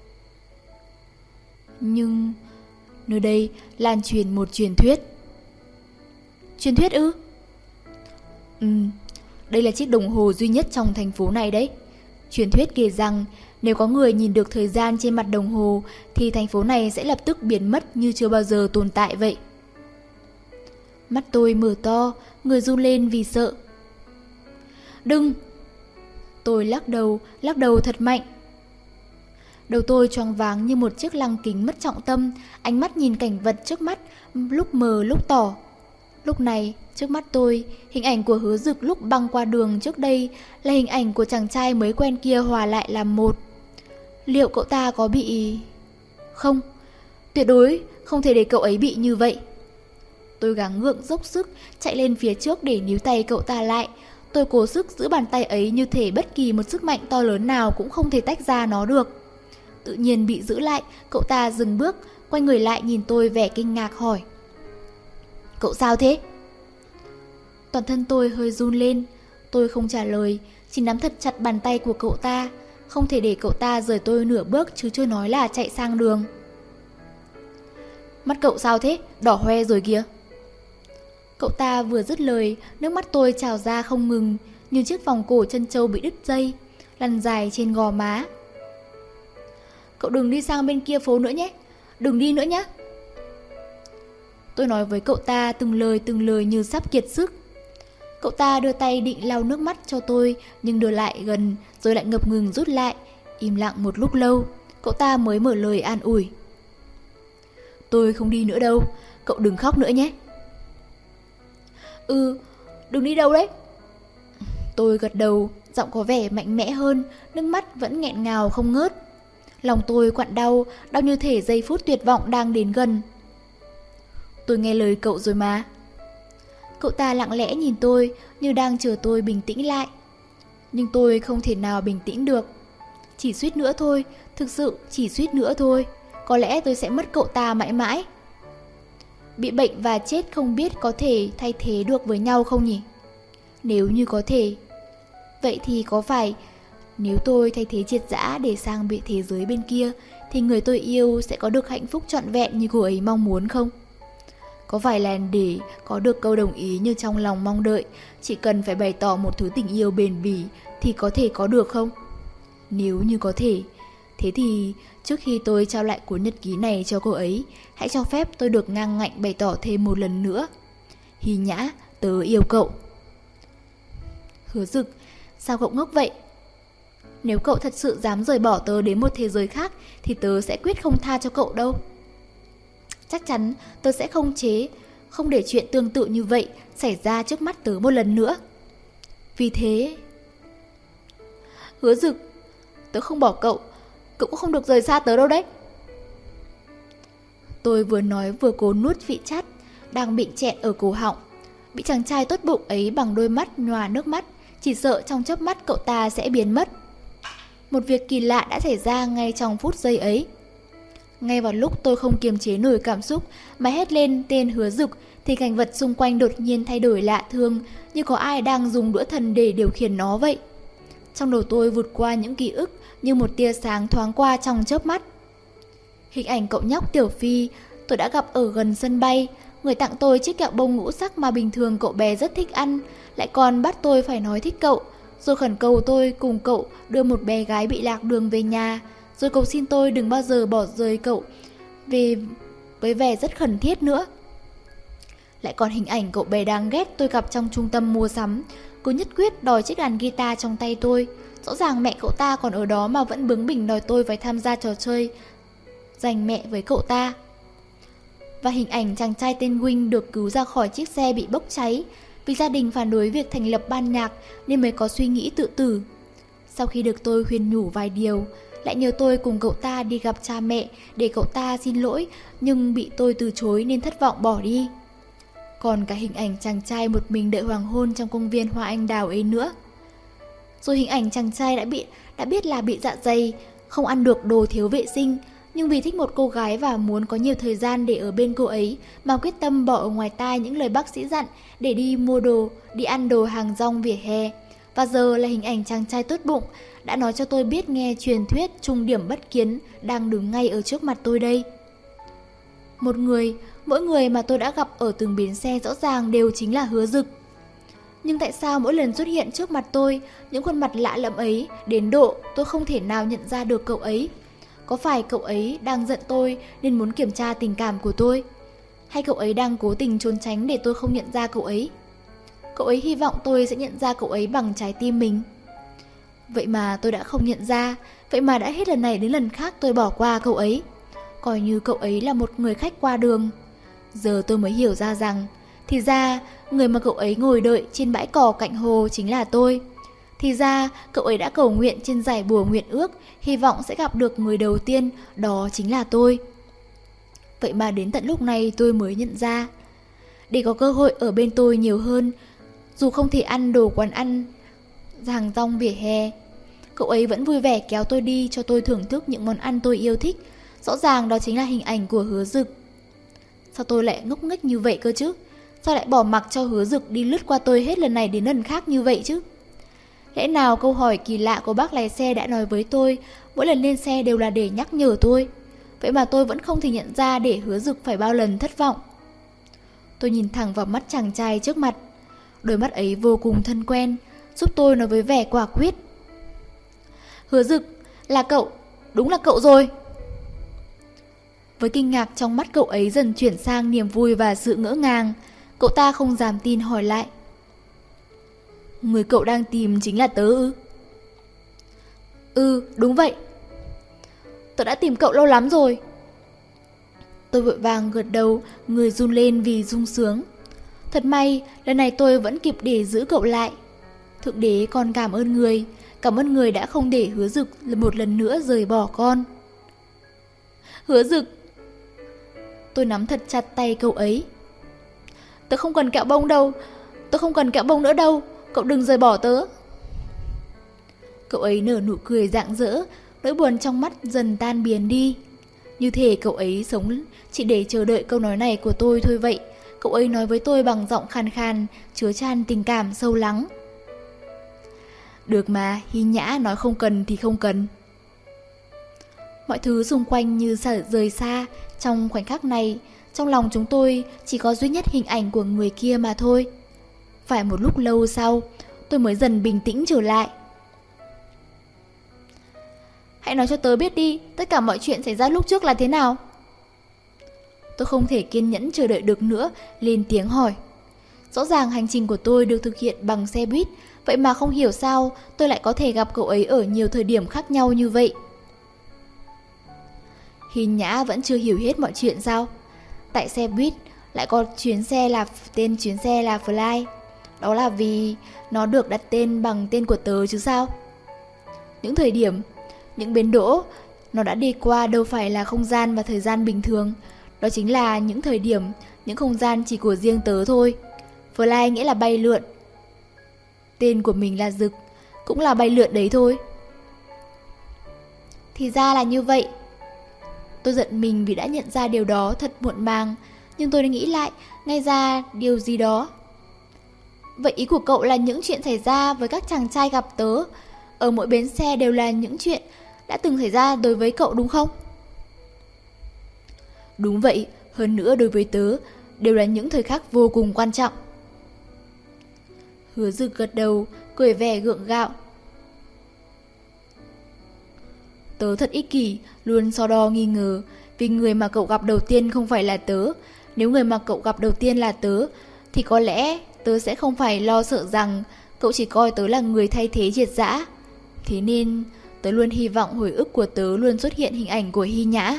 Nhưng nơi đây lan truyền một truyền thuyết. Truyền thuyết ư? Ừ, Đây là chiếc đồng hồ duy nhất trong thành phố này đấy. Truyền thuyết kể rằng nếu có người nhìn được thời gian trên mặt đồng hồ thì thành phố này sẽ lập tức biến mất như chưa bao giờ tồn tại vậy. Mắt tôi mở to, người run lên vì sợ. Đừng! Tôi lắc đầu, lắc đầu thật mạnh. Đầu tôi choáng váng như một chiếc lăng kính mất trọng tâm, ánh mắt nhìn cảnh vật trước mắt, lúc mờ lúc tỏ. Lúc này, trước mắt tôi, hình ảnh của Hứa Dực lúc băng qua đường trước đây là hình ảnh của chàng trai mới quen kia hòa lại làm một. Liệu cậu ta có bị... Không, tuyệt đối không thể để cậu ấy bị như vậy. Tôi gắng gượng dốc sức chạy lên phía trước để níu tay cậu ta lại. Tôi cố sức giữ bàn tay ấy như thể bất kỳ một sức mạnh to lớn nào cũng không thể tách ra nó được. Tự nhiên bị giữ lại, cậu ta dừng bước, quay người lại nhìn tôi vẻ kinh ngạc hỏi. Cậu sao thế? Toàn thân tôi hơi run lên. Tôi không trả lời, chỉ nắm thật chặt bàn tay của cậu ta. Không thể để cậu ta rời tôi nửa bước chứ chưa nói là chạy sang đường. Mắt cậu sao thế? Đỏ hoe rồi kìa. Cậu ta vừa dứt lời, nước mắt tôi trào ra không ngừng, như chiếc vòng cổ chân trâu bị đứt dây, lăn dài trên gò má. Cậu đừng đi sang bên kia phố nữa nhé. Đừng đi nữa nhé. Tôi nói với cậu ta từng lời từng lời như sắp kiệt sức. Cậu ta đưa tay định lau nước mắt cho tôi, nhưng đưa lại gần rồi lại ngập ngừng rút lại. Im lặng một lúc lâu, cậu ta mới mở lời an ủi. Tôi không đi nữa đâu, cậu đừng khóc nữa nhé. Ừ, đừng đi đâu đấy. Tôi gật đầu, giọng có vẻ mạnh mẽ hơn, nước mắt vẫn nghẹn ngào không ngớt. Lòng tôi quặn đau, đau như thể giây phút tuyệt vọng đang đến gần. Tôi nghe lời cậu rồi mà. Cậu ta lặng lẽ nhìn tôi như đang chờ tôi bình tĩnh lại. Nhưng tôi không thể nào bình tĩnh được. Chỉ suýt nữa thôi, thực sự chỉ suýt nữa thôi. Có lẽ tôi sẽ mất cậu ta mãi mãi. Bị bệnh và chết không biết có thể thay thế được với nhau không nhỉ? Nếu như có thể, vậy thì có phải nếu tôi thay thế triệt dã để sang bị thế giới bên kia thì người tôi yêu sẽ có được hạnh phúc trọn vẹn như cô ấy mong muốn không? Có phải là để có được câu đồng ý như trong lòng mong đợi, chỉ cần phải bày tỏ một thứ tình yêu bền bỉ thì có thể có được không? Nếu như có thể, thế thì trước khi tôi trao lại cuốn nhật ký này cho cô ấy, hãy cho phép tôi được ngang ngạnh bày tỏ thêm một lần nữa. Hy Nhã, tớ yêu cậu. Hứa Dực, sao cậu ngốc vậy? Nếu cậu thật sự dám rời bỏ tớ đến một thế giới khác thì tớ sẽ quyết không tha cho cậu đâu. Chắc chắn tớ sẽ không chế, không để chuyện tương tự như vậy xảy ra trước mắt tớ một lần nữa. Vì thế... Hứa Dực, tớ không bỏ cậu, cậu cũng không được rời xa tớ đâu đấy. Tôi vừa nói vừa cố nuốt vị chát đang bị chẹn ở cổ họng. Bị chàng trai tốt bụng ấy bằng đôi mắt nhòa nước mắt, chỉ sợ trong chớp mắt cậu ta sẽ biến mất. Một việc kỳ lạ đã xảy ra ngay trong phút giây ấy. Ngay vào lúc tôi không kiềm chế nổi cảm xúc mà hét lên tên Hứa Dực thì cảnh vật xung quanh đột nhiên thay đổi lạ thường, như có ai đang dùng đũa thần để điều khiển nó vậy. Trong đầu tôi vụt qua những ký ức như một tia sáng thoáng qua trong chớp mắt. Hình ảnh cậu nhóc Tiểu Phi tôi đã gặp ở gần sân bay, người tặng tôi chiếc kẹo bông ngũ sắc mà bình thường cậu bé rất thích ăn, lại còn bắt tôi phải nói thích cậu, rồi khẩn cầu tôi cùng cậu đưa một bé gái bị lạc đường về nhà, rồi cầu xin tôi đừng bao giờ bỏ rơi cậu về với vẻ rất khẩn thiết nữa. Lại còn hình ảnh cậu bé đáng ghét tôi gặp trong trung tâm mua sắm, cứ nhất quyết đòi chiếc đàn guitar trong tay tôi. Rõ ràng mẹ cậu ta còn ở đó mà vẫn bướng bỉnh đòi tôi phải tham gia trò chơi giành mẹ với cậu ta. Và hình ảnh chàng trai tên Huynh được cứu ra khỏi chiếc xe bị bốc cháy vì gia đình phản đối việc thành lập ban nhạc nên mới có suy nghĩ tự tử. Sau khi được tôi khuyên nhủ vài điều, lại nhờ tôi cùng cậu ta đi gặp cha mẹ để cậu ta xin lỗi, nhưng bị tôi từ chối nên thất vọng bỏ đi. Còn cả hình ảnh chàng trai một mình đợi hoàng hôn trong công viên hoa anh đào ấy nữa. Rồi hình ảnh chàng trai đã bị đã biết là bị dạ dày, không ăn được đồ thiếu vệ sinh, nhưng vì thích một cô gái và muốn có nhiều thời gian để ở bên cô ấy mà quyết tâm bỏ ở ngoài tai những lời bác sĩ dặn để đi mua đồ, đi ăn đồ hàng rong vỉa hè. Và giờ là hình ảnh chàng trai tốt bụng đã nói cho tôi biết nghe truyền thuyết trung điểm bất kiến đang đứng ngay ở trước mặt tôi đây. Một người, mỗi người mà tôi đã gặp ở từng bến xe rõ ràng đều chính là Hứa Dực. Nhưng tại sao mỗi lần xuất hiện trước mặt tôi, những khuôn mặt lạ lẫm ấy đến độ tôi không thể nào nhận ra được cậu ấy? Có phải cậu ấy đang giận tôi nên muốn kiểm tra tình cảm của tôi? Hay cậu ấy đang cố tình trốn tránh để tôi không nhận ra cậu ấy? Cậu ấy hy vọng tôi sẽ nhận ra cậu ấy bằng trái tim mình. Vậy mà tôi đã không nhận ra, vậy mà đã hết lần này đến lần khác tôi bỏ qua cậu ấy, coi như cậu ấy là một người khách qua đường. Giờ tôi mới hiểu ra rằng, thì ra người mà cậu ấy ngồi đợi trên bãi cỏ cạnh hồ chính là tôi. Thì ra cậu ấy đã cầu nguyện trên giải bùa nguyện ước, hy vọng sẽ gặp được người đầu tiên, đó chính là tôi. Vậy mà đến tận lúc này tôi mới nhận ra, để có cơ hội ở bên tôi nhiều hơn, dù không thể ăn đồ quán ăn hàng rong vỉa hè, cậu ấy vẫn vui vẻ kéo tôi đi cho tôi thưởng thức những món ăn tôi yêu thích. Rõ ràng đó chính là hình ảnh của Hứa Dực. Sao tôi lại ngốc nghếch như vậy cơ chứ? Sao lại bỏ mặc cho Hứa Dực đi lướt qua tôi hết lần này đến lần khác như vậy chứ? Lẽ nào câu hỏi kỳ lạ của bác lái xe đã nói với tôi mỗi lần lên xe đều là để nhắc nhở tôi? Vậy mà tôi vẫn không thể nhận ra để Hứa Dực phải bao lần thất vọng. Tôi nhìn thẳng vào mắt chàng trai trước mặt. Đôi mắt ấy vô cùng thân quen, giúp tôi nói với vẻ quả quyết. Hứa Dực, là cậu, đúng là cậu rồi. Với kinh ngạc trong mắt cậu ấy dần chuyển sang niềm vui và sự ngỡ ngàng, cậu ta không dám tin hỏi lại. Người cậu đang tìm chính là tớ ư? Ừ, đúng vậy. Tớ đã tìm cậu lâu lắm rồi. Tôi vội vàng gật đầu, người run lên vì sung sướng. Thật may, lần này tôi vẫn kịp để giữ cậu lại. Thượng đế con cảm ơn người, cảm ơn người đã không để Hứa Dực một lần nữa rời bỏ con. Hứa Dực. Tôi nắm thật chặt tay cậu ấy. Tớ không cần kẹo bông đâu, tớ không cần kẹo bông nữa đâu, cậu đừng rời bỏ tớ. Cậu ấy nở nụ cười rạng rỡ, nỗi buồn trong mắt dần tan biến đi. Như thể cậu ấy sống chỉ để chờ đợi câu nói này của tôi thôi vậy. Cậu ấy nói với tôi bằng giọng khàn khàn, chứa chan tình cảm sâu lắng. Được mà, Hy Nhã nói không cần thì không cần. Mọi thứ xung quanh như sợ rời xa. Trong khoảnh khắc này, trong lòng chúng tôi chỉ có duy nhất hình ảnh của người kia mà thôi. Phải một lúc lâu sau, tôi mới dần bình tĩnh trở lại. Hãy nói cho tớ biết đi, tất cả mọi chuyện xảy ra lúc trước là thế nào? Tôi không thể kiên nhẫn chờ đợi được nữa, lên tiếng hỏi. Rõ ràng hành trình của tôi được thực hiện bằng xe buýt, vậy mà không hiểu sao tôi lại có thể gặp cậu ấy ở nhiều thời điểm khác nhau như vậy. Hy Nhã vẫn chưa hiểu hết mọi chuyện sao? Tại xe buýt lại có chuyến xe là tên chuyến xe là Fly. Đó là vì nó được đặt tên bằng tên của tớ chứ sao? Những thời điểm, những bến đỗ nó đã đi qua đâu phải là không gian và thời gian bình thường. Đó chính là những thời điểm, những không gian chỉ của riêng tớ thôi. Fly nghĩa là bay lượn. Tên của mình là Dực, cũng là bay lượn đấy thôi. Thì ra là như vậy. Tôi giận mình vì đã nhận ra điều đó thật muộn màng, nhưng tôi đã nghĩ lại, ngay ra điều gì đó. Vậy ý của cậu là những chuyện xảy ra với các chàng trai gặp tớ ở mỗi bến xe đều là những chuyện đã từng xảy ra đối với cậu đúng không? Đúng vậy, hơn nữa đối với tớ đều là những thời khắc vô cùng quan trọng. Hứa Dực gật đầu, cười vẻ gượng gạo. Tớ thật ích kỷ, luôn so đo nghi ngờ, vì người mà cậu gặp đầu tiên không phải là tớ. Nếu người mà cậu gặp đầu tiên là tớ, thì có lẽ tớ sẽ không phải lo sợ rằng cậu chỉ coi tớ là người thay thế triệt dã. Thế nên tớ luôn hy vọng hồi ức của tớ luôn xuất hiện hình ảnh của Hy Nhã.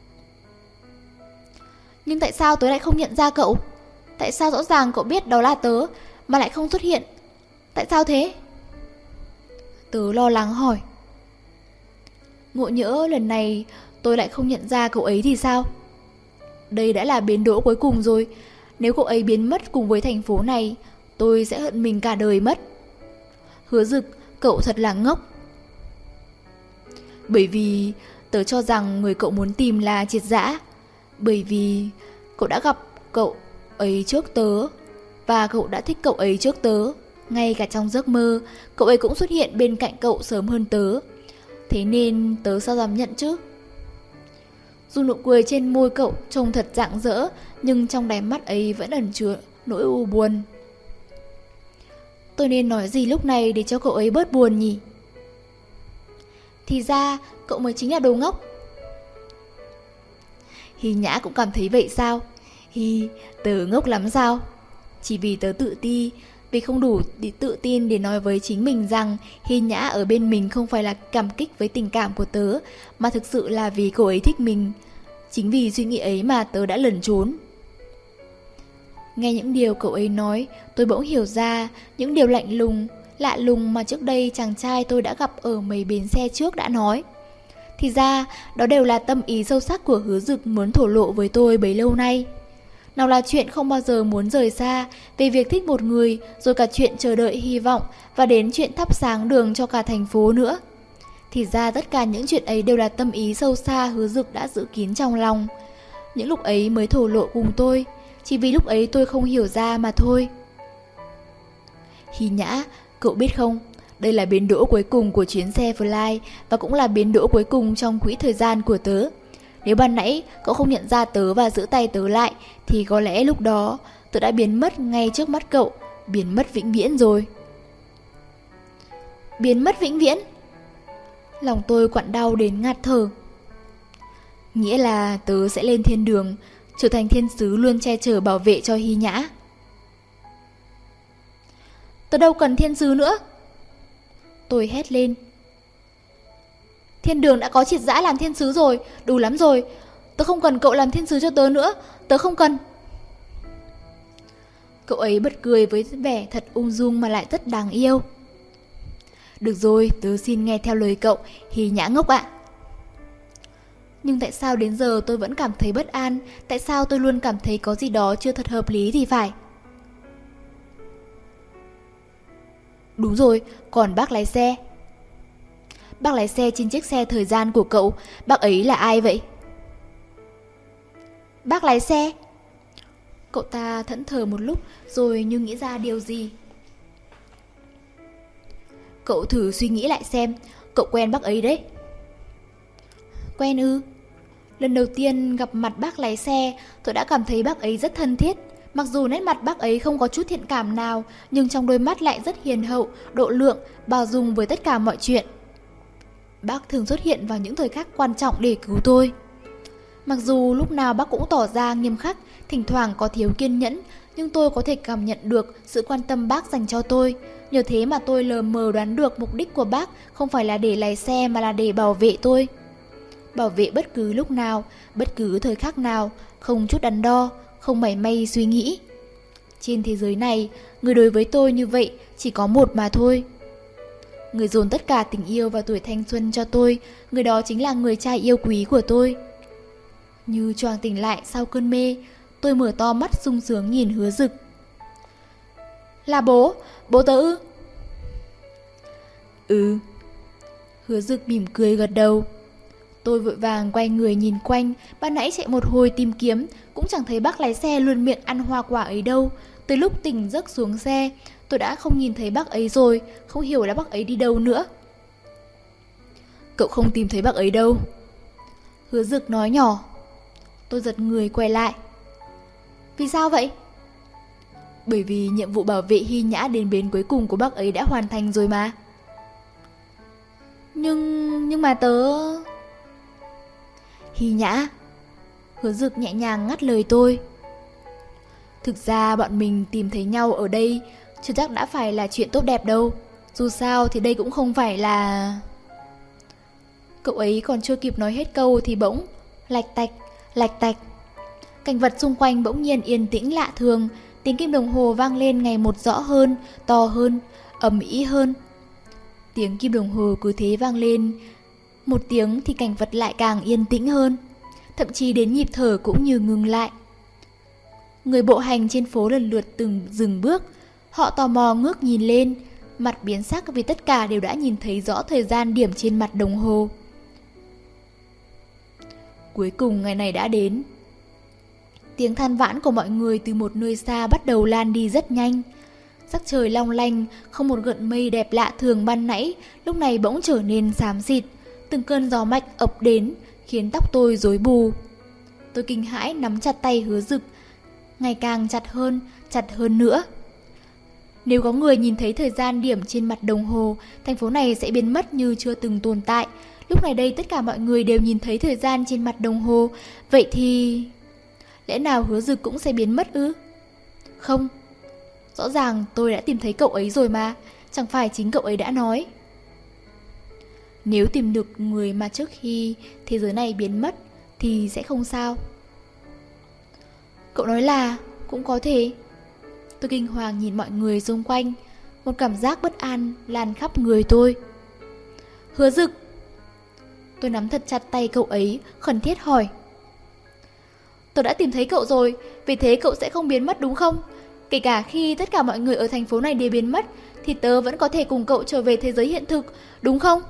Nhưng tại sao tớ lại không nhận ra cậu? Tại sao rõ ràng cậu biết đó là tớ mà lại không xuất hiện? Tại sao thế? Tớ lo lắng hỏi. Ngộ nhỡ lần này tôi lại không nhận ra cậu ấy thì sao? Đây đã là bến đỗ cuối cùng rồi. Nếu cậu ấy biến mất cùng với thành phố này, tôi sẽ hận mình cả đời mất. Hứa Dực, cậu thật là ngốc. Bởi vì tớ cho rằng người cậu muốn tìm là triệt dã. Bởi vì cậu đã gặp cậu ấy trước tớ, và cậu đã thích cậu ấy trước tớ. Ngay cả trong giấc mơ, cậu ấy cũng xuất hiện bên cạnh cậu sớm hơn tớ. Thế nên tớ sao dám nhận chứ? Dù nụ cười trên môi cậu trông thật rạng rỡ, nhưng trong đáy mắt ấy vẫn ẩn chứa nỗi u buồn. tôi nên nói gì lúc này để cho cậu ấy bớt buồn nhỉ? Thì ra cậu mới chính là đồ ngốc. Hy Nhã cũng cảm thấy vậy sao? Hi, tớ ngốc lắm sao? Chỉ vì tớ tự ti, vì không đủ để tự tin để nói với chính mình rằng Hy Nhã ở bên mình không phải là cảm kích với tình cảm của tớ, mà thực sự là vì cô ấy thích mình. Chính vì suy nghĩ ấy mà tớ đã lẩn trốn. Nghe những điều cậu ấy nói, tôi bỗng hiểu ra những điều lạnh lùng, lạ lùng mà trước đây chàng trai tôi đã gặp ở mấy bến xe trước đã nói. Thì ra, đó đều là tâm ý sâu sắc của Hứa Dực muốn thổ lộ với tôi bấy lâu nay. Nào là chuyện không bao giờ muốn rời xa, về việc thích một người, rồi cả chuyện chờ đợi hy vọng, và đến chuyện thắp sáng đường cho cả thành phố nữa. Thì ra tất cả những chuyện ấy đều là tâm ý sâu xa Hứa Dực đã giữ kín trong lòng. Những lúc ấy mới thổ lộ cùng tôi, chỉ vì lúc ấy tôi không hiểu ra mà thôi. Hy Nhã, cậu biết không, đây là bến đỗ cuối cùng của chuyến xe Fly, và cũng là bến đỗ cuối cùng trong quỹ thời gian của tớ. Nếu ban nãy cậu không nhận ra tớ và giữ tay tớ lại, thì có lẽ lúc đó tớ đã biến mất ngay trước mắt cậu, biến mất vĩnh viễn rồi. Biến mất vĩnh viễn? Lòng tôi quặn đau đến ngạt thở. Nghĩa là tớ sẽ lên thiên đường, trở thành thiên sứ luôn che chở bảo vệ cho Hy Nhã. Tớ đâu cần thiên sứ nữa. Tôi hét lên. Thiên đường đã có triệt dã làm thiên sứ rồi, đủ lắm rồi. Tớ không cần cậu làm thiên sứ cho tớ nữa, tớ không cần. Cậu ấy bật cười với vẻ thật ung dung mà lại rất đáng yêu. Được rồi, tớ xin nghe theo lời cậu, Hy Nhã ngốc ạ. Nhưng tại sao đến giờ tôi vẫn cảm thấy bất an? Tại sao tôi luôn cảm thấy có gì đó chưa thật hợp lý thì phải? Đúng rồi, còn bác lái xe. Bác lái xe trên chiếc xe thời gian của cậu, bác ấy là ai vậy? Bác lái xe? Cậu ta thẫn thờ một lúc rồi như nghĩ ra điều gì. Cậu thử suy nghĩ lại xem, cậu quen bác ấy đấy. Quen ư? Lần đầu tiên gặp mặt bác lái xe, tôi đã cảm thấy bác ấy rất thân thiết. Mặc dù nét mặt bác ấy không có chút thiện cảm nào, nhưng trong đôi mắt lại rất hiền hậu, độ lượng, bao dung với tất cả mọi chuyện. Bác thường xuất hiện vào những thời khắc quan trọng để cứu tôi. Mặc dù lúc nào bác cũng tỏ ra nghiêm khắc, thỉnh thoảng có thiếu kiên nhẫn, nhưng tôi có thể cảm nhận được sự quan tâm bác dành cho tôi. Nhờ thế mà tôi lờ mờ đoán được mục đích của bác không phải là để lái xe mà là để bảo vệ tôi. Bảo vệ bất cứ lúc nào, bất cứ thời khắc nào, không chút đắn đo, không mảy may suy nghĩ. Trên thế giới này, người đối với tôi như vậy chỉ có một mà thôi. Người dồn tất cả tình yêu và tuổi thanh xuân cho tôi, người đó chính là người trai yêu quý của tôi. Như choàng tỉnh lại sau cơn mê, tôi mở to mắt sung sướng nhìn Hứa Dực. Là bố, bố tớ ư? Ừ. Hứa Dực mỉm cười gật đầu. Tôi vội vàng quay người nhìn quanh, ban nãy chạy một hồi tìm kiếm, cũng chẳng thấy bác lái xe luôn miệng ăn hoa quả ấy đâu. Tới lúc tỉnh giấc xuống xe, tôi đã không nhìn thấy bác ấy rồi, không hiểu là bác ấy đi đâu nữa. Cậu không tìm thấy bác ấy đâu. Hứa Dực nói nhỏ. Tôi giật người quay lại. Vì sao vậy? Bởi vì nhiệm vụ bảo vệ Hy Nhã đến bến cuối cùng của bác ấy đã hoàn thành rồi mà. Nhưng... nhưng mà tớ... Hy Nhã. Hứa Dực nhẹ nhàng ngắt lời tôi. Thực ra bọn mình tìm thấy nhau ở đây chưa chắc đã phải là chuyện tốt đẹp đâu. Dù sao thì đây cũng không phải là... Cậu ấy còn chưa kịp nói hết câu thì bỗng lạch tạch, lạch tạch. Cảnh vật xung quanh bỗng nhiên yên tĩnh lạ thường. Tiếng kim đồng hồ vang lên ngày một rõ hơn, to hơn, ầm ĩ hơn. Tiếng kim đồng hồ cứ thế vang lên một tiếng thì cảnh vật lại càng yên tĩnh hơn. Thậm chí đến nhịp thở cũng như ngừng lại. Người bộ hành trên phố lần lượt từng dừng bước. Họ tò mò ngước nhìn lên, mặt biến sắc vì tất cả đều đã nhìn thấy rõ thời gian điểm trên mặt đồng hồ. Cuối cùng ngày này đã đến. Tiếng than vãn của mọi người từ một nơi xa bắt đầu lan đi rất nhanh. Sắc trời long lanh, không một gợn mây đẹp lạ thường ban nãy, lúc này bỗng trở nên xám xịt. Từng cơn gió mạnh ập đến, khiến tóc tôi rối bù. Tôi kinh hãi nắm chặt tay Hứa Dực, ngày càng chặt hơn, chặt hơn nữa. Nếu có người nhìn thấy thời gian điểm trên mặt đồng hồ, thành phố này sẽ biến mất như chưa từng tồn tại. Lúc này đây tất cả mọi người đều nhìn thấy thời gian trên mặt đồng hồ. Vậy thì... lẽ nào Hứa Dực cũng sẽ biến mất ư? Không. Rõ ràng tôi đã tìm thấy cậu ấy rồi mà. Chẳng phải chính cậu ấy đã nói. Nếu tìm được người mà trước khi thế giới này biến mất thì sẽ không sao. Cậu nói là cũng có thể. Tôi kinh hoàng nhìn mọi người xung quanh. Một cảm giác bất an lan khắp người tôi. Hứa Dực. Tôi nắm thật chặt tay cậu ấy, khẩn thiết hỏi. Tôi đã tìm thấy cậu rồi, vì thế cậu sẽ không biến mất đúng không? Kể cả khi tất cả mọi người ở thành phố này đều biến mất, thì tớ vẫn có thể cùng cậu trở về thế giới hiện thực, đúng không?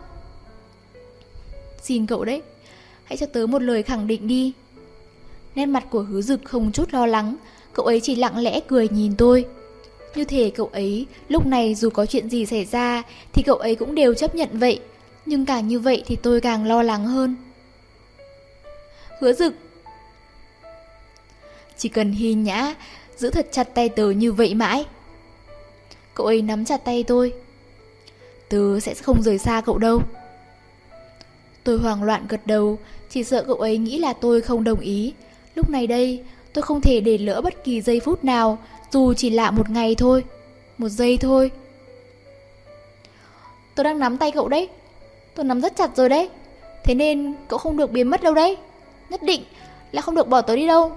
Xin cậu đấy, hãy cho tớ một lời khẳng định đi. Nét mặt của Hứa Dực không chút lo lắng, cậu ấy chỉ lặng lẽ cười nhìn tôi. Như thể cậu ấy lúc này dù có chuyện gì xảy ra thì cậu ấy cũng đều chấp nhận vậy. Nhưng càng như vậy thì tôi càng lo lắng hơn. Hứa Dực. Chỉ cần Hy Nhã giữ thật chặt tay tớ như vậy mãi. Cậu ấy nắm chặt tay tôi. Tớ sẽ không rời xa cậu đâu. Tôi hoảng loạn gật đầu, chỉ sợ cậu ấy nghĩ là tôi không đồng ý. Lúc này đây, tôi không thể để lỡ bất kỳ giây phút nào, dù chỉ là một ngày thôi, một giây thôi. Tôi đang nắm tay cậu đấy. Tôi nắm rất chặt rồi đấy. Thế nên cậu không được biến mất đâu đấy. Nhất định là không được bỏ tớ đi đâu.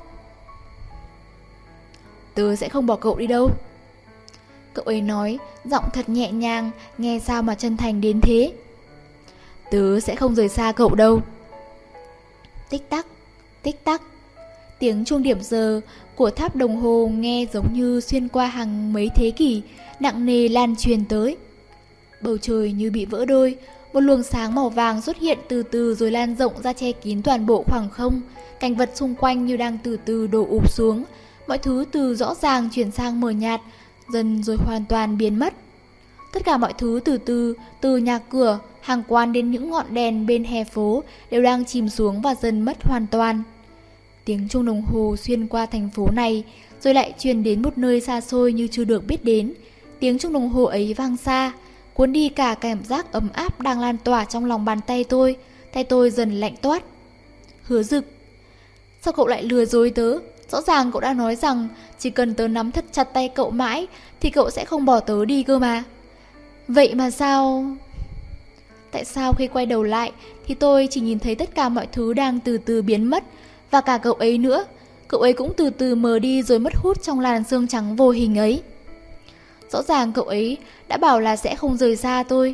Tớ sẽ không bỏ cậu đi đâu. Cậu ấy nói, giọng thật nhẹ nhàng, nghe sao mà chân thành đến thế. Tớ sẽ không rời xa cậu đâu. Tích tắc, tích tắc. Tiếng chuông điểm giờ của tháp đồng hồ nghe giống như xuyên qua hàng mấy thế kỷ, nặng nề lan truyền tới. Bầu trời như bị vỡ đôi, một luồng sáng màu vàng xuất hiện từ từ rồi lan rộng ra che kín toàn bộ khoảng không. Cảnh vật xung quanh như đang từ từ đổ ụp xuống. Mọi thứ từ rõ ràng chuyển sang mờ nhạt, dần rồi hoàn toàn biến mất. Tất cả mọi thứ từ từ, từ nhà cửa, hàng quán đến những ngọn đèn bên hè phố đều đang chìm xuống và dần mất hoàn toàn. Tiếng chuông đồng hồ xuyên qua thành phố này, rồi lại truyền đến một nơi xa xôi như chưa được biết đến. Tiếng chuông đồng hồ ấy vang xa, cuốn đi cả cảm giác ấm áp đang lan tỏa trong lòng bàn tay tôi. Tay tôi dần lạnh toát. Hứa Dực, sao cậu lại lừa dối tớ? Rõ ràng cậu đã nói rằng chỉ cần tớ nắm thật chặt tay cậu mãi thì cậu sẽ không bỏ tớ đi cơ mà. Vậy mà sao... Tại sao khi quay đầu lại thì tôi chỉ nhìn thấy tất cả mọi thứ đang từ từ biến mất, và cả cậu ấy nữa. Cậu ấy cũng từ từ mờ đi rồi mất hút trong làn sương trắng vô hình ấy. Rõ ràng cậu ấy đã bảo là sẽ không rời xa tôi.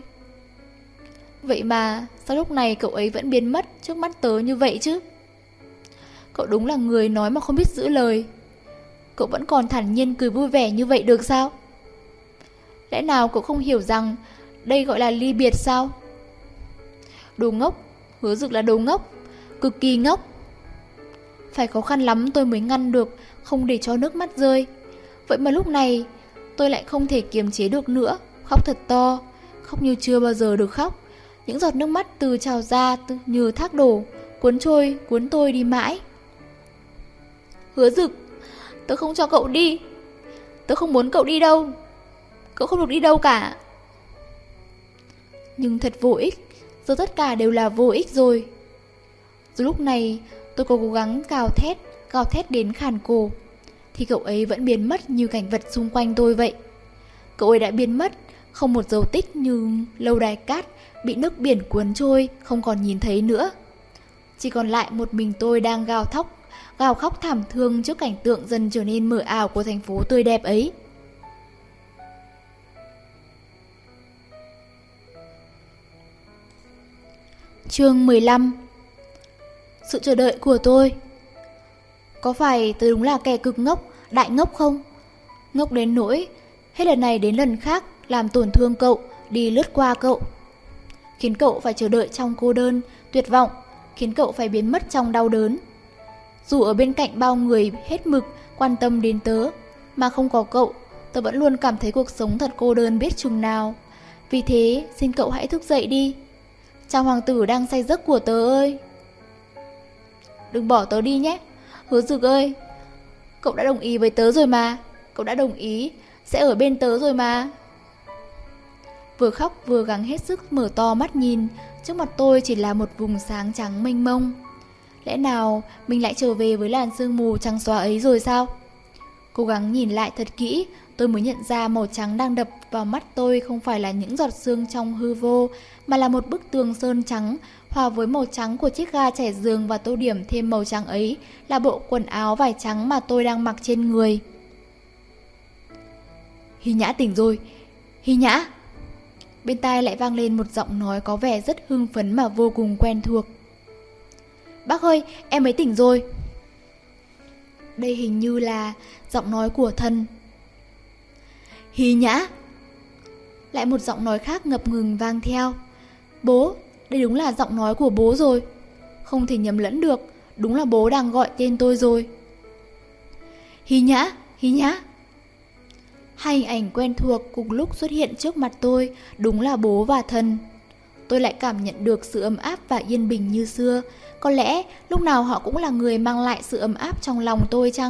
Vậy mà sao lúc này cậu ấy vẫn biến mất trước mắt tớ như vậy chứ? Cậu đúng là người nói mà không biết giữ lời. Cậu vẫn còn thản nhiên cười vui vẻ như vậy được sao? Lẽ nào cậu không hiểu rằng đây gọi là ly biệt sao? Đồ ngốc, Hứa Dực là đồ ngốc, cực kỳ ngốc. Phải khó khăn lắm tôi mới ngăn được không để cho nước mắt rơi. Vậy mà lúc này tôi lại không thể kiềm chế được nữa, khóc thật to, khóc như chưa bao giờ được khóc. Những giọt nước mắt từ trào ra từ như thác đổ, cuốn trôi, cuốn tôi đi mãi. Hứa Dực, tớ không cho cậu đi. Tớ không muốn cậu đi đâu. Cậu không được đi đâu cả. Nhưng thật vô ích. Giờ tất cả đều là vô ích rồi. Rồi lúc này tôi có cố gắng gào thét, gào thét đến khàn cổ, thì cậu ấy vẫn biến mất như cảnh vật xung quanh tôi vậy. Cậu ấy đã biến mất, không một dấu tích, như lâu đài cát bị nước biển cuốn trôi, không còn nhìn thấy nữa. Chỉ còn lại một mình tôi đang gào thóc, gào khóc thảm thương trước cảnh tượng dần trở nên mờ ảo của thành phố tươi đẹp ấy. Chương mười lăm. Sự chờ đợi của tôi. Có phải tôi đúng là kẻ cực ngốc, đại ngốc không? Ngốc đến nỗi hết lần này đến lần khác làm tổn thương cậu, đi lướt qua cậu, khiến cậu phải chờ đợi trong cô đơn, tuyệt vọng, khiến cậu phải biến mất trong đau đớn. Dù ở bên cạnh bao người hết mực quan tâm đến tớ, mà không có cậu, tớ vẫn luôn cảm thấy cuộc sống thật cô đơn biết chừng nào. Vì thế, xin cậu hãy thức dậy đi. Chàng hoàng tử đang say giấc của tớ ơi. Đừng bỏ tớ đi nhé. Hứa Dực ơi, cậu đã đồng ý với tớ rồi mà. Cậu đã đồng ý sẽ ở bên tớ rồi mà. Vừa khóc vừa gắng hết sức mở to mắt nhìn, trước mặt tôi chỉ là một vùng sáng trắng mênh mông. Lẽ nào mình lại trở về với làn sương mù trắng xóa ấy rồi sao? Cố gắng nhìn lại thật kỹ, tôi mới nhận ra màu trắng đang đập vào mắt tôi không phải là những giọt sương trong hư vô, mà là một bức tường sơn trắng, hòa với màu trắng của chiếc ga trải giường, và tô điểm thêm màu trắng ấy là bộ quần áo vải trắng mà tôi đang mặc trên người. Hy Nhã tỉnh rồi, Hy Nhã. Bên tai lại vang lên một giọng nói có vẻ rất hưng phấn mà vô cùng quen thuộc. Bác ơi, em ấy tỉnh rồi. Đây hình như là giọng nói của Thần. Hy Nhã. Lại một giọng nói khác ngập ngừng vang theo. Bố, đây đúng là giọng nói của bố rồi. Không thể nhầm lẫn được, đúng là bố đang gọi tên tôi rồi. Hy Nhã, Hy Nhã. Hai hình ảnh quen thuộc cùng lúc xuất hiện trước mặt tôi, đúng là bố và Thần. Tôi lại cảm nhận được sự ấm áp và yên bình như xưa. Có lẽ lúc nào họ cũng là người mang lại sự ấm áp trong lòng tôi chăng?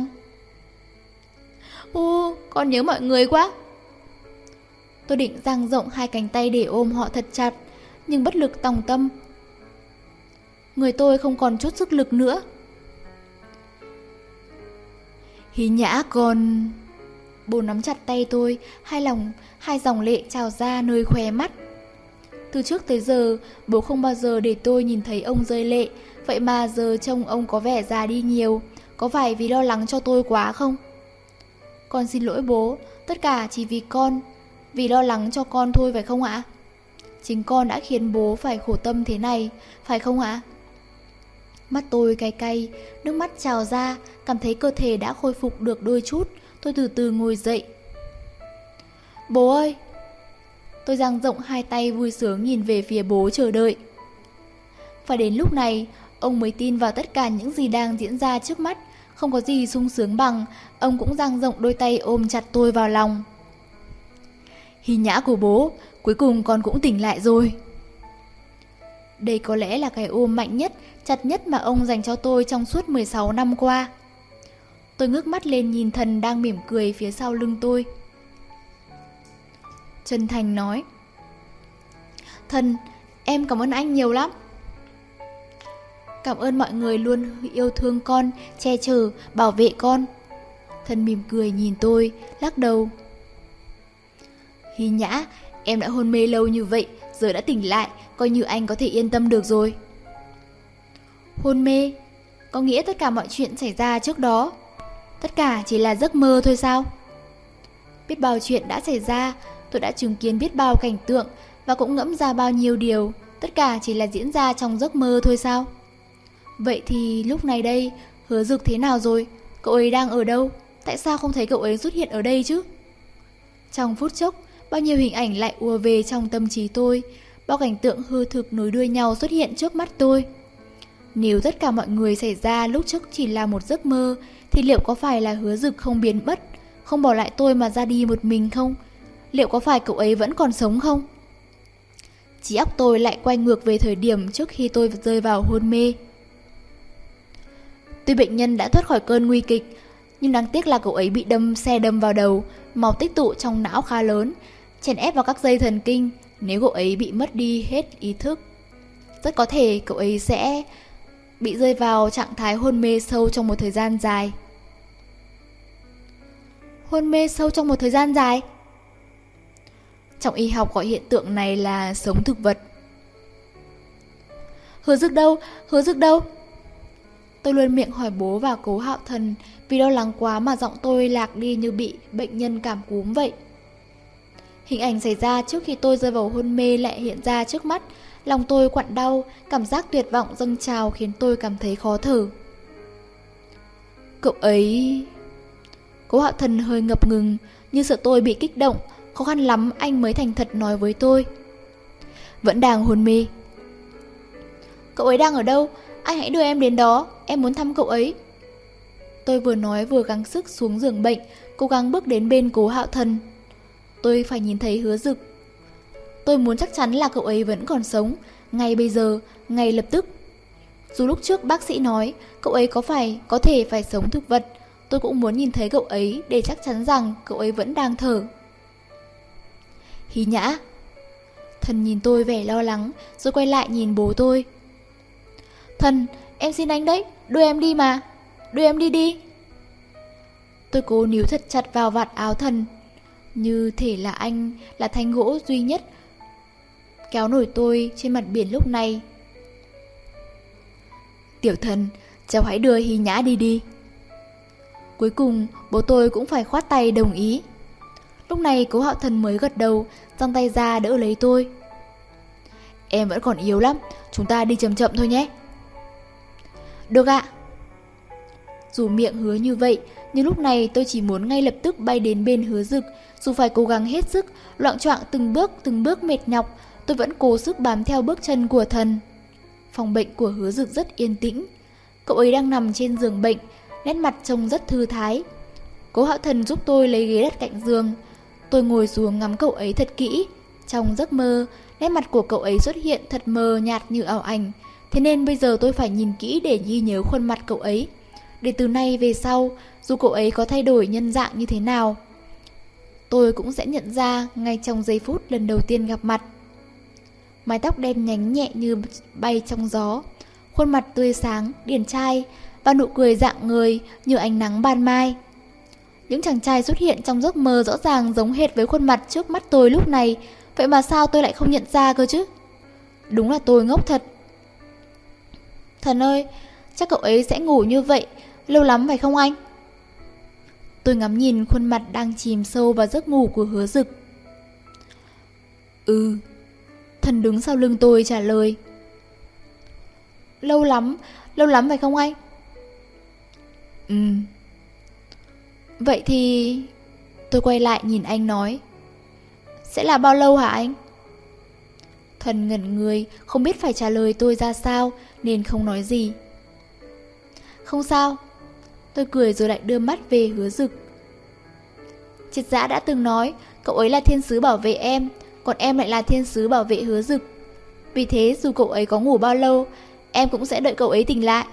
Ô, con nhớ mọi người quá. Tôi định dang rộng hai cánh tay để ôm họ thật chặt, nhưng bất lực tòng tâm. Người tôi không còn chút sức lực nữa. Hy Nhã con... Bố nắm chặt tay tôi, hai lòng, hai dòng lệ trào ra nơi khóe mắt. Từ trước tới giờ, bố không bao giờ để tôi nhìn thấy ông rơi lệ, vậy mà giờ trông ông có vẻ già đi nhiều. Có phải vì lo lắng cho tôi quá không? Con xin lỗi bố, tất cả chỉ vì con, vì lo lắng cho con thôi phải không ạ? Chính con đã khiến bố phải khổ tâm thế này, phải không ạ? Mắt tôi cay cay, nước mắt trào ra, cảm thấy cơ thể đã khôi phục được đôi chút. Tôi từ từ ngồi dậy. Bố ơi! Tôi dang rộng hai tay vui sướng nhìn về phía bố chờ đợi. Phải đến lúc này, ông mới tin vào tất cả những gì đang diễn ra trước mắt. Không có gì sung sướng bằng, ông cũng dang rộng đôi tay ôm chặt tôi vào lòng. Hy Nhã của bố, cuối cùng con cũng tỉnh lại rồi. Đây có lẽ là cái ôm mạnh nhất, chặt nhất mà ông dành cho tôi trong suốt mười sáu năm qua. Tôi ngước mắt lên nhìn Thần đang mỉm cười phía sau lưng tôi. Chân thành nói: Thần, em cảm ơn anh nhiều lắm. Cảm ơn mọi người luôn yêu thương con, che chở, bảo vệ con. Thần mỉm cười nhìn tôi, lắc đầu. Hy Nhã, em đã hôn mê lâu như vậy, giờ đã tỉnh lại, coi như anh có thể yên tâm được rồi. Hôn mê? Có nghĩa tất cả mọi chuyện xảy ra trước đó, tất cả chỉ là giấc mơ thôi sao? Biết bao chuyện đã xảy ra, tôi đã chứng kiến biết bao cảnh tượng và cũng ngẫm ra bao nhiêu điều, tất cả chỉ là diễn ra trong giấc mơ thôi sao? Vậy thì lúc này đây, Hứa Dực thế nào rồi? Cậu ấy đang ở đâu? Tại sao không thấy cậu ấy xuất hiện ở đây chứ? Trong phút chốc, bao nhiêu hình ảnh lại ùa về trong tâm trí tôi, bao cảnh tượng hư thực nối đuôi nhau xuất hiện trước mắt tôi. Nếu tất cả mọi người xảy ra lúc trước chỉ là một giấc mơ, thì liệu có phải là Hứa Dực không biến mất, không bỏ lại tôi mà ra đi một mình không? Liệu có phải cậu ấy vẫn còn sống không? Trí óc tôi lại quay ngược về thời điểm trước khi tôi rơi vào hôn mê. Tuy bệnh nhân đã thoát khỏi cơn nguy kịch, nhưng đáng tiếc là cậu ấy bị đâm xe đâm vào đầu, máu tích tụ trong não khá lớn, chèn ép vào các dây thần kinh. Nếu cậu ấy bị mất đi hết ý thức, rất có thể cậu ấy sẽ bị rơi vào trạng thái hôn mê sâu trong một thời gian dài. Hôn mê sâu trong một thời gian dài? Trong y học gọi hiện tượng này là sống thực vật. Hứa Dực đâu? Hứa Dực đâu? Tôi luôn miệng hỏi bố và Cố Hạo Thần, vì lo lắng quá mà giọng tôi lạc đi như bị bệnh nhân cảm cúm vậy. Hình ảnh xảy ra trước khi tôi rơi vào hôn mê lại hiện ra trước mắt. Lòng tôi quặn đau, cảm giác tuyệt vọng dâng trào khiến tôi cảm thấy khó thở. Cậu ấy... Cố Hạo Thần hơi ngập ngừng, như sợ tôi bị kích động. Khó khăn lắm anh mới thành thật nói với tôi: vẫn đang hôn mê. Cậu ấy đang ở đâu? Anh hãy đưa em đến đó, em muốn thăm cậu ấy. Tôi vừa nói vừa gắng sức xuống giường bệnh, cố gắng bước đến bên Cố Hạo Thần. Tôi phải nhìn thấy Hứa Dực. Tôi muốn chắc chắn là cậu ấy vẫn còn sống, ngay bây giờ, ngay lập tức. Dù lúc trước bác sĩ nói cậu ấy có phải có thể phải sống thực vật, Tôi cũng muốn nhìn thấy cậu ấy để chắc chắn rằng cậu ấy vẫn đang thở. Hy Nhã. Thần nhìn tôi vẻ lo lắng, rồi quay lại nhìn bố tôi. Thần, em xin anh đấy, đưa em đi mà, đưa em đi đi. Tôi cố níu thật chặt vào vạt áo Thần, như thể là anh là thanh gỗ duy nhất kéo nổi tôi trên mặt biển lúc này. Tiểu Thần, cháu hãy đưa Hy Nhã đi đi. Cuối cùng bố tôi cũng phải khoát tay đồng ý. Lúc này Cố Hạo Thần mới gật đầu, giang tay ra đỡ lấy tôi. Em vẫn còn yếu lắm, chúng ta đi chậm chậm thôi nhé. Được ạ. Dù miệng hứa như vậy, nhưng lúc này tôi chỉ muốn ngay lập tức bay đến bên Hứa Dực. Dù phải cố gắng hết sức, loạng choạng từng bước từng bước mệt nhọc, tôi vẫn cố sức bám theo bước chân của Thần. Phòng bệnh của Hứa Dực rất yên tĩnh. Cậu ấy đang nằm trên giường bệnh, nét mặt trông rất thư thái. Cố Hạo Thần giúp tôi lấy ghế đặt cạnh giường. Tôi ngồi xuống ngắm cậu ấy thật kỹ. Trong giấc mơ, nét mặt của cậu ấy xuất hiện thật mờ nhạt như ảo ảnh. Thế nên bây giờ tôi phải nhìn kỹ để ghi nhớ khuôn mặt cậu ấy, để từ nay về sau, dù cậu ấy có thay đổi nhân dạng như thế nào, tôi cũng sẽ nhận ra ngay trong giây phút lần đầu tiên gặp mặt. Mái tóc đen nhánh nhẹ như bay trong gió, khuôn mặt tươi sáng, điển trai và nụ cười rạng ngời như ánh nắng ban mai. Những chàng trai xuất hiện trong giấc mơ rõ ràng giống hệt với khuôn mặt trước mắt tôi lúc này. Vậy mà sao tôi lại không nhận ra cơ chứ? Đúng là tôi ngốc thật. Thần ơi, chắc cậu ấy sẽ ngủ như vậy lâu lắm phải không anh? Tôi ngắm nhìn khuôn mặt đang chìm sâu vào giấc ngủ của Hứa Dực. Ừ. Thần đứng sau lưng tôi trả lời. Lâu lắm, lâu lắm phải không anh? Ừ. Vậy thì... Tôi quay lại nhìn anh nói. Sẽ là bao lâu hả anh? Thần ngẩn người, không biết phải trả lời tôi ra sao, nên không nói gì. Không sao. Tôi cười rồi lại đưa mắt về Hứa Dực. Triệt Giã đã từng nói cậu ấy là thiên sứ bảo vệ em, còn em lại là thiên sứ bảo vệ Hứa Dực. Vì thế dù cậu ấy có ngủ bao lâu, em cũng sẽ đợi cậu ấy tỉnh lại.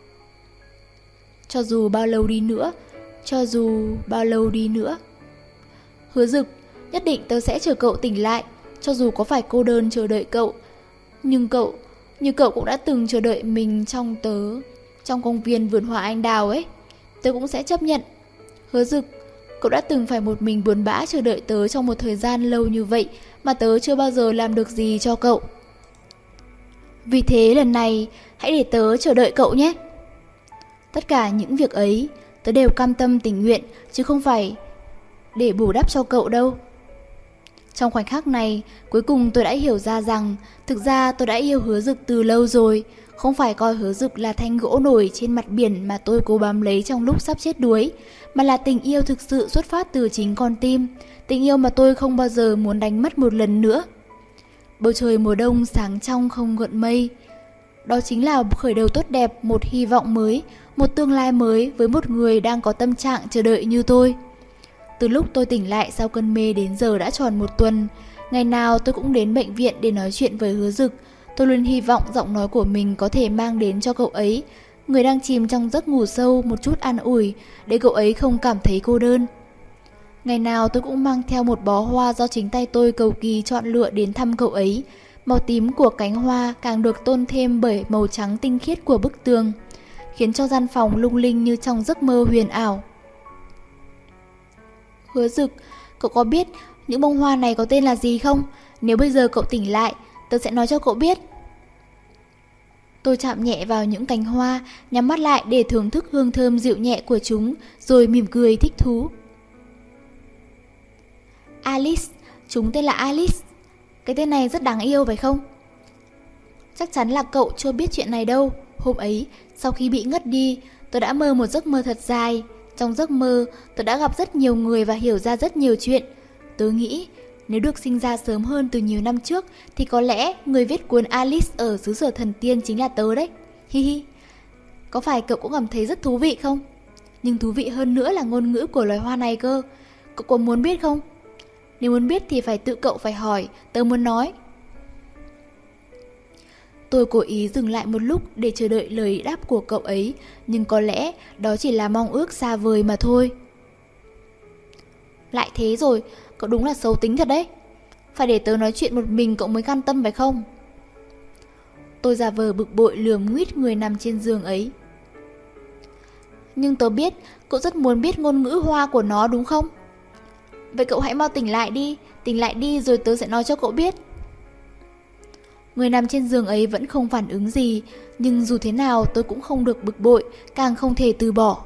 Cho dù bao lâu đi nữa, cho dù bao lâu đi nữa. Hứa Dực, nhất định tớ sẽ chờ cậu tỉnh lại, cho dù có phải cô đơn chờ đợi cậu. Nhưng cậu, như cậu cũng đã từng chờ đợi mình trong tớ, trong công viên vườn hoa anh đào ấy, tớ cũng sẽ chấp nhận. Hứa Dực, cậu đã từng phải một mình buồn bã chờ đợi tớ trong một thời gian lâu như vậy, mà tớ chưa bao giờ làm được gì cho cậu. Vì thế lần này, hãy để tớ chờ đợi cậu nhé. Tất cả những việc ấy, tớ đều cam tâm tình nguyện, chứ không phải để bù đắp cho cậu đâu. Trong khoảnh khắc này, cuối cùng tôi đã hiểu ra rằng thực ra tôi đã yêu Hứa Dực từ lâu rồi. Không phải coi Hứa Dực là thanh gỗ nổi trên mặt biển mà tôi cố bám lấy trong lúc sắp chết đuối, mà là tình yêu thực sự xuất phát từ chính con tim. Tình yêu mà tôi không bao giờ muốn đánh mất một lần nữa. Bầu trời mùa đông sáng trong không gợn mây. Đó chính là khởi đầu tốt đẹp, một hy vọng mới, một tương lai mới với một người đang có tâm trạng chờ đợi như tôi. Từ lúc tôi tỉnh lại sau cơn mê đến giờ đã tròn một tuần. Ngày nào tôi cũng đến bệnh viện để nói chuyện với Hứa Dực. Tôi luôn hy vọng giọng nói của mình có thể mang đến cho cậu ấy, người đang chìm trong giấc ngủ sâu, một chút an ủi, để cậu ấy không cảm thấy cô đơn. Ngày nào tôi cũng mang theo một bó hoa do chính tay tôi cầu kỳ chọn lựa đến thăm cậu ấy. Màu tím của cánh hoa càng được tôn thêm bởi màu trắng tinh khiết của bức tường, khiến cho gian phòng lung linh như trong giấc mơ huyền ảo. Hứa Dực, cậu có biết những bông hoa này có tên là gì không? Nếu bây giờ cậu tỉnh lại, tớ sẽ nói cho cậu biết. Tôi chạm nhẹ vào những cành hoa, nhắm mắt lại để thưởng thức hương thơm dịu nhẹ của chúng, rồi mỉm cười thích thú. Alice, chúng tên là Alice. Cái tên này rất đáng yêu phải không? Chắc chắn là cậu chưa biết chuyện này đâu. Hôm ấy, sau khi bị ngất đi, tôi đã mơ một giấc mơ thật dài. Trong giấc mơ, tôi đã gặp rất nhiều người và hiểu ra rất nhiều chuyện. Tớ nghĩ, nếu được sinh ra sớm hơn từ nhiều năm trước, thì có lẽ người viết cuốn Alice ở xứ sở thần tiên chính là tớ đấy. Hi hi. Có phải cậu cũng cảm thấy rất thú vị không? Nhưng thú vị hơn nữa là ngôn ngữ của loài hoa này cơ. Cậu có muốn biết không? Nếu muốn biết thì phải tự cậu phải hỏi, tớ muốn nói. Tôi cố ý dừng lại một lúc để chờ đợi lời đáp của cậu ấy, nhưng có lẽ đó chỉ là mong ước xa vời mà thôi. Lại thế rồi, cậu đúng là xấu tính thật đấy. Phải để tớ nói chuyện một mình cậu mới can tâm phải không? Tôi giả vờ bực bội lườm nguýt người nằm trên giường ấy. Nhưng tớ biết cậu rất muốn biết ngôn ngữ hoa của nó đúng không? Vậy cậu hãy mau tỉnh lại đi, tỉnh lại đi rồi tớ sẽ nói cho cậu biết. Người nằm trên giường ấy vẫn không phản ứng gì, nhưng dù thế nào tôi cũng không được bực bội, càng không thể từ bỏ.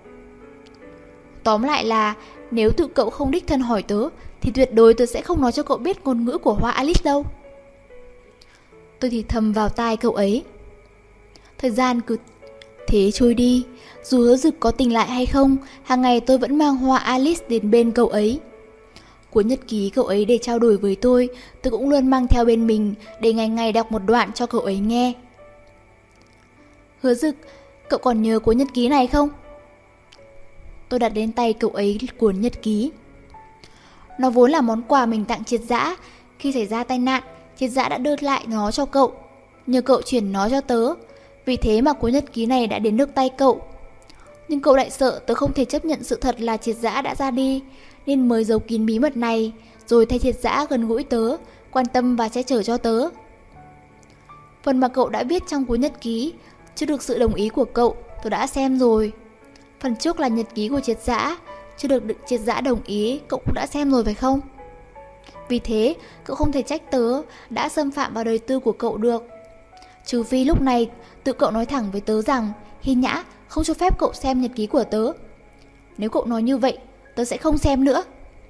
Tóm lại là, nếu tự cậu không đích thân hỏi tớ, thì tuyệt đối tớ sẽ không nói cho cậu biết ngôn ngữ của hoa Alice đâu. Tôi thì thầm vào tai cậu ấy. Thời gian cứ thế trôi đi, dù Hứa Dực có tỉnh lại hay không, hàng ngày tôi vẫn mang hoa Alice đến bên cậu ấy. Cuốn nhật ký cậu ấy để trao đổi với tôi, tôi cũng luôn mang theo bên mình để ngày ngày đọc một đoạn cho cậu ấy nghe. Hứa Dực, cậu còn nhớ cuốn nhật ký này không? Tôi đặt đến tay cậu ấy cuốn nhật ký. Nó vốn là món quà mình tặng Triệt Dã. Khi xảy ra tai nạn, Triệt Dã đã đưa lại nó cho cậu, nhờ cậu chuyển nó cho tớ. Vì thế mà cuốn nhật ký này đã đến được tay cậu. Nhưng cậu lại sợ tớ không thể chấp nhận sự thật là Triệt Dã đã ra đi, nên mới giấu kín bí mật này, rồi thay Triệt Dã gần gũi tớ, quan tâm và che chở cho tớ. Phần mà cậu đã viết trong cuốn nhật ký, chưa được sự đồng ý của cậu, tôi đã xem rồi. Phần trước là nhật ký của Triệt Dã, chưa được Triệt Dã đồng ý, cậu cũng đã xem rồi phải không? Vì thế, cậu không thể trách tớ đã xâm phạm vào đời tư của cậu được. Trừ phi lúc này tự cậu nói thẳng với tớ rằng Hy Nhã không cho phép cậu xem nhật ký của tớ. Nếu cậu nói như vậy, tớ sẽ không xem nữa.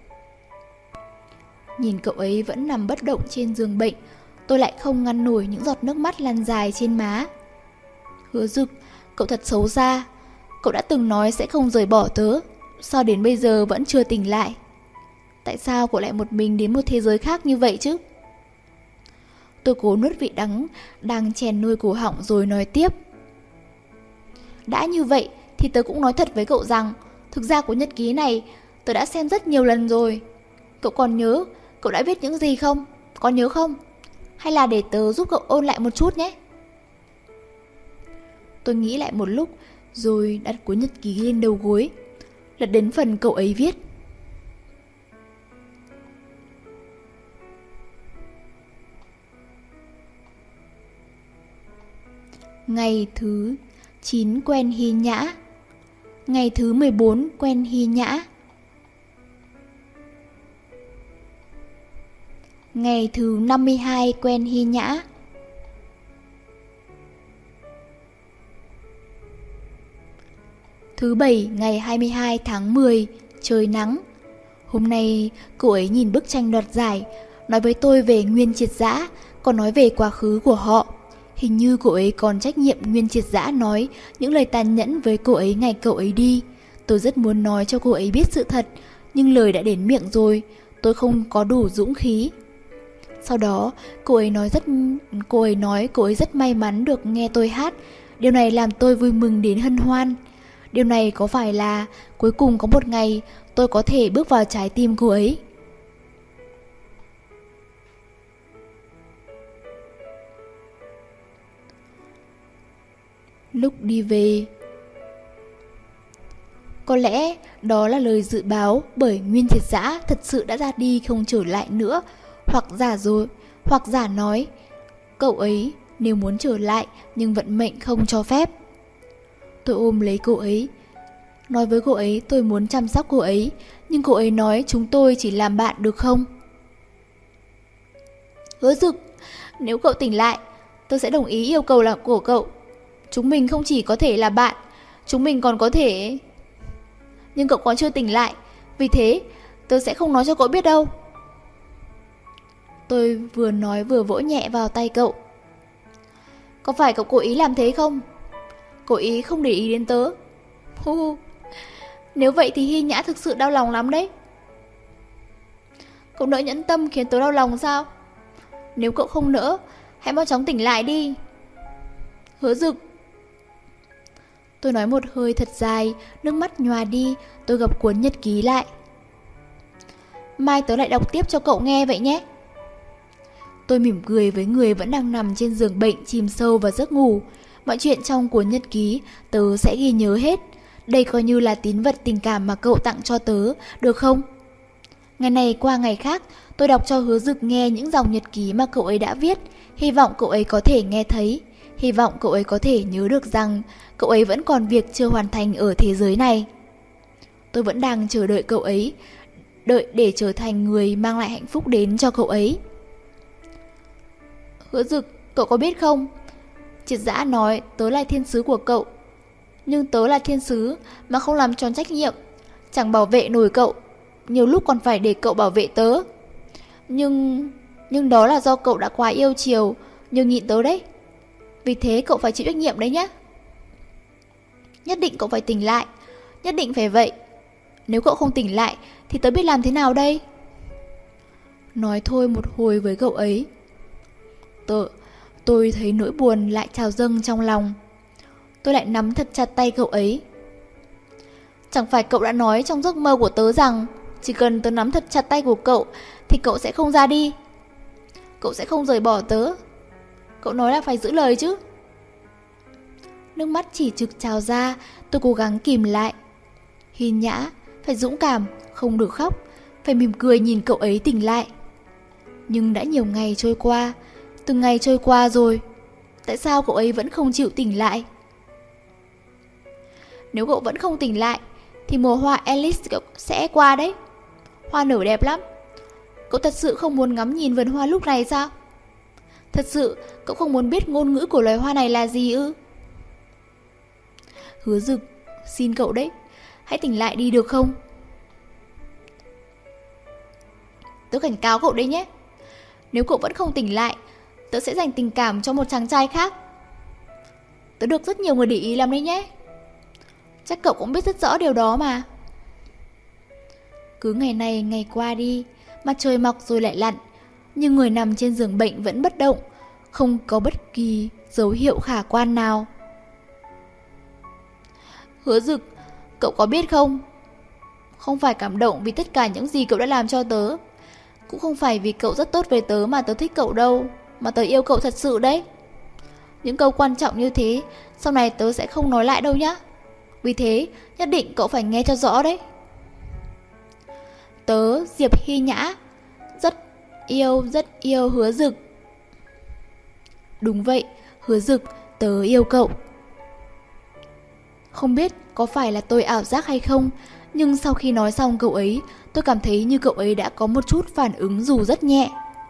Nhìn cậu ấy vẫn nằm bất động trên giường bệnh, tôi lại không ngăn nổi những giọt nước mắt lăn dài trên má. Hứa Dực, cậu thật xấu xa. Cậu đã từng nói sẽ không rời bỏ tớ, sao đến bây giờ vẫn chưa tỉnh lại? Tại sao cậu lại một mình đến một thế giới khác như vậy chứ? Tôi cố nuốt vị đắng đang chèn nuôi cổ họng rồi nói tiếp. Đã như vậy thì tớ cũng nói thật với cậu rằng thực ra cuốn nhật ký này tớ đã xem rất nhiều lần rồi. Cậu còn nhớ cậu đã viết những gì không? Có nhớ không? Hay là để tớ giúp cậu ôn lại một chút nhé? Tôi nghĩ lại một lúc rồi đặt cuốn nhật ký lên đầu gối, lật đến phần cậu ấy viết. Ngày thứ chín quen Hy Nhã. Ngày thứ mười bốn quen Hy Nhã. Ngày thứ năm mươi hai quen Hy Nhã. Thứ bảy ngày hai mươi hai tháng mười, trời nắng. Hôm nay cô ấy nhìn bức tranh đoạt giải, nói với tôi về Nguyên Triệt Dã, còn nói về quá khứ của họ. Hình như cô ấy còn trách nhiệm Nguyên Triệt Dã nói những lời tàn nhẫn với cô ấy ngày cậu ấy đi. Tôi rất muốn nói cho cô ấy biết sự thật, nhưng lời đã đến miệng rồi, tôi không có đủ dũng khí. Sau đó, cô ấy nói rất cô ấy nói cô ấy rất may mắn được nghe tôi hát. Điều này làm tôi vui mừng đến hân hoan. Điều này có phải là cuối cùng có một ngày tôi có thể bước vào trái tim cô ấy? Lúc đi về, có lẽ đó là lời dự báo bởi Nguyên Triệt Dã thật sự đã ra đi không trở lại nữa, hoặc giả rồi, hoặc giả nói cậu ấy nếu muốn trở lại nhưng vận mệnh không cho phép. Tôi ôm lấy cô ấy, nói với cô ấy tôi muốn chăm sóc cô ấy, nhưng cô ấy nói chúng tôi chỉ làm bạn được không? Hứa Dực, nếu cậu tỉnh lại, tôi sẽ đồng ý yêu cầu là của cậu. Chúng mình không chỉ có thể là bạn, chúng mình còn có thể... Nhưng cậu còn chưa tỉnh lại, vì thế tôi sẽ không nói cho cậu biết đâu. Tôi vừa nói vừa vỗ nhẹ vào tay cậu. Có phải cậu cố ý làm thế không? Cố ý không để ý đến tớ. Hu hu. Nếu vậy thì Hy Nhã thực sự đau lòng lắm đấy. Cậu nỡ nhẫn tâm khiến tớ đau lòng sao? Nếu cậu không nỡ, hãy mau chóng tỉnh lại đi. Hứa Dực. Tôi nói một hơi thật dài, nước mắt nhòa đi, tôi gập cuốn nhật ký lại. Mai tớ lại đọc tiếp cho cậu nghe vậy nhé. Tôi mỉm cười với người vẫn đang nằm trên giường bệnh chìm sâu vào giấc ngủ. Mọi chuyện trong cuốn nhật ký tớ sẽ ghi nhớ hết. Đây coi như là tín vật tình cảm mà cậu tặng cho tớ, được không? Ngày này qua ngày khác, tôi đọc cho Hứa Dực nghe những dòng nhật ký mà cậu ấy đã viết. Hy vọng cậu ấy có thể nghe thấy. Hy vọng cậu ấy có thể nhớ được rằng cậu ấy vẫn còn việc chưa hoàn thành ở thế giới này. Tôi vẫn đang chờ đợi cậu ấy, đợi để trở thành người mang lại hạnh phúc đến cho cậu ấy. Hứa Dực, cậu có biết không? Triệt Dã nói tớ là thiên sứ của cậu. Nhưng tớ là thiên sứ mà không làm tròn trách nhiệm, chẳng bảo vệ nổi cậu. Nhiều lúc còn phải để cậu bảo vệ tớ. Nhưng... Nhưng đó là do cậu đã quá yêu chiều, nhường nhịn tớ đấy. Vì thế cậu phải chịu trách nhiệm đấy nhé. Nhất định cậu phải tỉnh lại. Nhất định phải vậy. Nếu cậu không tỉnh lại thì tớ biết làm thế nào đây? Nói thôi một hồi với cậu ấy. Tớ, tôi thấy nỗi buồn lại trào dâng trong lòng. Tôi lại nắm thật chặt tay cậu ấy. Chẳng phải cậu đã nói trong giấc mơ của tớ rằng chỉ cần tớ nắm thật chặt tay của cậu thì cậu sẽ không ra đi, cậu sẽ không rời bỏ tớ. Cậu nói là phải giữ lời chứ. Nước mắt chỉ trực trào ra. Tôi cố gắng kìm lại. Hi Nhã, phải dũng cảm, không được khóc, phải mỉm cười nhìn cậu ấy tỉnh lại. Nhưng đã nhiều ngày trôi qua, từng ngày trôi qua rồi, tại sao cậu ấy vẫn không chịu tỉnh lại? Nếu cậu vẫn không tỉnh lại thì mùa hoa Alice sẽ qua đấy. Hoa nở đẹp lắm. Cậu thật sự không muốn ngắm nhìn vườn hoa lúc này sao? Thật sự cậu không muốn biết ngôn ngữ của loài hoa này là gì ư? Hứa Dực, xin cậu đấy, hãy tỉnh lại đi được không? Tớ cảnh cáo cậu đấy nhé. Nếu cậu vẫn không tỉnh lại, tớ sẽ dành tình cảm cho một chàng trai khác. Tớ được rất nhiều người để ý lắm đấy nhé. Chắc cậu cũng biết rất rõ điều đó mà. Cứ ngày này ngày qua đi, mặt trời mọc rồi lại lặn, nhưng người nằm trên giường bệnh vẫn bất động, không có bất kỳ dấu hiệu khả quan nào. Hứa Dực, cậu có biết không? Không phải cảm động vì tất cả những gì cậu đã làm cho tớ, cũng không phải vì cậu rất tốt với tớ mà tớ thích cậu đâu, mà tớ yêu cậu thật sự đấy. Những câu quan trọng như thế sau này tớ sẽ không nói lại đâu nhá. Vì thế nhất định cậu phải nghe cho rõ đấy. Tớ Diệp Hi Nhã rất yêu, rất yêu Hứa Dực. Đúng vậy, Hứa Dực, tớ yêu cậu. Không biết có phải là tôi ảo giác hay không, nhưng sau khi nói xong cậu ấy, tôi cảm thấy như cậu ấy đã có một chút phản ứng dù rất nhẹ.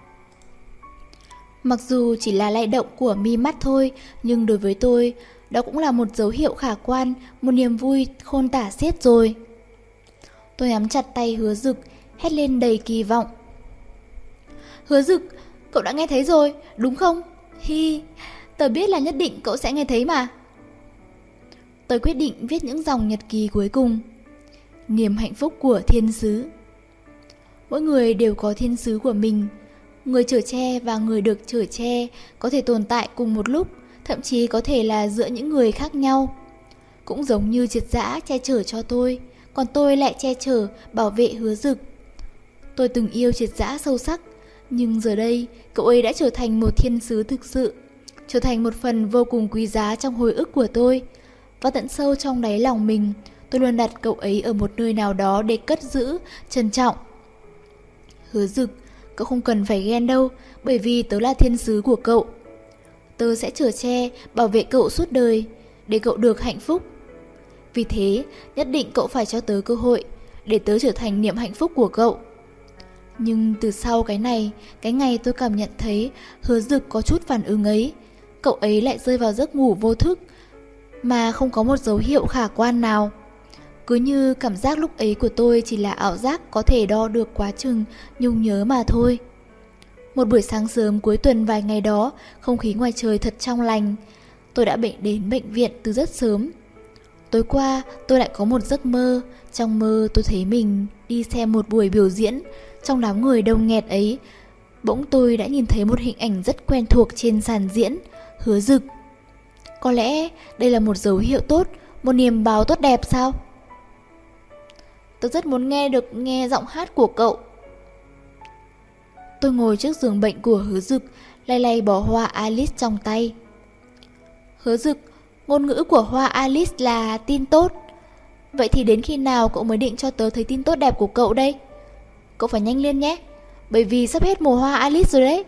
Mặc dù chỉ là lay động của mi mắt thôi, nhưng đối với tôi, đó cũng là một dấu hiệu khả quan, một niềm vui khôn tả xiết rồi. Tôi nắm chặt tay Hứa Dực, hét lên đầy kỳ vọng. Hứa Dực, cậu đã nghe thấy rồi, đúng không? Hi, tớ biết là nhất định cậu sẽ nghe thấy mà. Tôi quyết định viết những dòng nhật ký cuối cùng. Niềm hạnh phúc của thiên sứ. Mỗi người đều có thiên sứ của mình. Người chở che và người được chở che có thể tồn tại cùng một lúc, thậm chí có thể là giữa những người khác nhau. Cũng giống như Triệt Dã che chở cho tôi, còn tôi lại che chở, bảo vệ Hứa Dực. Tôi từng yêu Triệt Dã sâu sắc, nhưng giờ đây cậu ấy đã trở thành một thiên sứ thực sự, trở thành một phần vô cùng quý giá trong hồi ức của tôi. Và tận sâu trong đáy lòng mình, tôi luôn đặt cậu ấy ở một nơi nào đó để cất giữ, trân trọng. Hứa Dực, cậu không cần phải ghen đâu, bởi vì tớ là thiên sứ của cậu. Tớ sẽ chở che, bảo vệ cậu suốt đời, để cậu được hạnh phúc. Vì thế, nhất định cậu phải cho tớ cơ hội, để tớ trở thành niềm hạnh phúc của cậu. Nhưng từ sau cái này, cái ngày tôi cảm nhận thấy Hứa Dực có chút phản ứng ấy, cậu ấy lại rơi vào giấc ngủ vô thức, mà không có một dấu hiệu khả quan nào. Cứ như cảm giác lúc ấy của tôi chỉ là ảo giác có thể đo được quá chừng nhung nhớ mà thôi. Một buổi sáng sớm cuối tuần vài ngày đó, không khí ngoài trời thật trong lành. Tôi đã bệnh đến bệnh viện từ rất sớm. Tối qua tôi lại có một giấc mơ. Trong mơ tôi thấy mình đi xem một buổi biểu diễn. Trong đám người đông nghẹt ấy, bỗng tôi đã nhìn thấy một hình ảnh rất quen thuộc trên sàn diễn, Hứa Dực. Có lẽ đây là một dấu hiệu tốt, một niềm báo tốt đẹp sao? Tôi rất muốn nghe được nghe giọng hát của cậu. Tôi ngồi trước giường bệnh của Hứa Dực, lay lay bó hoa Alice trong tay. Hứa Dực, ngôn ngữ của hoa Alice là tin tốt. Vậy thì đến khi nào cậu mới định cho tớ thấy tin tốt đẹp của cậu đây? Cậu phải nhanh lên nhé, bởi vì sắp hết mùa hoa Alice rồi đấy.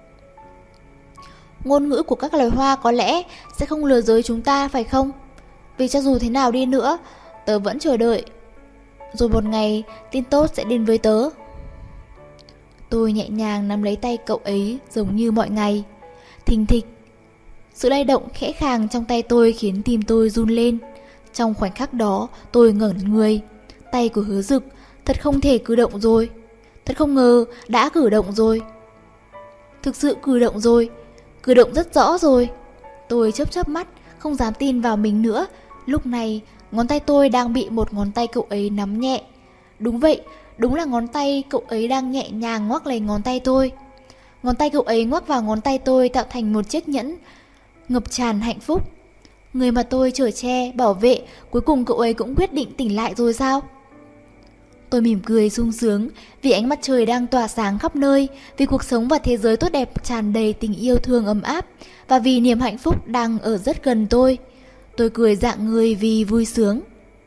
Ngôn ngữ của các loài hoa có lẽ sẽ không lừa dối chúng ta phải không? Vì cho dù thế nào đi nữa, tớ vẫn chờ đợi. Rồi một ngày, tin tốt sẽ đến với tớ. Tôi nhẹ nhàng nắm lấy tay cậu ấy giống như mọi ngày. Thình thịch. Sự lay động khẽ khàng trong tay tôi khiến tim tôi run lên. Trong khoảnh khắc đó, tôi ngẩn người. Tay của Hứa Dực thật không thể cử động rồi. Thật không ngờ đã cử động rồi. Thực sự cử động rồi. Cử động rất rõ rồi. Tôi chớp chớp mắt, không dám tin vào mình nữa. Lúc này, ngón tay tôi đang bị một ngón tay cậu ấy nắm nhẹ. Đúng vậy, đúng là ngón tay cậu ấy đang nhẹ nhàng ngoắc lấy ngón tay tôi. Ngón tay cậu ấy ngoắc vào ngón tay tôi tạo thành một chiếc nhẫn ngập tràn hạnh phúc. Người mà tôi chở che, bảo vệ, cuối cùng cậu ấy cũng quyết định tỉnh lại rồi sao? Tôi mỉm cười sung sướng vì ánh mặt trời đang tỏa sáng khắp nơi, vì cuộc sống và thế giới tốt đẹp tràn đầy tình yêu thương ấm áp, và vì niềm hạnh phúc đang ở rất gần tôi. Tôi cười rạng người vì vui sướng.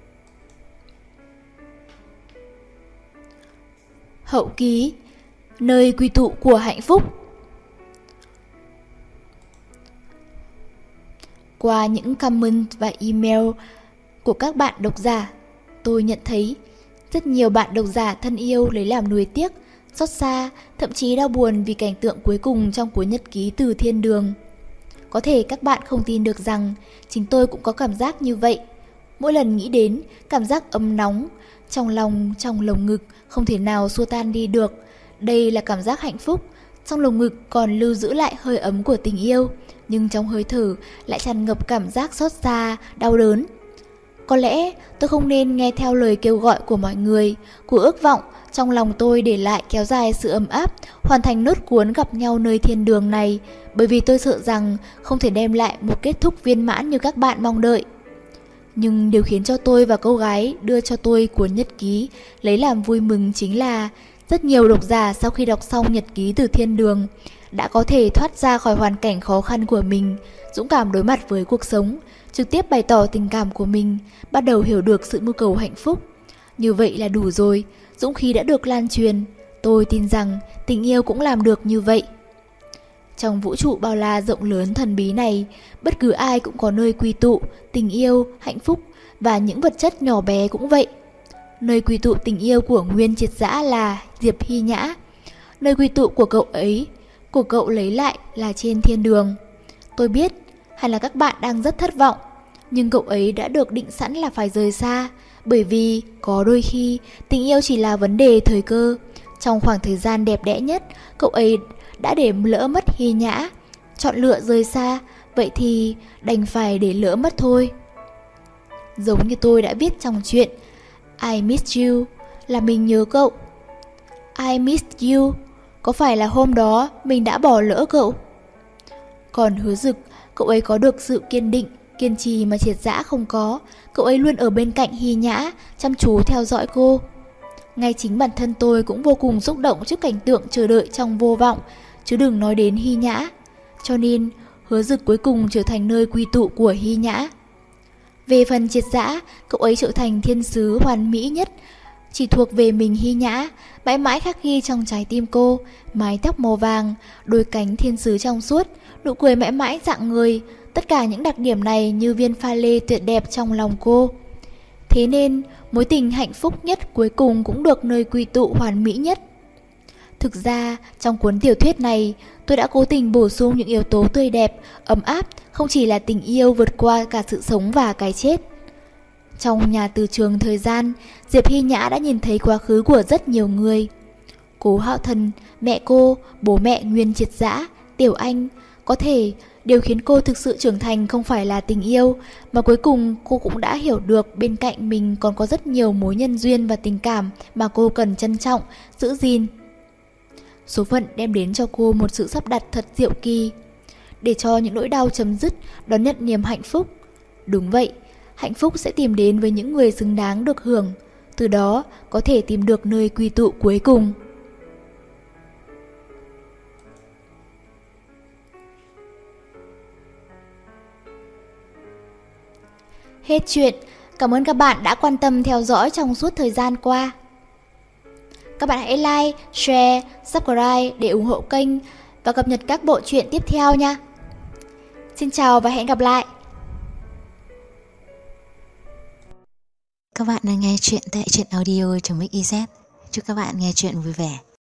Hậu ký, nơi quy tụ của hạnh phúc. Qua những comment và email của các bạn độc giả, tôi nhận thấy rất nhiều bạn độc giả thân yêu lấy làm nuối tiếc, xót xa, thậm chí đau buồn vì cảnh tượng cuối cùng trong cuốn nhật ký từ thiên đường. Có thể các bạn không tin được rằng chính tôi cũng có cảm giác như vậy. Mỗi lần nghĩ đến, cảm giác ấm nóng trong lòng, trong lồng ngực không thể nào xua tan đi được. Đây là cảm giác hạnh phúc. Trong lồng ngực còn lưu giữ lại hơi ấm của tình yêu, nhưng trong hơi thở lại tràn ngập cảm giác xót xa, đau đớn. Có lẽ tôi không nên nghe theo lời kêu gọi của mọi người, của ước vọng trong lòng tôi để lại kéo dài sự ấm áp, hoàn thành nốt cuốn gặp nhau nơi thiên đường này, bởi vì tôi sợ rằng không thể đem lại một kết thúc viên mãn như các bạn mong đợi. Nhưng điều khiến cho tôi và cô gái đưa cho tôi cuốn nhật ký lấy làm vui mừng chính là rất nhiều độc giả sau khi đọc xong nhật ký từ thiên đường đã có thể thoát ra khỏi hoàn cảnh khó khăn của mình, dũng cảm đối mặt với cuộc sống, trực tiếp bày tỏ tình cảm của mình, bắt đầu hiểu được sự mưu cầu hạnh phúc. Như vậy là đủ rồi, dũng khí đã được lan truyền. Tôi tin rằng tình yêu cũng làm được như vậy. Trong vũ trụ bao la rộng lớn thần bí này, bất cứ ai cũng có nơi quy tụ tình yêu, hạnh phúc, và những vật chất nhỏ bé cũng vậy. Nơi quy tụ tình yêu của Nguyên Triệt Dã là Diệp Hy Nhã. Nơi quy tụ của cậu ấy, của cậu lấy lại là trên thiên đường. Tôi biết, hay là các bạn đang rất thất vọng, nhưng cậu ấy đã được định sẵn là phải rời xa, bởi vì có đôi khi tình yêu chỉ là vấn đề thời cơ. Trong khoảng thời gian đẹp đẽ nhất, cậu ấy đã để lỡ mất Hy Nhã, chọn lựa rời xa, vậy thì đành phải để lỡ mất thôi. Giống như tôi đã viết trong chuyện I miss you, là mình nhớ cậu. I miss you, có phải là hôm đó mình đã bỏ lỡ cậu? Còn Hứa Dực, cậu ấy có được sự kiên định, kiên trì mà Triệt Dã không có. Cậu ấy luôn ở bên cạnh Hy Nhã, chăm chú theo dõi cô. Ngay chính bản thân tôi cũng vô cùng xúc động trước cảnh tượng chờ đợi trong vô vọng, chứ đừng nói đến Hy Nhã. Cho nên, Hứa Dực cuối cùng trở thành nơi quy tụ của Hy Nhã. Về phần Triệt Dã, cậu ấy trở thành thiên sứ hoàn mỹ nhất, chỉ thuộc về mình Hy Nhã, mãi mãi khắc ghi trong trái tim cô, mái tóc màu vàng, đôi cánh thiên sứ trong suốt, nụ cười mãi mãi rạng người, tất cả những đặc điểm này như viên pha lê tuyệt đẹp trong lòng cô. Thế nên, mối tình hạnh phúc nhất cuối cùng cũng được nơi quy tụ hoàn mỹ nhất. Thực ra, trong cuốn tiểu thuyết này, tôi đã cố tình bổ sung những yếu tố tươi đẹp, ấm áp, không chỉ là tình yêu vượt qua cả sự sống và cái chết. Trong nhà từ trường thời gian, Diệp Hy Nhã đã nhìn thấy quá khứ của rất nhiều người. Cố Hạo Thần, mẹ cô, bố mẹ Nguyên Triệt Dã, Tiểu Anh. Có thể điều khiến cô thực sự trưởng thành không phải là tình yêu, mà cuối cùng cô cũng đã hiểu được bên cạnh mình còn có rất nhiều mối nhân duyên và tình cảm mà cô cần trân trọng, giữ gìn. Số phận đem đến cho cô một sự sắp đặt thật diệu kỳ, để cho những nỗi đau chấm dứt, đón nhận niềm hạnh phúc. Đúng vậy, hạnh phúc sẽ tìm đến với những người xứng đáng được hưởng, từ đó có thể tìm được nơi quy tụ cuối cùng. Hết chuyện. Cảm ơn các bạn đã quan tâm theo dõi trong suốt thời gian qua. Các bạn hãy like, share, subscribe để ủng hộ kênh và cập nhật các bộ truyện tiếp theo nha. Xin chào và hẹn gặp lại. Các bạn đang nghe chuyện tại truyện audio chấm xyz. Chúc các bạn nghe chuyện vui vẻ.